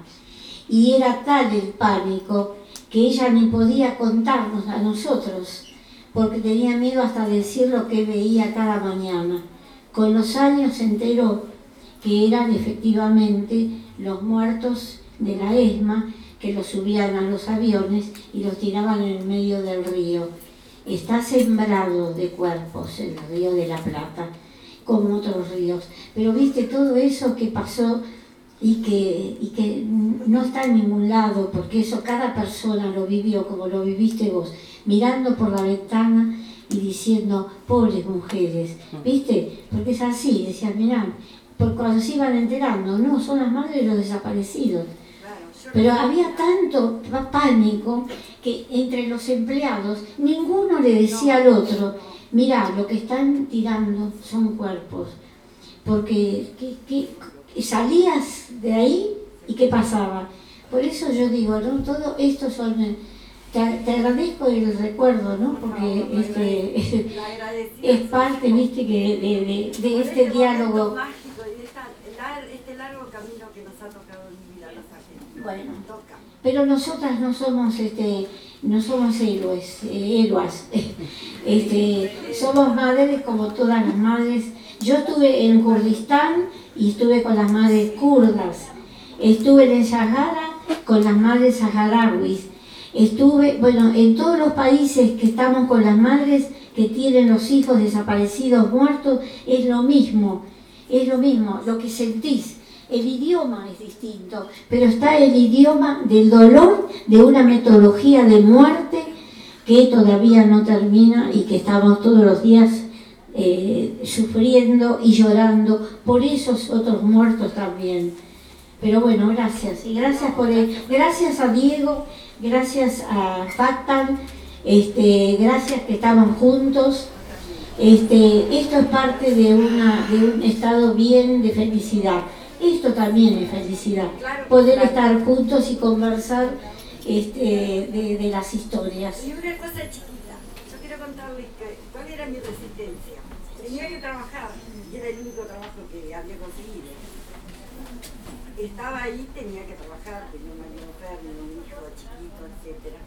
Y era tal el pánico que ella ni podía contarnos a nosotros, porque tenía miedo hasta decir lo que veía cada mañana. Con los años se enteró que eran efectivamente los muertos de la ESMA, que los subían a los aviones y los tiraban en el medio del río. Está sembrado de cuerpos el río de la Plata, como otros ríos. Pero viste todo eso que pasó y que, y que no está en ningún lado, porque eso cada persona lo vivió como lo viviste vos, mirando por la ventana y diciendo, pobres mujeres, ¿viste? Porque es así, decían, mirá, porque cuando se iban enterando, no, son las madres de los desaparecidos. Pero había tanto pánico que entre los empleados ninguno le decía al otro, mirá, lo que están tirando son cuerpos, porque ¿qué, qué, salías de ahí y qué pasaba? Por eso yo digo, ¿no? Todo esto son... Te, te agradezco el recuerdo, ¿no? Porque este, es, es parte, viste, que de, de, de este diálogo. Este largo camino que nos ha tocado vivir a los argentinos. Bueno, pero nosotras no somos, este, no somos héroes, eh, héroas. Este, somos madres como todas las madres. Yo estuve en Kurdistán y estuve con las madres kurdas. Estuve en Sahara con las madres saharauis. Estuve, bueno, en todos los países que estamos con las madres que tienen los hijos desaparecidos, muertos, es lo mismo, es lo mismo, lo que sentís. El idioma es distinto, pero está el idioma del dolor de una metodología de muerte que todavía no termina y que estamos todos los días eh, sufriendo y llorando por esos otros muertos también. Pero bueno, gracias. Y gracias por el, gracias a Diego, gracias a Factan, este, gracias que estamos juntos. Este, esto es parte de, una, de un estado bien de felicidad. Esto también es felicidad, poder estar juntos y conversar este, de, de las historias. Y una cosa chiquita, yo quiero contarles que, cuál era mi resistencia. Tenía que trabajar, y era el único trabajo que había conseguido. Estaba ahí, tenía que trabajar, tenía un marido enfermo, un hijo chiquito, etcétera.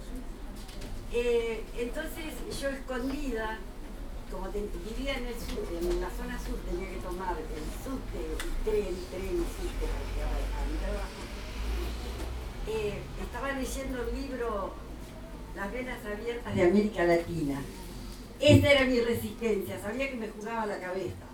Eh, entonces yo escondida, como te, vivía en el sur, en la zona sur, tenía que tomar el subte, el tren, tren y subte para llegar a mi trabajo. Eh, estaba leyendo el libro Las venas abiertas de América Latina. Esa era mi resistencia, sabía que me jugaba la cabeza.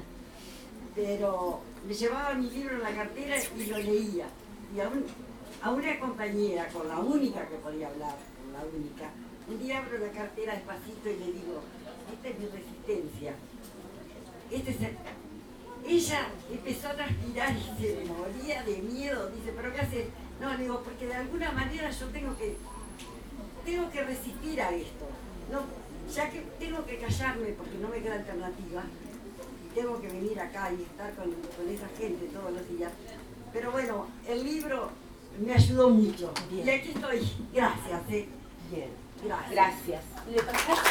Pero me llevaba mi libro en la cartera y lo leía. Y a, un, a una compañera, con la única que podía hablar, con la única, un día abro la cartera despacito y le digo, esta es mi resistencia. Este es el, ella empezó a transpirar y se moría de miedo. Dice, ¿pero qué haces? No, le digo, porque de alguna manera yo tengo que, tengo que resistir a esto. No, ya que tengo que callarme porque no me queda alternativa. Y tengo que venir acá y estar con, con esa gente todos los días. Pero bueno, el libro me ayudó mucho. Bien. Y aquí estoy. Gracias. ¿eh? Bien. Gracias. Gracias. Le pasaste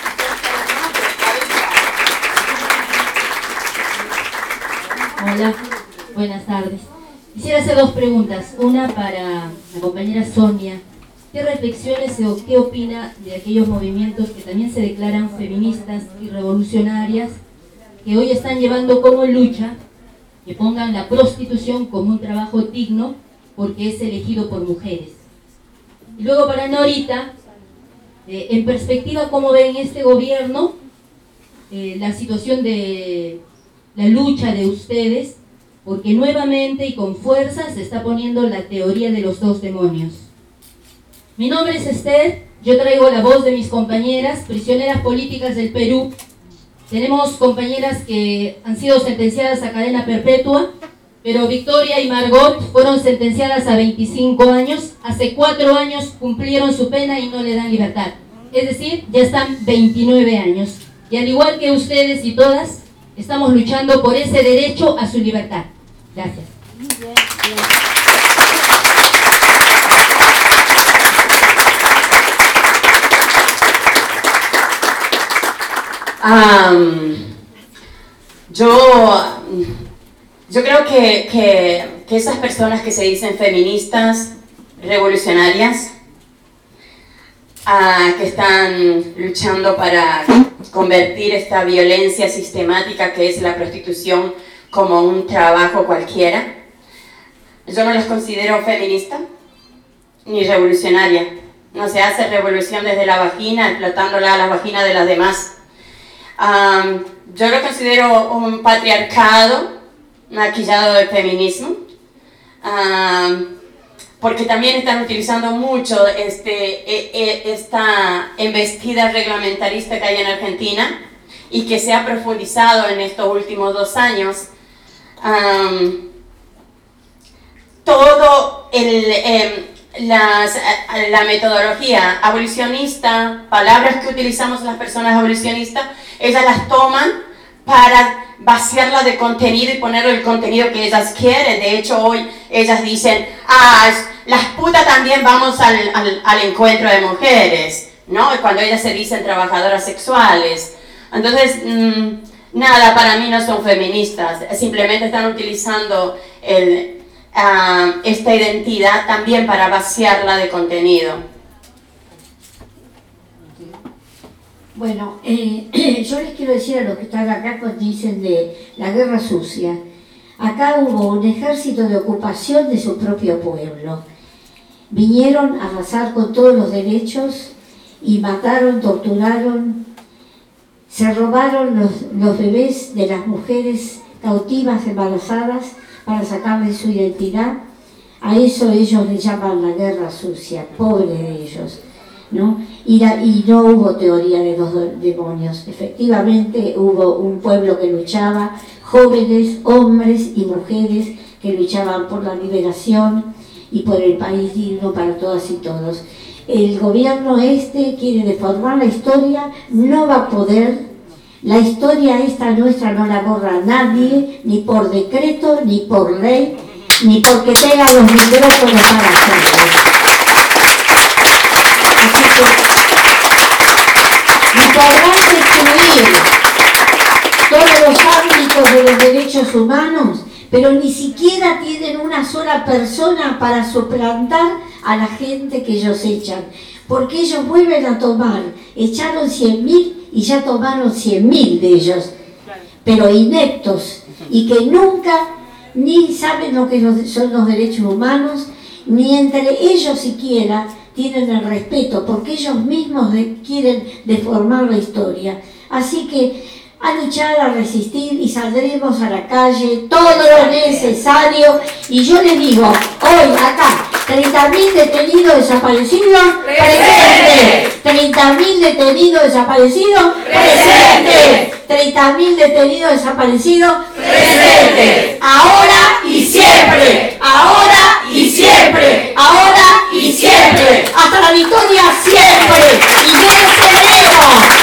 Hola, buenas tardes. Quisiera hacer dos preguntas. Una para la compañera Sonia. ¿Qué reflexiones o qué opina de aquellos movimientos que también se declaran feministas y revolucionarias, que hoy están llevando como lucha que pongan la prostitución como un trabajo digno porque es elegido por mujeres? Y luego para Norita, eh, en perspectiva, ¿cómo ven este gobierno eh, la situación de la lucha de ustedes? Porque nuevamente y con fuerza se está poniendo la teoría de los dos demonios. Mi nombre es Esther, yo traigo la voz de mis compañeras, prisioneras políticas del Perú. Tenemos compañeras que han sido sentenciadas a cadena perpetua, pero Victoria y Margot fueron sentenciadas a veinticinco años, hace cuatro años cumplieron su pena y no le dan libertad. Es decir, ya están veintinueve años. Y al igual que ustedes y todas, estamos luchando por ese derecho a su libertad. Gracias. Um, yo, yo creo que, que, que esas personas que se dicen feministas, revolucionarias, uh, que están luchando para convertir esta violencia sistemática que es la prostitución como un trabajo cualquiera, yo no las considero feministas ni revolucionarias. No se hace revolución desde la vagina, explotándola a la vagina de las demás. Um, yo lo considero un patriarcado maquillado de feminismo, um, porque también están utilizando mucho este, e, e, esta embestida reglamentarista que hay en Argentina y que se ha profundizado en estos últimos dos años. Um, todo el... Eh, Las, la metodología abolicionista, palabras que utilizamos las personas abolicionistas, ellas las toman para vaciarla de contenido y ponerle el contenido que ellas quieren. De hecho, hoy ellas dicen, ah, las putas también vamos al, al, al encuentro de mujeres, ¿no? Cuando ellas se dicen trabajadoras sexuales. Entonces, mmm, nada, para mí no son feministas, simplemente están utilizando el... Uh, esta identidad también para vaciarla de contenido. Bueno, eh, yo les quiero decir a los que están acá cuando dicen de la guerra sucia, acá hubo un ejército de ocupación de su propio pueblo. Vinieron a arrasar con todos los derechos y mataron, torturaron, se robaron los, los bebés de las mujeres cautivas, embarazadas, para sacarles su identidad. A eso ellos le llaman la guerra sucia, pobres de ellos, ¿no? Y, la, y no hubo teoría de los demonios, efectivamente hubo un pueblo que luchaba, jóvenes, hombres y mujeres que luchaban por la liberación y por el país digno para todas y todos. El gobierno este quiere deformar la historia, no va a poder. La historia esta nuestra no la borra nadie, ni por decreto, ni por ley, ni porque tengan los micrófonos para hacerlo. Así que, y podrán destruir todos los ámbitos de los derechos humanos, pero ni siquiera tienen una sola persona para suplantar a la gente que ellos echan. Porque ellos vuelven a tomar, echaron cien mil y ya tomaron cien mil de ellos, pero ineptos, y que nunca ni saben lo que son los derechos humanos, ni entre ellos siquiera tienen el respeto, porque ellos mismos de, quieren deformar la historia. Así que a luchar, a resistir, y saldremos a la calle todo lo necesario. Y yo les digo, hoy acá, treinta mil detenidos desaparecidos. Presente. treinta mil detenidos desaparecidos. Presente. treinta mil detenidos desaparecidos. Presente. Ahora y siempre. Ahora y siempre. Ahora y siempre. Hasta la victoria siempre. Y yo deseo.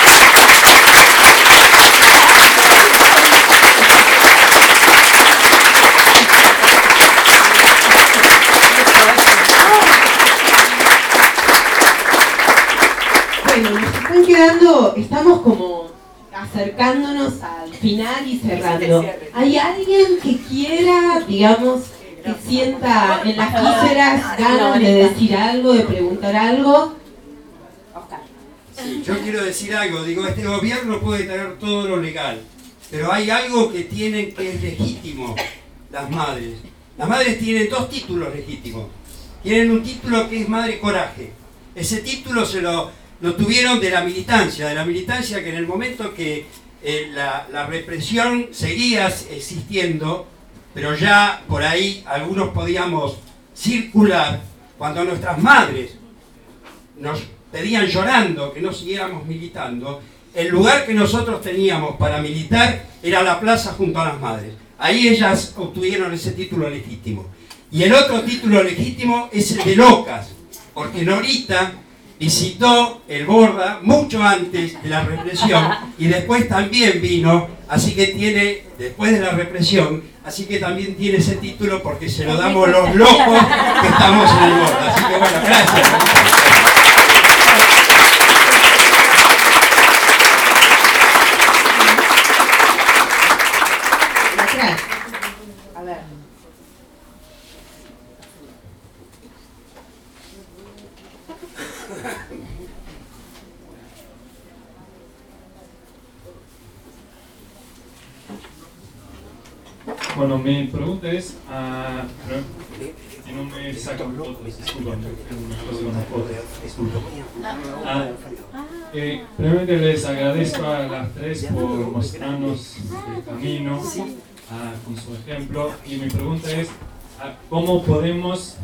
Bueno, nos están quedando, estamos como acercándonos al final y cerrando. ¿Hay alguien que quiera, digamos, que sienta en las vísceras ganas de decir algo, de preguntar algo? Sí, yo quiero decir algo, digo, este gobierno puede tener todo lo legal, pero hay algo que tienen que es legítimo, las madres. Las madres tienen dos títulos legítimos. Tienen un título que es Madre Coraje. Ese título se lo... lo tuvieron de la militancia, de la militancia que en el momento que eh, la, la represión seguía existiendo, pero ya por ahí algunos podíamos circular, cuando nuestras madres nos pedían llorando que no siguiéramos militando, el lugar que nosotros teníamos para militar era la plaza junto a las madres. Ahí ellas obtuvieron ese título legítimo. Y el otro título legítimo es el de locas, porque Norita visitó el Borda mucho antes de la represión y después también vino, así que tiene, después de la represión, así que también tiene ese título porque se lo damos los locos que estamos en el Borda. Así que bueno, gracias. Gracias. A ver. Bueno, mi pregunta es, uh, y no me sacan fotos, disculpen, uh, eh, Primeramente les agradezco a las tres por mostrarnos el camino uh, con su ejemplo, y mi pregunta es, uh, ¿cómo podemos,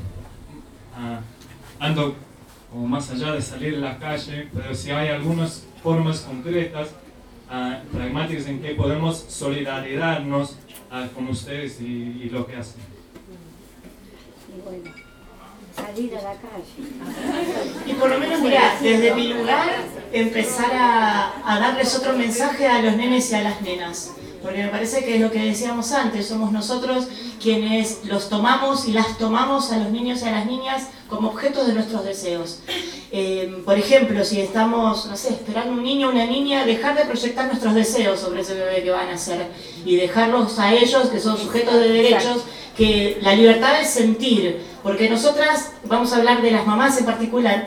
uh, ando como más allá de salir a la calle, pero si hay algunas formas concretas, uh, pragmáticas en que podemos solidarizarnos uh, con ustedes y, y lo que hacen? Y bueno, salir a la calle. Y por lo menos, mira, desde mi lugar, empezar a, a darles otro mensaje a los nenes y a las nenas. Porque me parece que es lo que decíamos antes, somos nosotros quienes los tomamos y las tomamos a los niños y a las niñas como objetos de nuestros deseos. Eh, por ejemplo, si estamos, no sé, esperando un niño o una niña, dejar de proyectar nuestros deseos sobre ese bebé que van a hacer y dejarlos a ellos, que son sujetos de derechos, que la libertad es sentir, porque nosotras, vamos a hablar de las mamás en particular,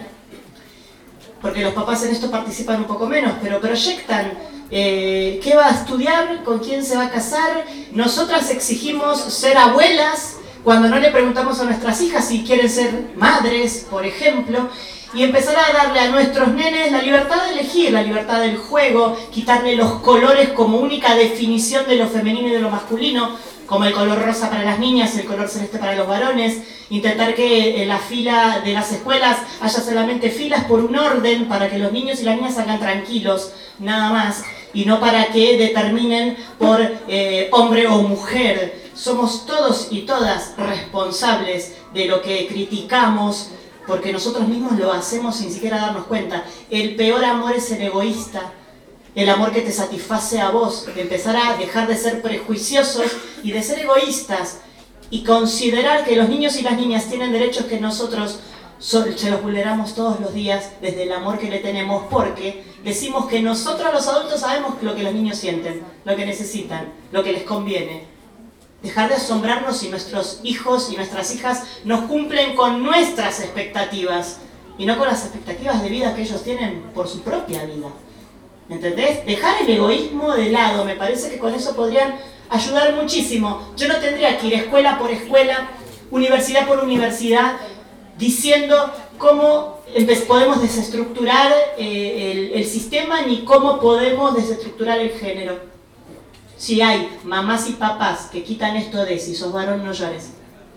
porque los papás en esto participan un poco menos, pero proyectan eh, qué va a estudiar, con quién se va a casar. Nosotras exigimos ser abuelas cuando no le preguntamos a nuestras hijas si quieren ser madres, por ejemplo, y empezar a darle a nuestros nenes la libertad de elegir, la libertad del juego, quitarle los colores como única definición de lo femenino y de lo masculino, como el color rosa para las niñas y el color celeste para los varones, intentar que en la fila de las escuelas haya solamente filas por un orden para que los niños y las niñas salgan tranquilos, nada más, y no para que determinen por eh, hombre o mujer. Somos todos y todas responsables de lo que criticamos, porque nosotros mismos lo hacemos sin siquiera darnos cuenta. El peor amor es el egoísta. El amor que te satisface a vos, de empezar a dejar de ser prejuiciosos y de ser egoístas y considerar que los niños y las niñas tienen derechos que nosotros se los vulneramos todos los días desde el amor que le tenemos, porque decimos que nosotros los adultos sabemos lo que los niños sienten, lo que necesitan, lo que les conviene. Dejar de asombrarnos si nuestros hijos y nuestras hijas no cumplen con nuestras expectativas y no con las expectativas de vida que ellos tienen por su propia vida. ¿Entendés? Dejar el egoísmo de lado, me parece que con eso podrían ayudar muchísimo. Yo no tendría que ir escuela por escuela, universidad por universidad, diciendo cómo podemos desestructurar eh, el, el sistema ni cómo podemos desestructurar el género. Si hay mamás y papás que quitan esto de si sos varón no llores,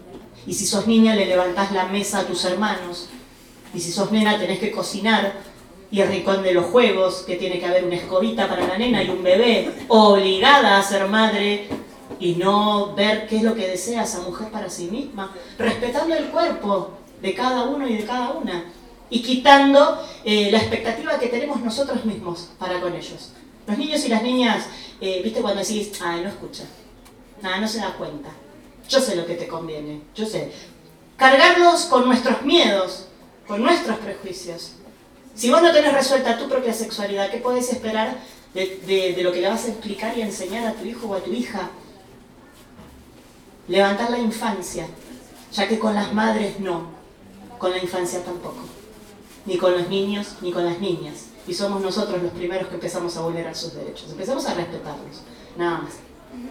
Y si sos niña le levantás la mesa a tus hermanos. Y si sos nena tenés que cocinar. Y el rincón de los juegos, que tiene que haber una escobita para la nena y un bebé. Obligada a ser madre y no ver qué es lo que desea esa mujer para sí misma. Respetando el cuerpo de cada uno y de cada una. Y quitando eh, la expectativa que tenemos nosotros mismos para con ellos. Los niños y las niñas, eh, viste cuando decís, ay, no escucha, nada, no se da cuenta. Yo sé lo que te conviene, yo sé. Cargarlos con nuestros miedos, con nuestros prejuicios. Si vos no tenés resuelta tu propia sexualidad, ¿qué podés esperar de, de, de lo que le vas a explicar y enseñar a tu hijo o a tu hija? Levantar la infancia, ya que con las madres no, con la infancia tampoco. Ni con los niños, ni con las niñas. Y somos nosotros los primeros que empezamos a vulnerar sus derechos. Empezamos a respetarlos, nada más.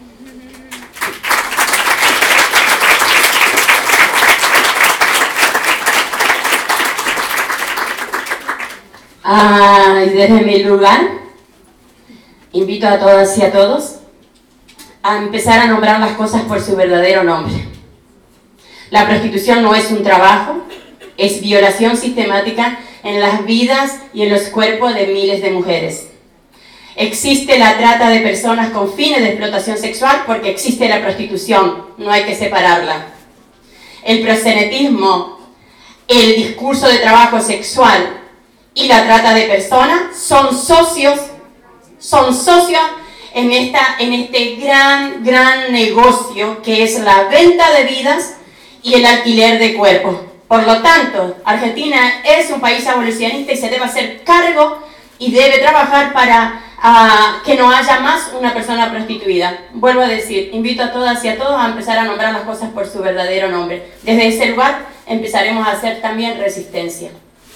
Ah, y desde mi lugar, invito a todas y a todos a empezar a nombrar las cosas por su verdadero nombre. La prostitución no es un trabajo, es violación sistemática en las vidas y en los cuerpos de miles de mujeres. Existe la trata de personas con fines de explotación sexual porque existe la prostitución, no hay que separarla. El proxenetismo, el discurso de trabajo sexual y la trata de personas son socios, son socios en, esta, en este gran, gran negocio que es la venta de vidas y el alquiler de cuerpos. Por lo tanto, Argentina es un país abolicionista y se debe hacer cargo y debe trabajar para uh, que no haya más una persona prostituida. Vuelvo a decir, invito a todas y a todos a empezar a nombrar las cosas por su verdadero nombre. Desde ese lugar empezaremos a hacer también resistencia.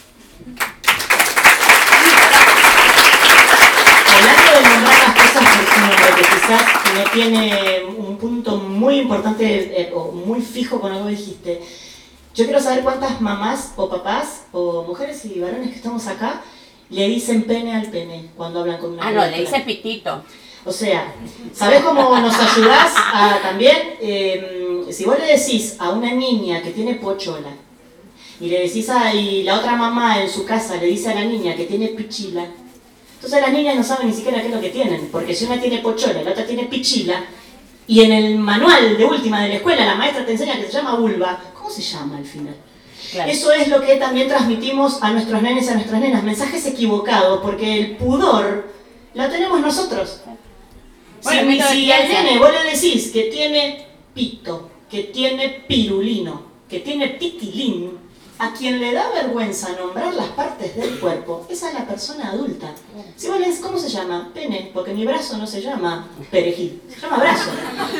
Hablando de nombrar las cosas por su nombre, que quizás no tiene un punto muy importante eh, o muy fijo con lo que dijiste. Yo quiero saber cuántas mamás o papás o mujeres y varones que estamos acá le dicen pene al pene cuando hablan con una Ah, no, le dicen pitito. O sea, ¿sabés cómo nos ayudás a, también? Eh, si vos le decís a una niña que tiene pochola y le decís a y la otra mamá en su casa le dice a la niña que tiene pichila, entonces las niñas no saben ni siquiera qué es lo que tienen, porque si una tiene pochola y la otra tiene pichila, y en el manual de última de la escuela la maestra te enseña que se llama vulva, ¿cómo se llama al final? Claro. Eso es lo que también transmitimos a nuestros nenes y a nuestras nenas, mensajes equivocados, porque el pudor lo tenemos nosotros. Bueno, si si al nene vos le decís que tiene pito, que tiene pirulino, que tiene pitilín, a quien le da vergüenza nombrar las partes del cuerpo, esa es la persona adulta. Si vos le decís, ¿cómo se llama? Pene, porque mi brazo no se llama perejil, se llama brazo.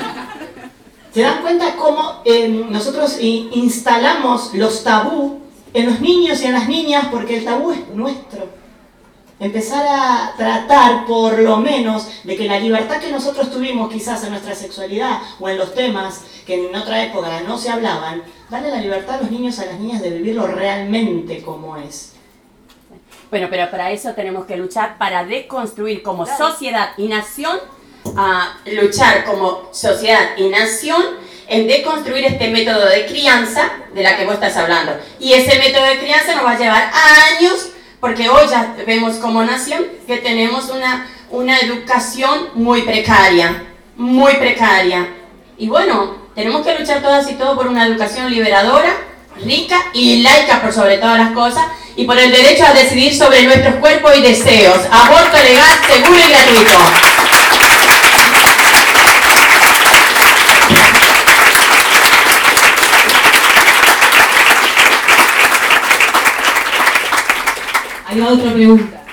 ¿Se dan cuenta cómo eh, nosotros instalamos los tabú en los niños y en las niñas? Porque el tabú es nuestro. Empezar a tratar, por lo menos, de que la libertad que nosotros tuvimos quizás en nuestra sexualidad o en los temas que en otra época no se hablaban, darle la libertad a los niños y a las niñas de vivirlo realmente como es. Bueno, pero para eso tenemos que luchar para deconstruir como sociedad y nación, a luchar como sociedad y nación en deconstruir este método de crianza de la que vos estás hablando. Y ese método de crianza nos va a llevar años, porque hoy ya vemos como nación que tenemos una, una educación muy precaria, muy precaria. Y bueno, tenemos que luchar todas y todos por una educación liberadora, rica y laica por sobre todas las cosas, y por el derecho a decidir sobre nuestros cuerpos y deseos. Aborto legal, seguro y gratuito. Hay otra pregunta.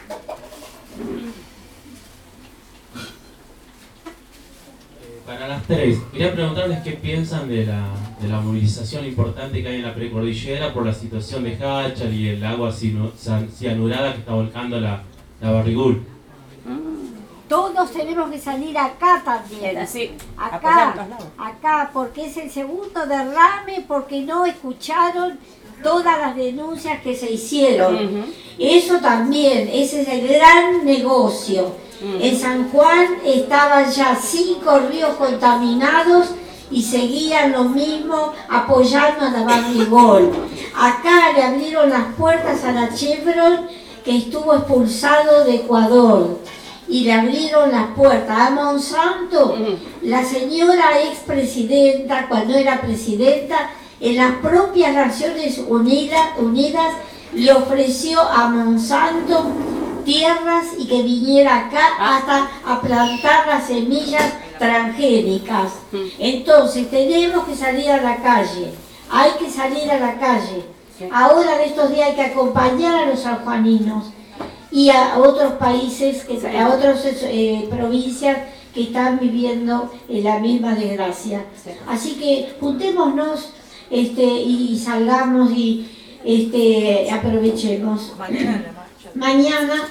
Para las tres, quería preguntarles qué piensan de la, de la movilización importante que hay en la precordillera por la situación de Hachal y el agua cianurada que está volcando la, la Barrigul. Todos tenemos que salir acá también, sí, acá, acá, porque es el segundo derrame, porque no escucharon todas las denuncias que se hicieron. Uh-huh. Eso también, ese es el gran negocio. Uh-huh. En San Juan estaban ya cinco ríos contaminados y seguían lo mismo apoyando a la Barrigol. Acá le abrieron las puertas a la Chevron, que estuvo expulsado de Ecuador, y le abrieron las puertas a Monsanto. La señora expresidenta, cuando era presidenta, en las propias Naciones Unidas, Unidas le ofreció a Monsanto tierras y que viniera acá hasta a plantar las semillas transgénicas. Entonces tenemos que salir a la calle, hay que salir a la calle. Ahora en estos días hay que acompañar a los sanjuaninos y a otros países, que, a otras eh, provincias que están viviendo en la misma desgracia. Así que juntémonos este, y salgamos y este, aprovechemos. Mañana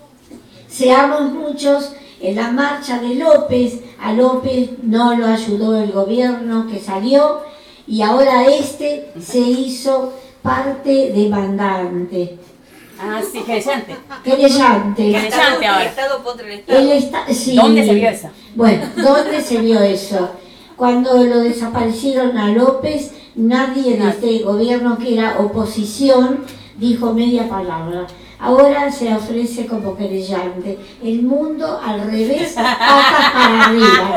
seamos muchos en la marcha de López. A López no lo ayudó el gobierno que salió y ahora este se hizo parte demandante. Ah, sí, querellante. Querellante. Querellante ahora. El Estado contra el Estado. El esta, sí. ¿Dónde se vio eso? Bueno, ¿dónde se vio eso? Cuando lo desaparecieron a López, nadie de este gobierno que era oposición dijo media palabra. Ahora se ofrece como querellante. El mundo al revés, patas para arriba.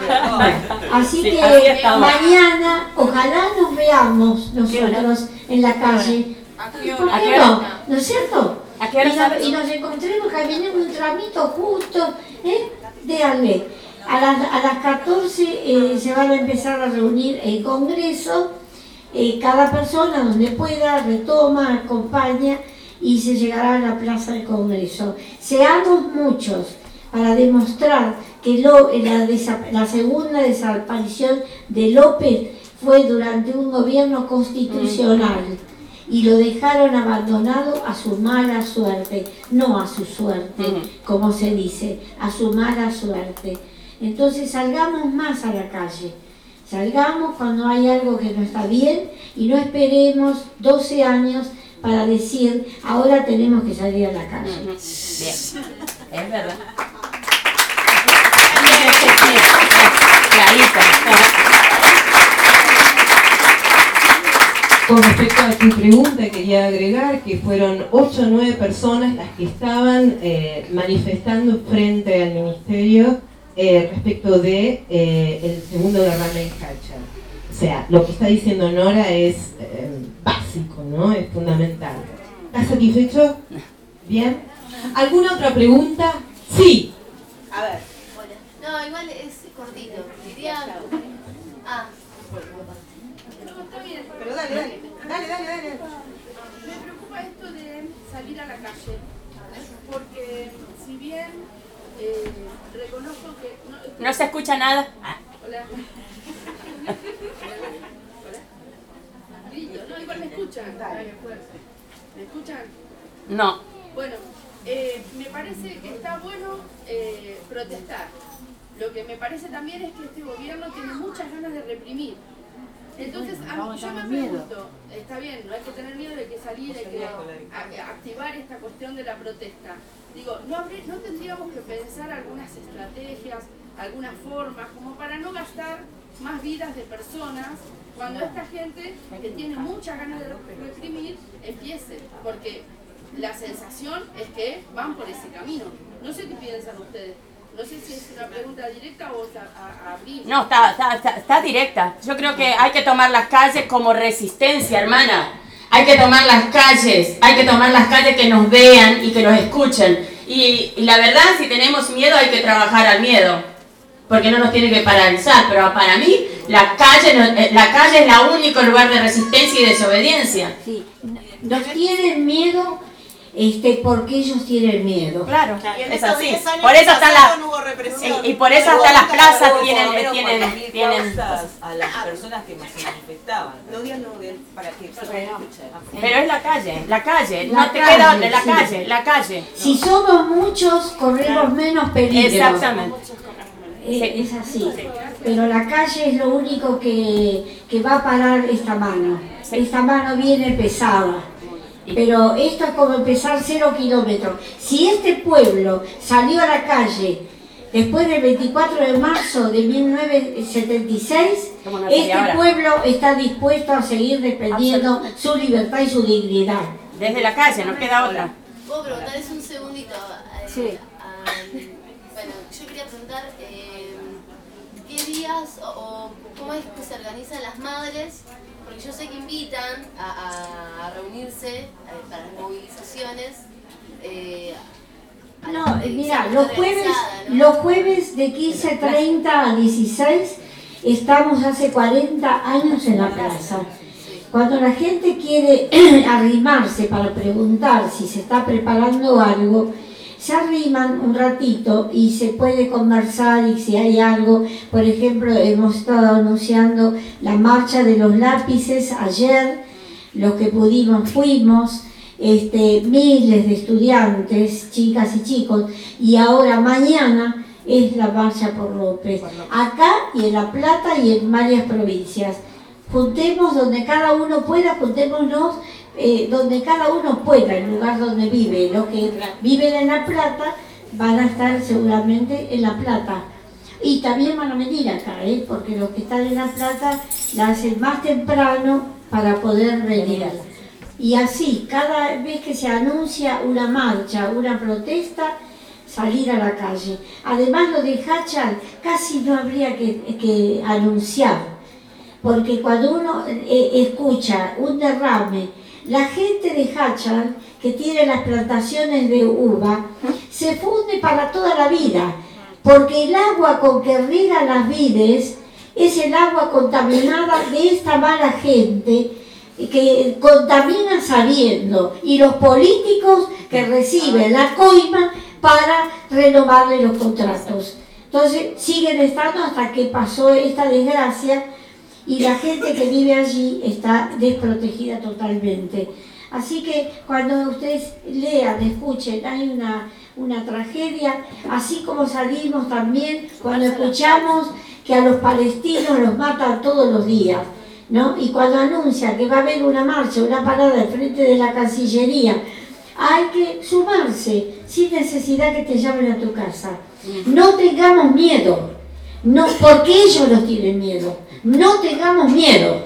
Así Sí, que así mañana, ojalá nos veamos nosotros en la calle. ¿Por ¿A qué qué no? hora? ¿No es cierto? ¿A qué hora y, nos, sabes? y nos encontremos, caminemos un tramito justo, ¿eh? Déjale. A las, a las catorce eh, se van a empezar a reunir el Congreso, eh, cada persona donde pueda retoma, acompaña y se llegará a la plaza del Congreso. Seamos muchos para demostrar que lo, la, la segunda desaparición de López fue durante un gobierno constitucional y lo dejaron abandonado a su mala suerte, no a su suerte, como se dice, a su mala suerte. Entonces salgamos más a la calle, salgamos cuando hay algo que no está bien y no esperemos doce años para decir, ahora tenemos que salir a la calle. Bien, es verdad. Clarito. Con respecto a tu pregunta, quería agregar que fueron ocho o nueve personas las que estaban eh, manifestando frente al Ministerio eh, respecto de eh, el segundo derrame en Calcha. O sea, lo que está diciendo Nora es eh, básico, ¿no? Es fundamental. ¿Estás satisfecho? ¿Bien? ¿Alguna otra pregunta? Sí. A ver. No, igual es cortito. Diría... Ah. Pero dale, dale, dale, dale, dale. Me preocupa esto de salir a la calle, porque si bien eh, reconozco que... No, No se escucha nada. Hola. Hola. Listo, no, igual me escuchan. ¿Me escuchan? No. Bueno, eh, me parece que está bueno eh, protestar. Lo que me parece también es que este gobierno tiene muchas ganas de reprimir. Entonces, a mí, yo me pregunto, está bien, no hay que tener miedo, hay que salir, hay que a, activar esta cuestión de la protesta. Digo, ¿no, habría, ¿no tendríamos que pensar algunas estrategias, algunas formas, como para no gastar más vidas de personas cuando esta gente que tiene muchas ganas de reprimir empiece? Porque la sensación es que van por ese camino. No sé qué piensan ustedes. No sé si es una pregunta directa o a, a abrir. No, está, está, está, está directa. Yo creo que hay que tomar las calles como resistencia, hermana. Hay que tomar las calles, hay que tomar las calles que nos vean y que nos escuchen. Y, y la verdad, si tenemos miedo, hay que trabajar al miedo, porque no nos tiene que paralizar. Pero para mí, la calle, la calle es el único lugar de resistencia y desobediencia. Sí. Nos tienen miedo este, porque ellos tienen miedo. Claro, Y es así. diez años Por eso que hasta pasaron la hubo represión. y, y por eso Pero hasta las nunca plazas hubo tienen por lo menos tienen cuatro mil tienen causas a las personas que se manifestaban. No digan no, para que se Pero es la calle, la calle, La no te calle, queda otra, la sí. calle, la calle. Si somos muchos, corremos menos peligro. Exactamente. Eh, Es así. Pero la calle es lo único que, que va a parar esta mano. Esta mano viene pesada. Pero esto es como empezar cero kilómetros. Si este pueblo salió a la calle después del veinticuatro de marzo de mil novecientos setenta y seis, este ahora? pueblo está dispuesto a seguir defendiendo su libertad y su dignidad. Desde la calle, no queda otra. ¿Puedo preguntarles un segundito? Eh, Sí. a- bueno, yo quería preguntar eh, qué días o, o cómo es que se organizan las madres, porque yo sé que invitan a, a- a reunirse eh, para las movilizaciones. Eh, a No, las eh, que mira, son los jueves, organizadas, ¿no? los jueves de quince treinta a dieciséis estamos hace cuarenta años en la plaza. Cuando la gente quiere arrimarse para preguntar si se está preparando algo, se arriman un ratito y se puede conversar, y si hay algo, por ejemplo, hemos estado anunciando la marcha de los lápices ayer, los que pudimos fuimos, este, miles de estudiantes, chicas y chicos, y ahora mañana es la marcha por López, acá y en La Plata y en varias provincias. Juntemos donde cada uno pueda, juntémonos eh, donde cada uno pueda, el lugar donde vive. Los que viven en La Plata van a estar seguramente en La Plata. Y también van a venir acá, ¿eh? Porque los que están en La Plata la hacen más temprano para poder venir. Y así, cada vez que se anuncia una marcha, una protesta, salir a la calle. Además, lo de Hachal casi no habría que, que anunciar. Porque cuando uno eh, escucha un derrame, la gente de Hachal, que tiene las plantaciones de uva, se funde para toda la vida, porque el agua con que riegan las vides es el agua contaminada de esta mala gente que contamina sabiendo, y los políticos que reciben la coima para renovarle los contratos. Entonces siguen estando hasta que pasó esta desgracia, y la gente que vive allí está desprotegida totalmente. Así que cuando ustedes lean, escuchen, hay una, una tragedia, así como salimos también cuando escuchamos que a los palestinos los matan todos los días, ¿no? Y cuando anuncia que va a haber una marcha, una parada al frente de la Cancillería, hay que sumarse sin necesidad que te llamen a tu casa. No tengamos miedo, no, porque ellos nos tienen miedo. No tengamos miedo.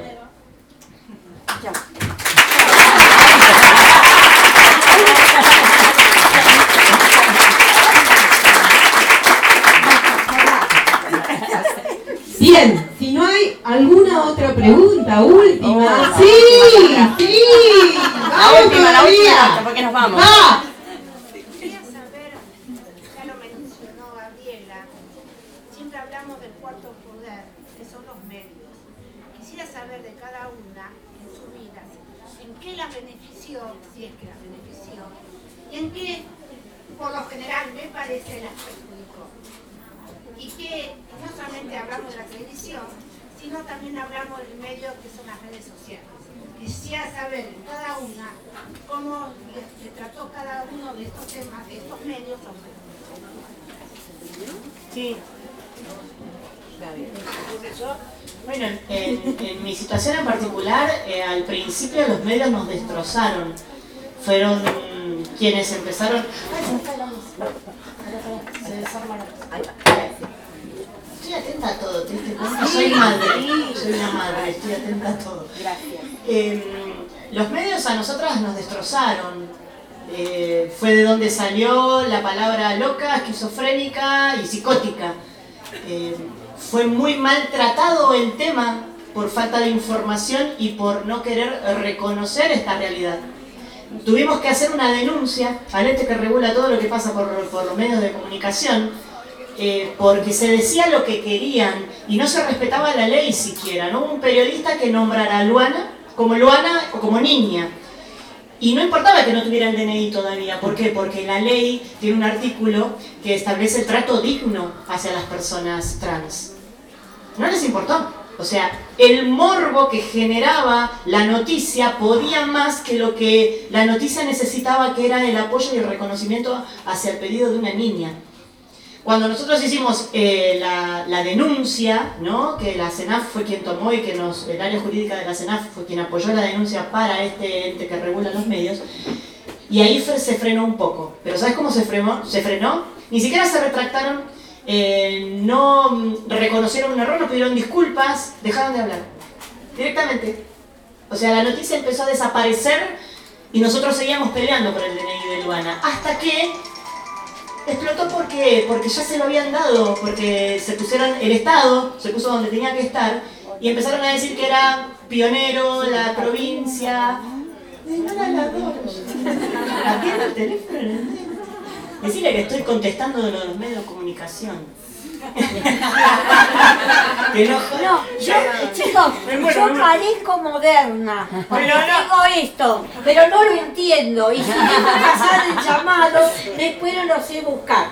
Bien, si no hay alguna otra pregunta, última. Oh, sí, sí. La Vamos última, la todavía. última, porque nos vamos. Va. Quería saber, ya lo mencionó Gabriela, siempre hablamos del cuarto poder, que son los medios. Quisiera saber de cada una, en su vida, en qué las benefició, si es que las benefició, y en qué, por lo general, me parece, las perjudicó. Y que no solamente hablamos de la televisión, sino también hablamos del medio que son las redes sociales. Quisiera saber en cada una cómo le, le trató cada uno de estos temas, de estos medios. Sí. Bueno, en, en mi situación en particular, eh, al principio los medios nos destrozaron. Fueron quienes empezaron... Ay, se me cae la luz. Se desarma la... Ahí va. Estoy atenta a todo, ¿te diste cuenta? Soy madre, soy una madre, estoy atenta a todo. Gracias. Eh, los medios a nosotras nos destrozaron. Eh, fue de donde salió la palabra loca, esquizofrénica y psicótica. Eh, fue muy maltratado el tema por falta de información y por no querer reconocer esta realidad. Tuvimos que hacer una denuncia al ente que regula todo lo que pasa por, por los medios de comunicación, eh, porque se decía lo que querían y no se respetaba la ley siquiera. No hubo un periodista que nombrara a Luana como Luana o como niña. Y no importaba que no tuviera el D N I todavía. ¿Por qué? Porque la ley tiene un artículo que establece el trato digno hacia las personas trans. No les importó. O sea, el morbo que generaba la noticia podía más que lo que la noticia necesitaba, que era el apoyo y el reconocimiento hacia el pedido de una niña. Cuando nosotros hicimos eh, la, la denuncia, ¿no? Que la CENAF fue quien tomó y que nos, el área jurídica de la CENAF fue quien apoyó la denuncia para este ente que regula los medios, y ahí fue, se frenó un poco. Pero ¿sabes cómo se frenó? Se frenó, ni siquiera se retractaron eh, no reconocieron un error, no pidieron disculpas, dejaron de hablar. Directamente. O sea, la noticia empezó a desaparecer y nosotros seguíamos peleando por el D N I de Luana. Hasta que explotó. ¿Por qué? Porque ya se lo habían dado, porque se pusieron, el Estado se puso donde tenía que estar y empezaron a decir que era pionero, la provincia. No la adoro. Atiende el teléfono. Decirle que estoy contestando de los medios de comunicación. Que no, no, yo, chicos, yo parezco moderna, porque tengo esto, pero no lo entiendo, y si tengo que pasar el llamado, después no lo sé buscar.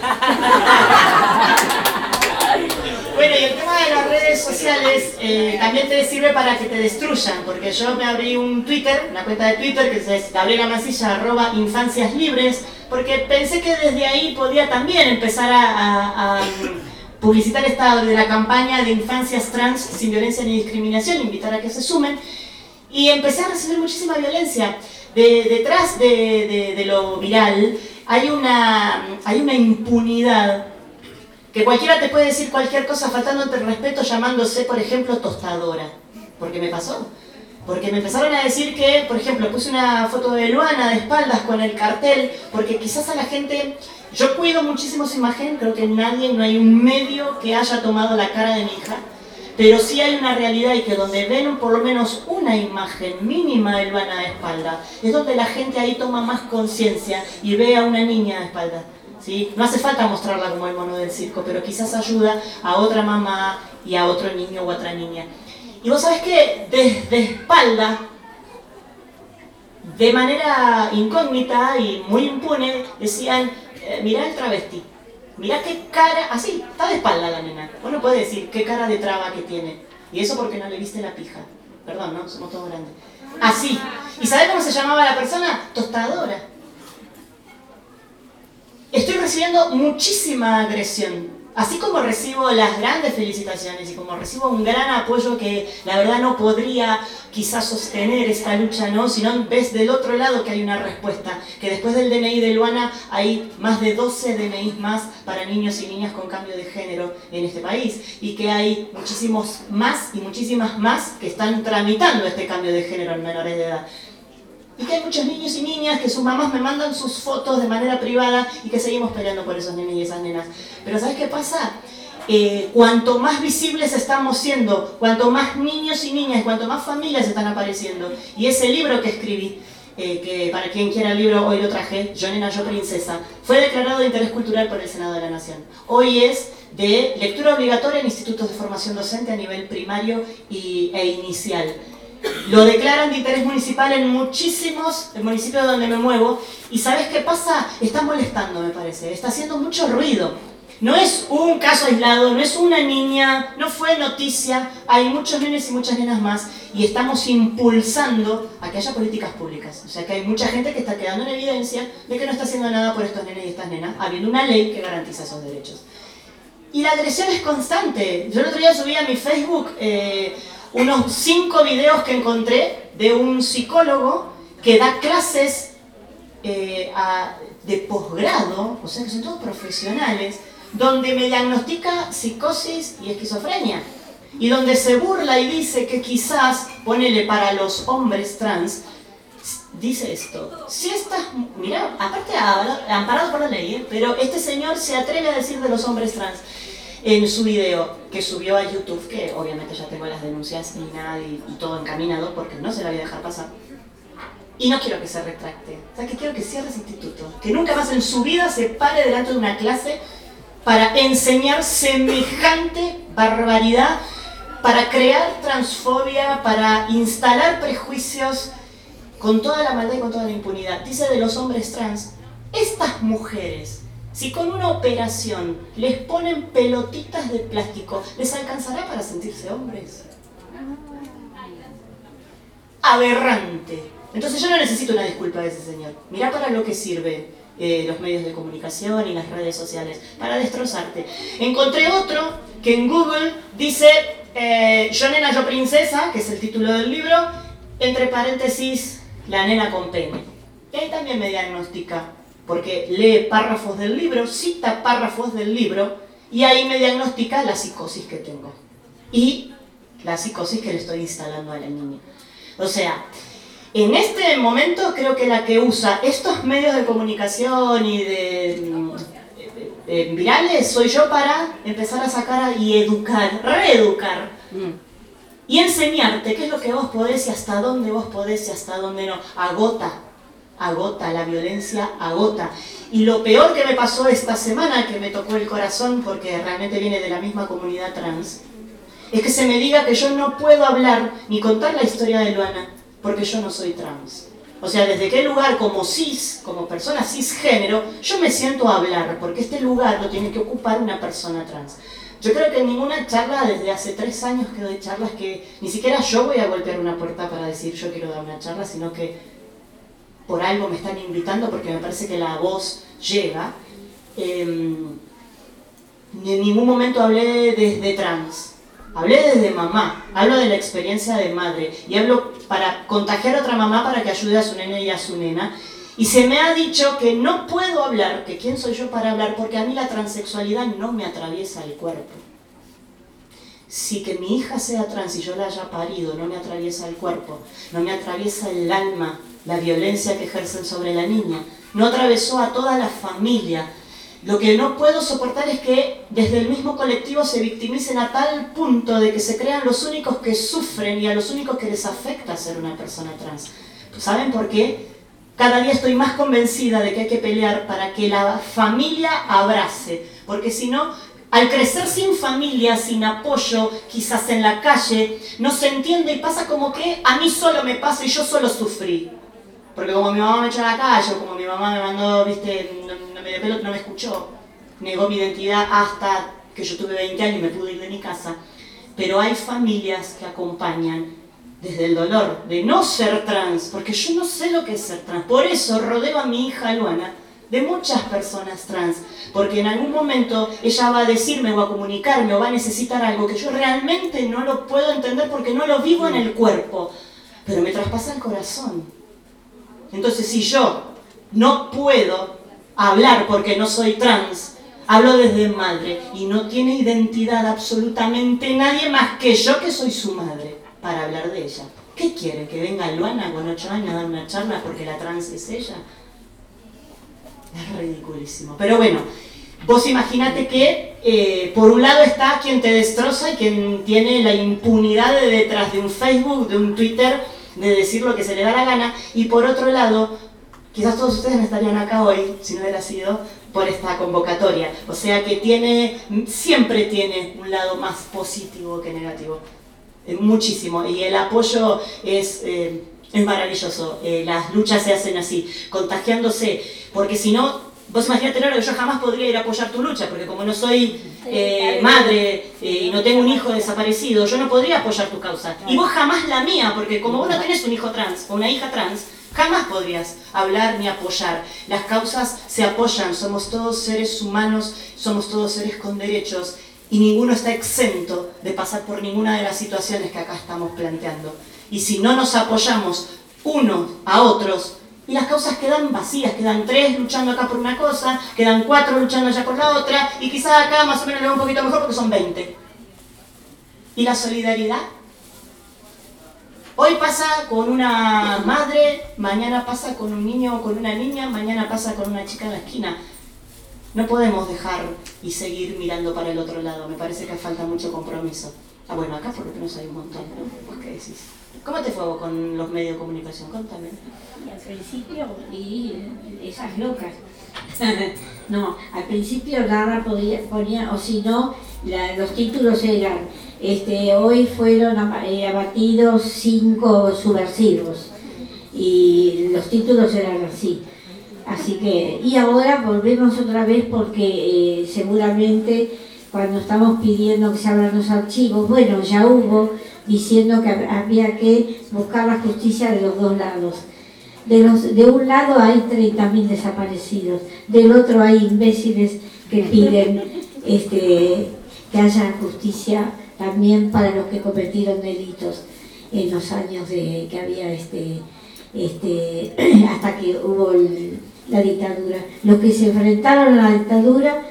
Bueno, y el tema de las redes sociales eh, también te sirve para que te destruyan, porque yo me abrí un Twitter, una cuenta de Twitter que es Gabriela Mancilla, arroba Infancias Libres, porque pensé que desde ahí podía también empezar a, a, a publicitar esta de la campaña de infancias trans sin violencia ni discriminación, invitar a que se sumen, y empecé a recibir muchísima violencia. De, detrás de, de, de lo viral hay una, hay una impunidad que cualquiera te puede decir cualquier cosa faltándote el respeto llamándose, por ejemplo, tostadora. Porque me pasó. Porque me empezaron a decir que, por ejemplo, puse una foto de Luana de espaldas con el cartel, porque quizás a la gente... Yo cuido muchísimo su imagen, creo que nadie, no hay un medio que haya tomado la cara de mi hija, pero sí hay una realidad y que donde ven por lo menos una imagen mínima de Luana de espalda, es donde la gente ahí toma más conciencia y ve a una niña de espalda. ¿Sí? No hace falta mostrarla como el mono del circo, pero quizás ayuda a otra mamá y a otro niño u otra niña. Y vos sabés que desde espalda, de manera incógnita y muy impune, decían, eh, mirá el travesti, mirá qué cara, así, está de espalda la nena. Vos no podés decir qué cara de traba que tiene. Y eso porque no le viste la pija. Perdón, ¿no? Somos todos grandes. Así. ¿Y sabés cómo se llamaba la persona? Tostadora. Estoy recibiendo muchísima agresión, así como recibo las grandes felicitaciones y como recibo un gran apoyo que la verdad no podría quizás sostener esta lucha, ¿no? Si no ves del otro lado que hay una respuesta, que después del D N I de Luana hay más de doce D N Is más para niños y niñas con cambio de género en este país y que hay muchísimos más y muchísimas más que están tramitando este cambio de género en menores de edad. Y que hay muchos niños y niñas que sus mamás me mandan sus fotos de manera privada y que seguimos peleando por esos nenes y esas nenas. Pero ¿sabes qué pasa? Eh, cuanto más visibles estamos siendo, cuanto más niños y niñas, cuanto más familias están apareciendo. Y ese libro que escribí, eh, que para quien quiera el libro, hoy lo traje, Yo Nena, Yo Princesa, fue declarado de interés cultural por el Senado de la Nación. Hoy es de lectura obligatoria en institutos de formación docente a nivel primario y, e inicial. Lo declaran de interés municipal en muchísimos municipios donde me muevo y ¿sabes qué pasa? Está molestando, me parece, está haciendo mucho ruido. No es un caso aislado, no es una niña, no fue noticia, hay muchos nenes y muchas nenas más y estamos impulsando a que haya políticas públicas. O sea que hay mucha gente que está quedando en evidencia de que no está haciendo nada por estos nenes y estas nenas, habiendo una ley que garantiza esos derechos. Y la agresión es constante. Yo el otro día subí a mi Facebook eh, unos cinco videos que encontré de un psicólogo que da clases eh, a, de posgrado, o sea que son todos profesionales, donde me diagnostica psicosis y esquizofrenia. Y donde se burla y dice que quizás, ponele para los hombres trans, dice esto, si estas, mira, aparte amparado por la ley, ¿eh? Pero este señor se atreve a decir de los hombres trans en su video que subió a YouTube, que obviamente ya tengo las denuncias y nada y, y todo encaminado porque no se la voy a dejar pasar. Y no quiero que se retracte, o sea que quiero que cierre ese instituto, que nunca más en su vida se pare delante de una clase para enseñar semejante barbaridad, para crear transfobia, para instalar prejuicios con toda la maldad y con toda la impunidad. Dice de los hombres trans, estas mujeres, si con una operación les ponen pelotitas de plástico, ¿les alcanzará para sentirse hombres? Aberrante. Entonces yo no necesito una disculpa de ese señor. Mirá para lo que sirve eh, los medios de comunicación y las redes sociales, para destrozarte. Encontré otro que en Google dice eh, Yo Nena, Yo Princesa, que es el título del libro, entre paréntesis, la nena con pene. Y ahí también me diagnostica, porque lee párrafos del libro, cita párrafos del libro, y ahí me diagnostica la psicosis que tengo y la psicosis que le estoy instalando a la niña. O sea, en este momento creo que la que usa estos medios de comunicación y de, de, de virales soy yo para empezar a sacar y educar, reeducar. Y enseñarte qué es lo que vos podés y hasta dónde vos podés y hasta dónde no. Agota, agota, la violencia agota. Y lo peor que me pasó esta semana, que me tocó el corazón porque realmente viene de la misma comunidad trans, es que se me diga que yo no puedo hablar ni contar la historia de Luana porque yo no soy trans. O sea, desde qué lugar como cis, como persona cisgénero, yo me siento a hablar, porque este lugar lo tiene que ocupar una persona trans. Yo creo que en ninguna charla, desde hace tres años que doy charlas, que ni siquiera yo voy a golpear una puerta para decir yo quiero dar una charla, sino que por algo me están invitando, porque me parece que la voz llega. Eh, en ningún momento hablé desde trans, hablé desde mamá, hablo de la experiencia de madre, y hablo para contagiar a otra mamá para que ayude a su nene y a su nena. Y se me ha dicho que no puedo hablar, que quién soy yo para hablar, porque a mí la transexualidad no me atraviesa el cuerpo. Si que mi hija sea trans y yo la haya parido no me atraviesa el cuerpo, no me atraviesa el alma, la violencia que ejercen sobre la niña, no atravesó a toda la familia. Lo que no puedo soportar es que desde el mismo colectivo se victimicen a tal punto de que se crean los únicos que sufren y a los únicos que les afecta ser una persona trans. ¿Saben por qué? Cada día estoy más convencida de que hay que pelear para que la familia abrace, porque si no, al crecer sin familia, sin apoyo, quizás en la calle, no se entiende y pasa como que a mí solo me pasa y yo solo sufrí. Porque como mi mamá me echó a la calle, o como mi mamá me mandó, viste, no, no me dio pelo, no me escuchó, negó mi identidad hasta que yo tuve veinte años y me pude ir de mi casa. Pero hay familias que acompañan desde el dolor de no ser trans, porque yo no sé lo que es ser trans. Por eso rodeo a mi hija Luana de muchas personas trans, porque en algún momento ella va a decirme o a comunicarme o va a necesitar algo que yo realmente no lo puedo entender porque no lo vivo en el cuerpo, pero me traspasa el corazón. Entonces, si yo no puedo hablar porque no soy trans, hablo desde madre y no tiene identidad absolutamente nadie más que yo, que soy su madre, para hablar de ella. ¿Qué quieren? ¿Que venga Luana con ocho años a dar una charla porque la trans es ella? Es ridiculísimo. Pero bueno, vos imaginate que eh, por un lado está quien te destroza y quien tiene la impunidad de detrás de un Facebook, de un Twitter, de decir lo que se le da la gana, y por otro lado, quizás todos ustedes no estarían acá hoy si no hubiera sido por esta convocatoria. O sea que tiene, siempre tiene un lado más positivo que negativo. Muchísimo, y el apoyo es, eh, es maravilloso. Eh, las luchas se hacen así, contagiándose, porque si no, vos imaginate, Laura, que yo jamás podría ir a apoyar tu lucha, porque como no soy eh, madre eh, y no tengo un hijo desaparecido, yo no podría apoyar tu causa, y vos jamás la mía, porque como vos no tenés un hijo trans o una hija trans, jamás podrías hablar ni apoyar. Las causas se apoyan, somos todos seres humanos, somos todos seres con derechos, y ninguno está exento de pasar por ninguna de las situaciones que acá estamos planteando. Y si no nos apoyamos unos a otros, y las causas quedan vacías, quedan tres luchando acá por una cosa, quedan cuatro luchando allá por la otra, y quizás acá más o menos le va un poquito mejor porque son veinte. ¿Y la solidaridad? Hoy pasa con una madre, mañana pasa con un niño o con una niña, mañana pasa con una chica en la esquina. No podemos dejar y seguir mirando para el otro lado, me parece que falta mucho compromiso. Ah, bueno, acá por lo menos hay un montón, ¿no? ¿Vos qué decís? ¿Cómo te fue vos con los medios de comunicación? Contame. Y al principio, y esas locas. No, al principio nada podía, ponía, o si no, la, los títulos eran, este, hoy fueron abatidos cinco subversivos, y los títulos eran así. Así que, y ahora volvemos otra vez porque eh, seguramente cuando estamos pidiendo que se abran los archivos, bueno, ya hubo diciendo que había que buscar la justicia de los dos lados. De, los, de un lado hay treinta mil desaparecidos, del otro hay imbéciles que piden este, que haya justicia también para los que cometieron delitos en los años de, que había este, este, hasta que hubo el, la dictadura. Los que se enfrentaron a la dictadura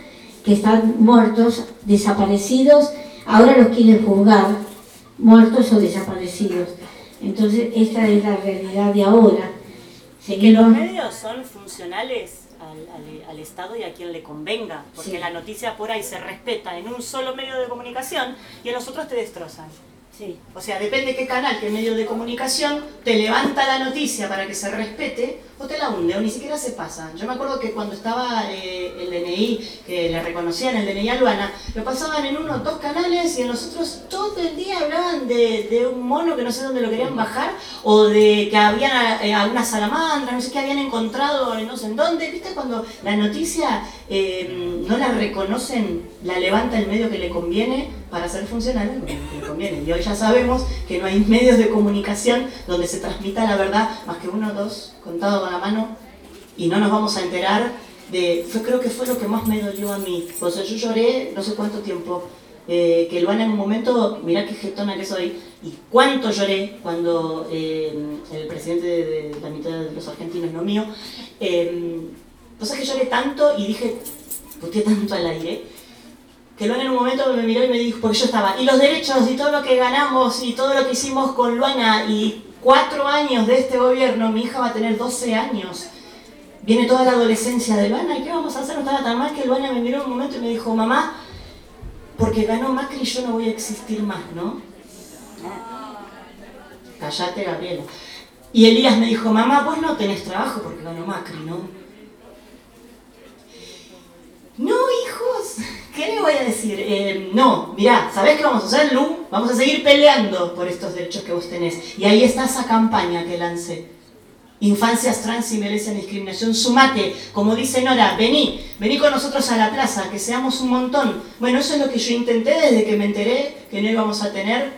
que están muertos, desaparecidos, ahora los quieren juzgar, muertos o desaparecidos. Entonces esta es la realidad de ahora. Y que los medios son funcionales al, al, al Estado y a quien le convenga, porque sí. La noticia por ahí se respeta en un solo medio de comunicación y en los otros te destrozan. Sí. O sea, depende qué canal, qué medio de comunicación te levanta la noticia para que se respete o te la hunde o ni siquiera se pasa. Yo me acuerdo que cuando estaba eh, el D N I, que le reconocían el D N I a Luana, lo pasaban en uno o dos canales y en los otros todo el día hablaban de, de un mono que no sé dónde lo querían bajar o de que habían a, a una salamandra, no sé qué habían encontrado en no sé en dónde. ¿Viste? Cuando la noticia eh, no la reconocen, la levanta el medio que le conviene para ser funcional, el medio que le conviene. Y hoy ya sabemos que no hay medios de comunicación donde se transmita la verdad más que uno o dos contados con la mano y no nos vamos a enterar de... Fue, creo que fue lo que más me dolió a mí. O sea, yo lloré no sé cuánto tiempo, eh, que Luana en un momento, mirá qué jetona que soy, y cuánto lloré cuando eh, el presidente de, de la mitad de los argentinos, no mío, eh, pues es que lloré tanto y dije, puteé tanto al aire, que Luana en un momento me miró y me dijo, porque yo estaba, y los derechos y todo lo que ganamos y todo lo que hicimos con Luana y cuatro años de este gobierno, mi hija va a tener doce años, viene toda la adolescencia de Luana, ¿y qué vamos a hacer? No estaba tan mal que Luana me miró en un momento y me dijo, mamá, porque ganó Macri yo no voy a existir más, ¿no? Cállate, Gabriela. Y Elías me dijo, mamá, vos no tenés trabajo porque ganó Macri, ¿no? No, hijos, ¿qué le voy a decir? Eh, no, mirá, ¿sabés qué vamos a hacer, Lu? Vamos a seguir peleando por estos derechos que vos tenés. Y ahí está esa campaña que lancé. Infancias trans y merecen discriminación. Sumate, como dice Nora, vení, vení con nosotros a la plaza, que seamos un montón. Bueno, eso es lo que yo intenté desde que me enteré que no íbamos a tener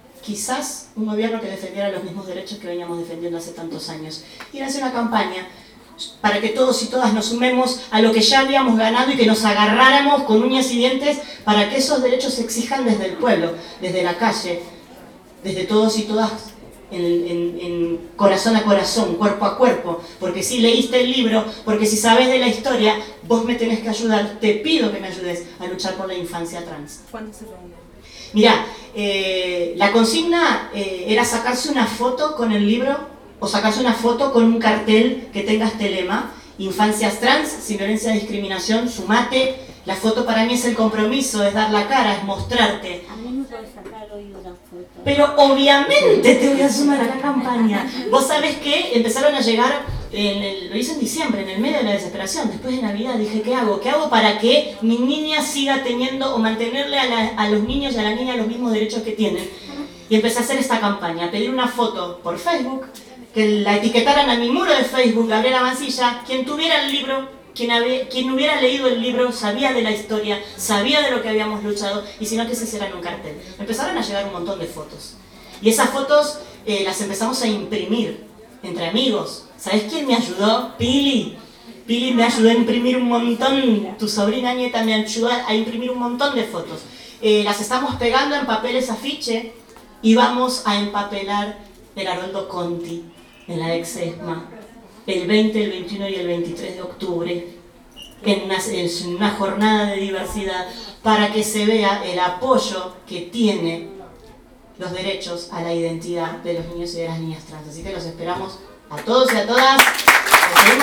quizás un gobierno que defendiera los mismos derechos que veníamos defendiendo hace tantos años. Y hacer una campaña para que todos y todas nos sumemos a lo que ya habíamos ganado y que nos agarráramos con uñas y dientes para que esos derechos se exijan desde el pueblo, desde la calle, desde todos y todas, en, en, en corazón a corazón, cuerpo a cuerpo, porque si leíste el libro, porque si sabes de la historia, vos me tenés que ayudar, te pido que me ayudes a luchar por la infancia trans. ¿Cuándo se reúne? Mirá, eh, la consigna eh, era sacarse una foto con el libro o sacarse una foto con un cartel que tenga este lema, Infancias Trans, sin violencia y discriminación, sumate. La foto para mí es el compromiso, es dar la cara, es mostrarte. A mí me puedes sacar hoy una foto. Pero obviamente te voy a sumar a la campaña. Vos sabés que empezaron a llegar, en el, lo hice en diciembre, en el medio de la desesperación, después de Navidad, dije, ¿qué hago? ¿Qué hago para que mi niña siga teniendo o mantenerle a, la, a los niños y a la niña los mismos derechos que tienen? Y empecé a hacer esta campaña, a pedir una foto por Facebook, que la etiquetaran a mi muro de Facebook, Gabriela Mancilla, quien tuviera el libro, quien, había, quien hubiera leído el libro, sabía de la historia, sabía de lo que habíamos luchado, y si no, que se hicieran un cartel. Empezaron a llegar un montón de fotos. Y esas fotos eh, las empezamos a imprimir entre amigos. ¿Sabés quién me ayudó? Pili. Pili me ayudó a imprimir un montón, tu sobrina nieta me ayudó a imprimir un montón de fotos. Eh, las estamos pegando en papeles afiche y vamos a empapelar el Haroldo Conti en la ex ESMA, el veinte, el veintiuno y el veintitrés de octubre, en una, en una jornada de diversidad, para que se vea el apoyo que tiene los derechos a la identidad de los niños y de las niñas trans. Así que los esperamos a todos y a todas. Ahí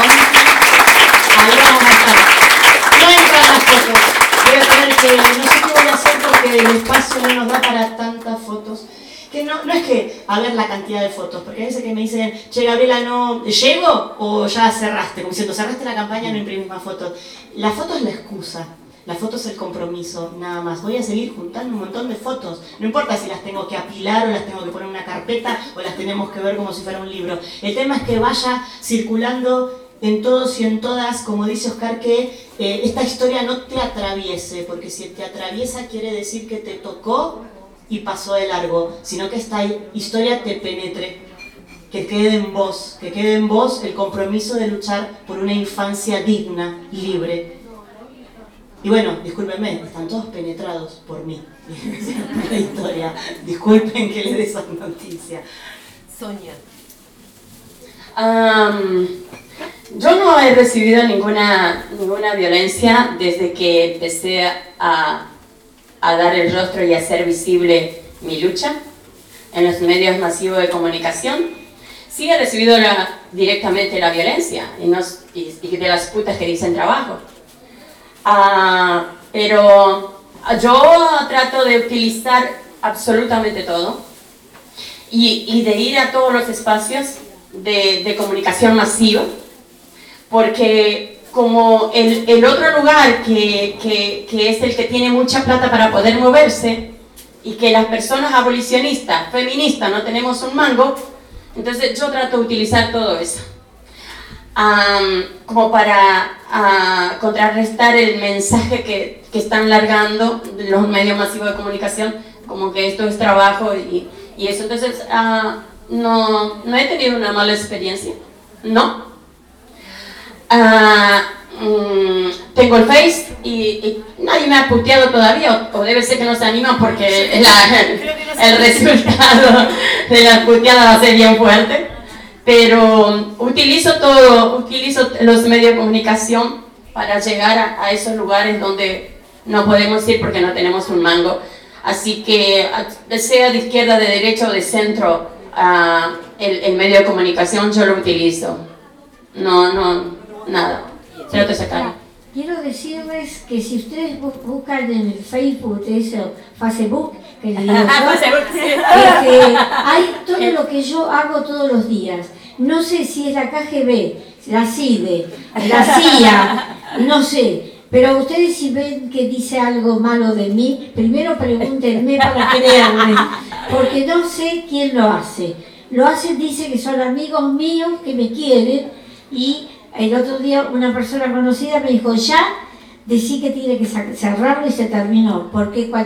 vamos a estar. No entran las fotos. Voy a tener que, no sé qué voy a hacer porque el espacio no nos da para tantas fotos. Que no, no es que, a ver la cantidad de fotos, porque hay veces que me dicen, che Gabriela, ¿no llego? O ya cerraste, como diciendo, cerraste la campaña, no imprimís más fotos. La foto es la excusa, la foto es el compromiso, nada más. Voy a seguir juntando un montón de fotos, no importa si las tengo que apilar o las tengo que poner en una carpeta o las tenemos que ver como si fuera un libro. El tema es que vaya circulando en todos y en todas, como dice Oscar, que eh, esta historia no te atraviese, porque si te atraviesa quiere decir que te tocó y pasó de largo, sino que esta historia te penetre, que quede en vos, que quede en vos el compromiso de luchar por una infancia digna, libre. Y bueno, discúlpenme, están todos penetrados por mí, por la historia. Disculpen que les dé esa noticia. Sonia. Um, yo no he recibido ninguna, ninguna violencia desde que empecé a, a dar el rostro y a hacer visible mi lucha en los medios masivos de comunicación. Sí he recibido la, directamente la violencia y, nos, y, y de las putas que dicen trabajo. Uh, pero yo trato de utilizar absolutamente todo y, y de ir a todos los espacios de, de comunicación masiva, porque como el, el otro lugar que, que, que es el que tiene mucha plata para poder moverse y que las personas abolicionistas, feministas, no tenemos un mango, entonces yo trato de utilizar todo eso um, como para uh, contrarrestar el mensaje que, que están largando los medios masivos de comunicación, como que esto es trabajo y, y eso. Entonces uh, no, no he tenido una mala experiencia, no. Uh, um, tengo el Face y, y nadie me ha puteado todavía, o, o debe ser que no se animan porque la, el, el resultado de las puteadas va a ser bien fuerte. Pero utilizo todo, utilizo los medios de comunicación para llegar a, a esos lugares donde no podemos ir porque no tenemos un mango. Así que sea de izquierda, de derecha o de centro, uh, el, el medio de comunicación yo lo utilizo. No, no, nada. Trato de sacar. Quiero decirles que si ustedes buscan en el Facebook, eso, Facebook, que le digo yo, este, hay todo lo que yo hago todos los días. No sé si es la K G B, la CIDE, la C I A, no sé. Pero ustedes si ven que dice algo malo de mí, primero pregúntenme para creerme, porque no sé quién lo hace. Lo hacen, dice que son amigos míos que me quieren, y el otro día una persona conocida me dijo, ya, decí que tiene que cerrarlo y se terminó, porque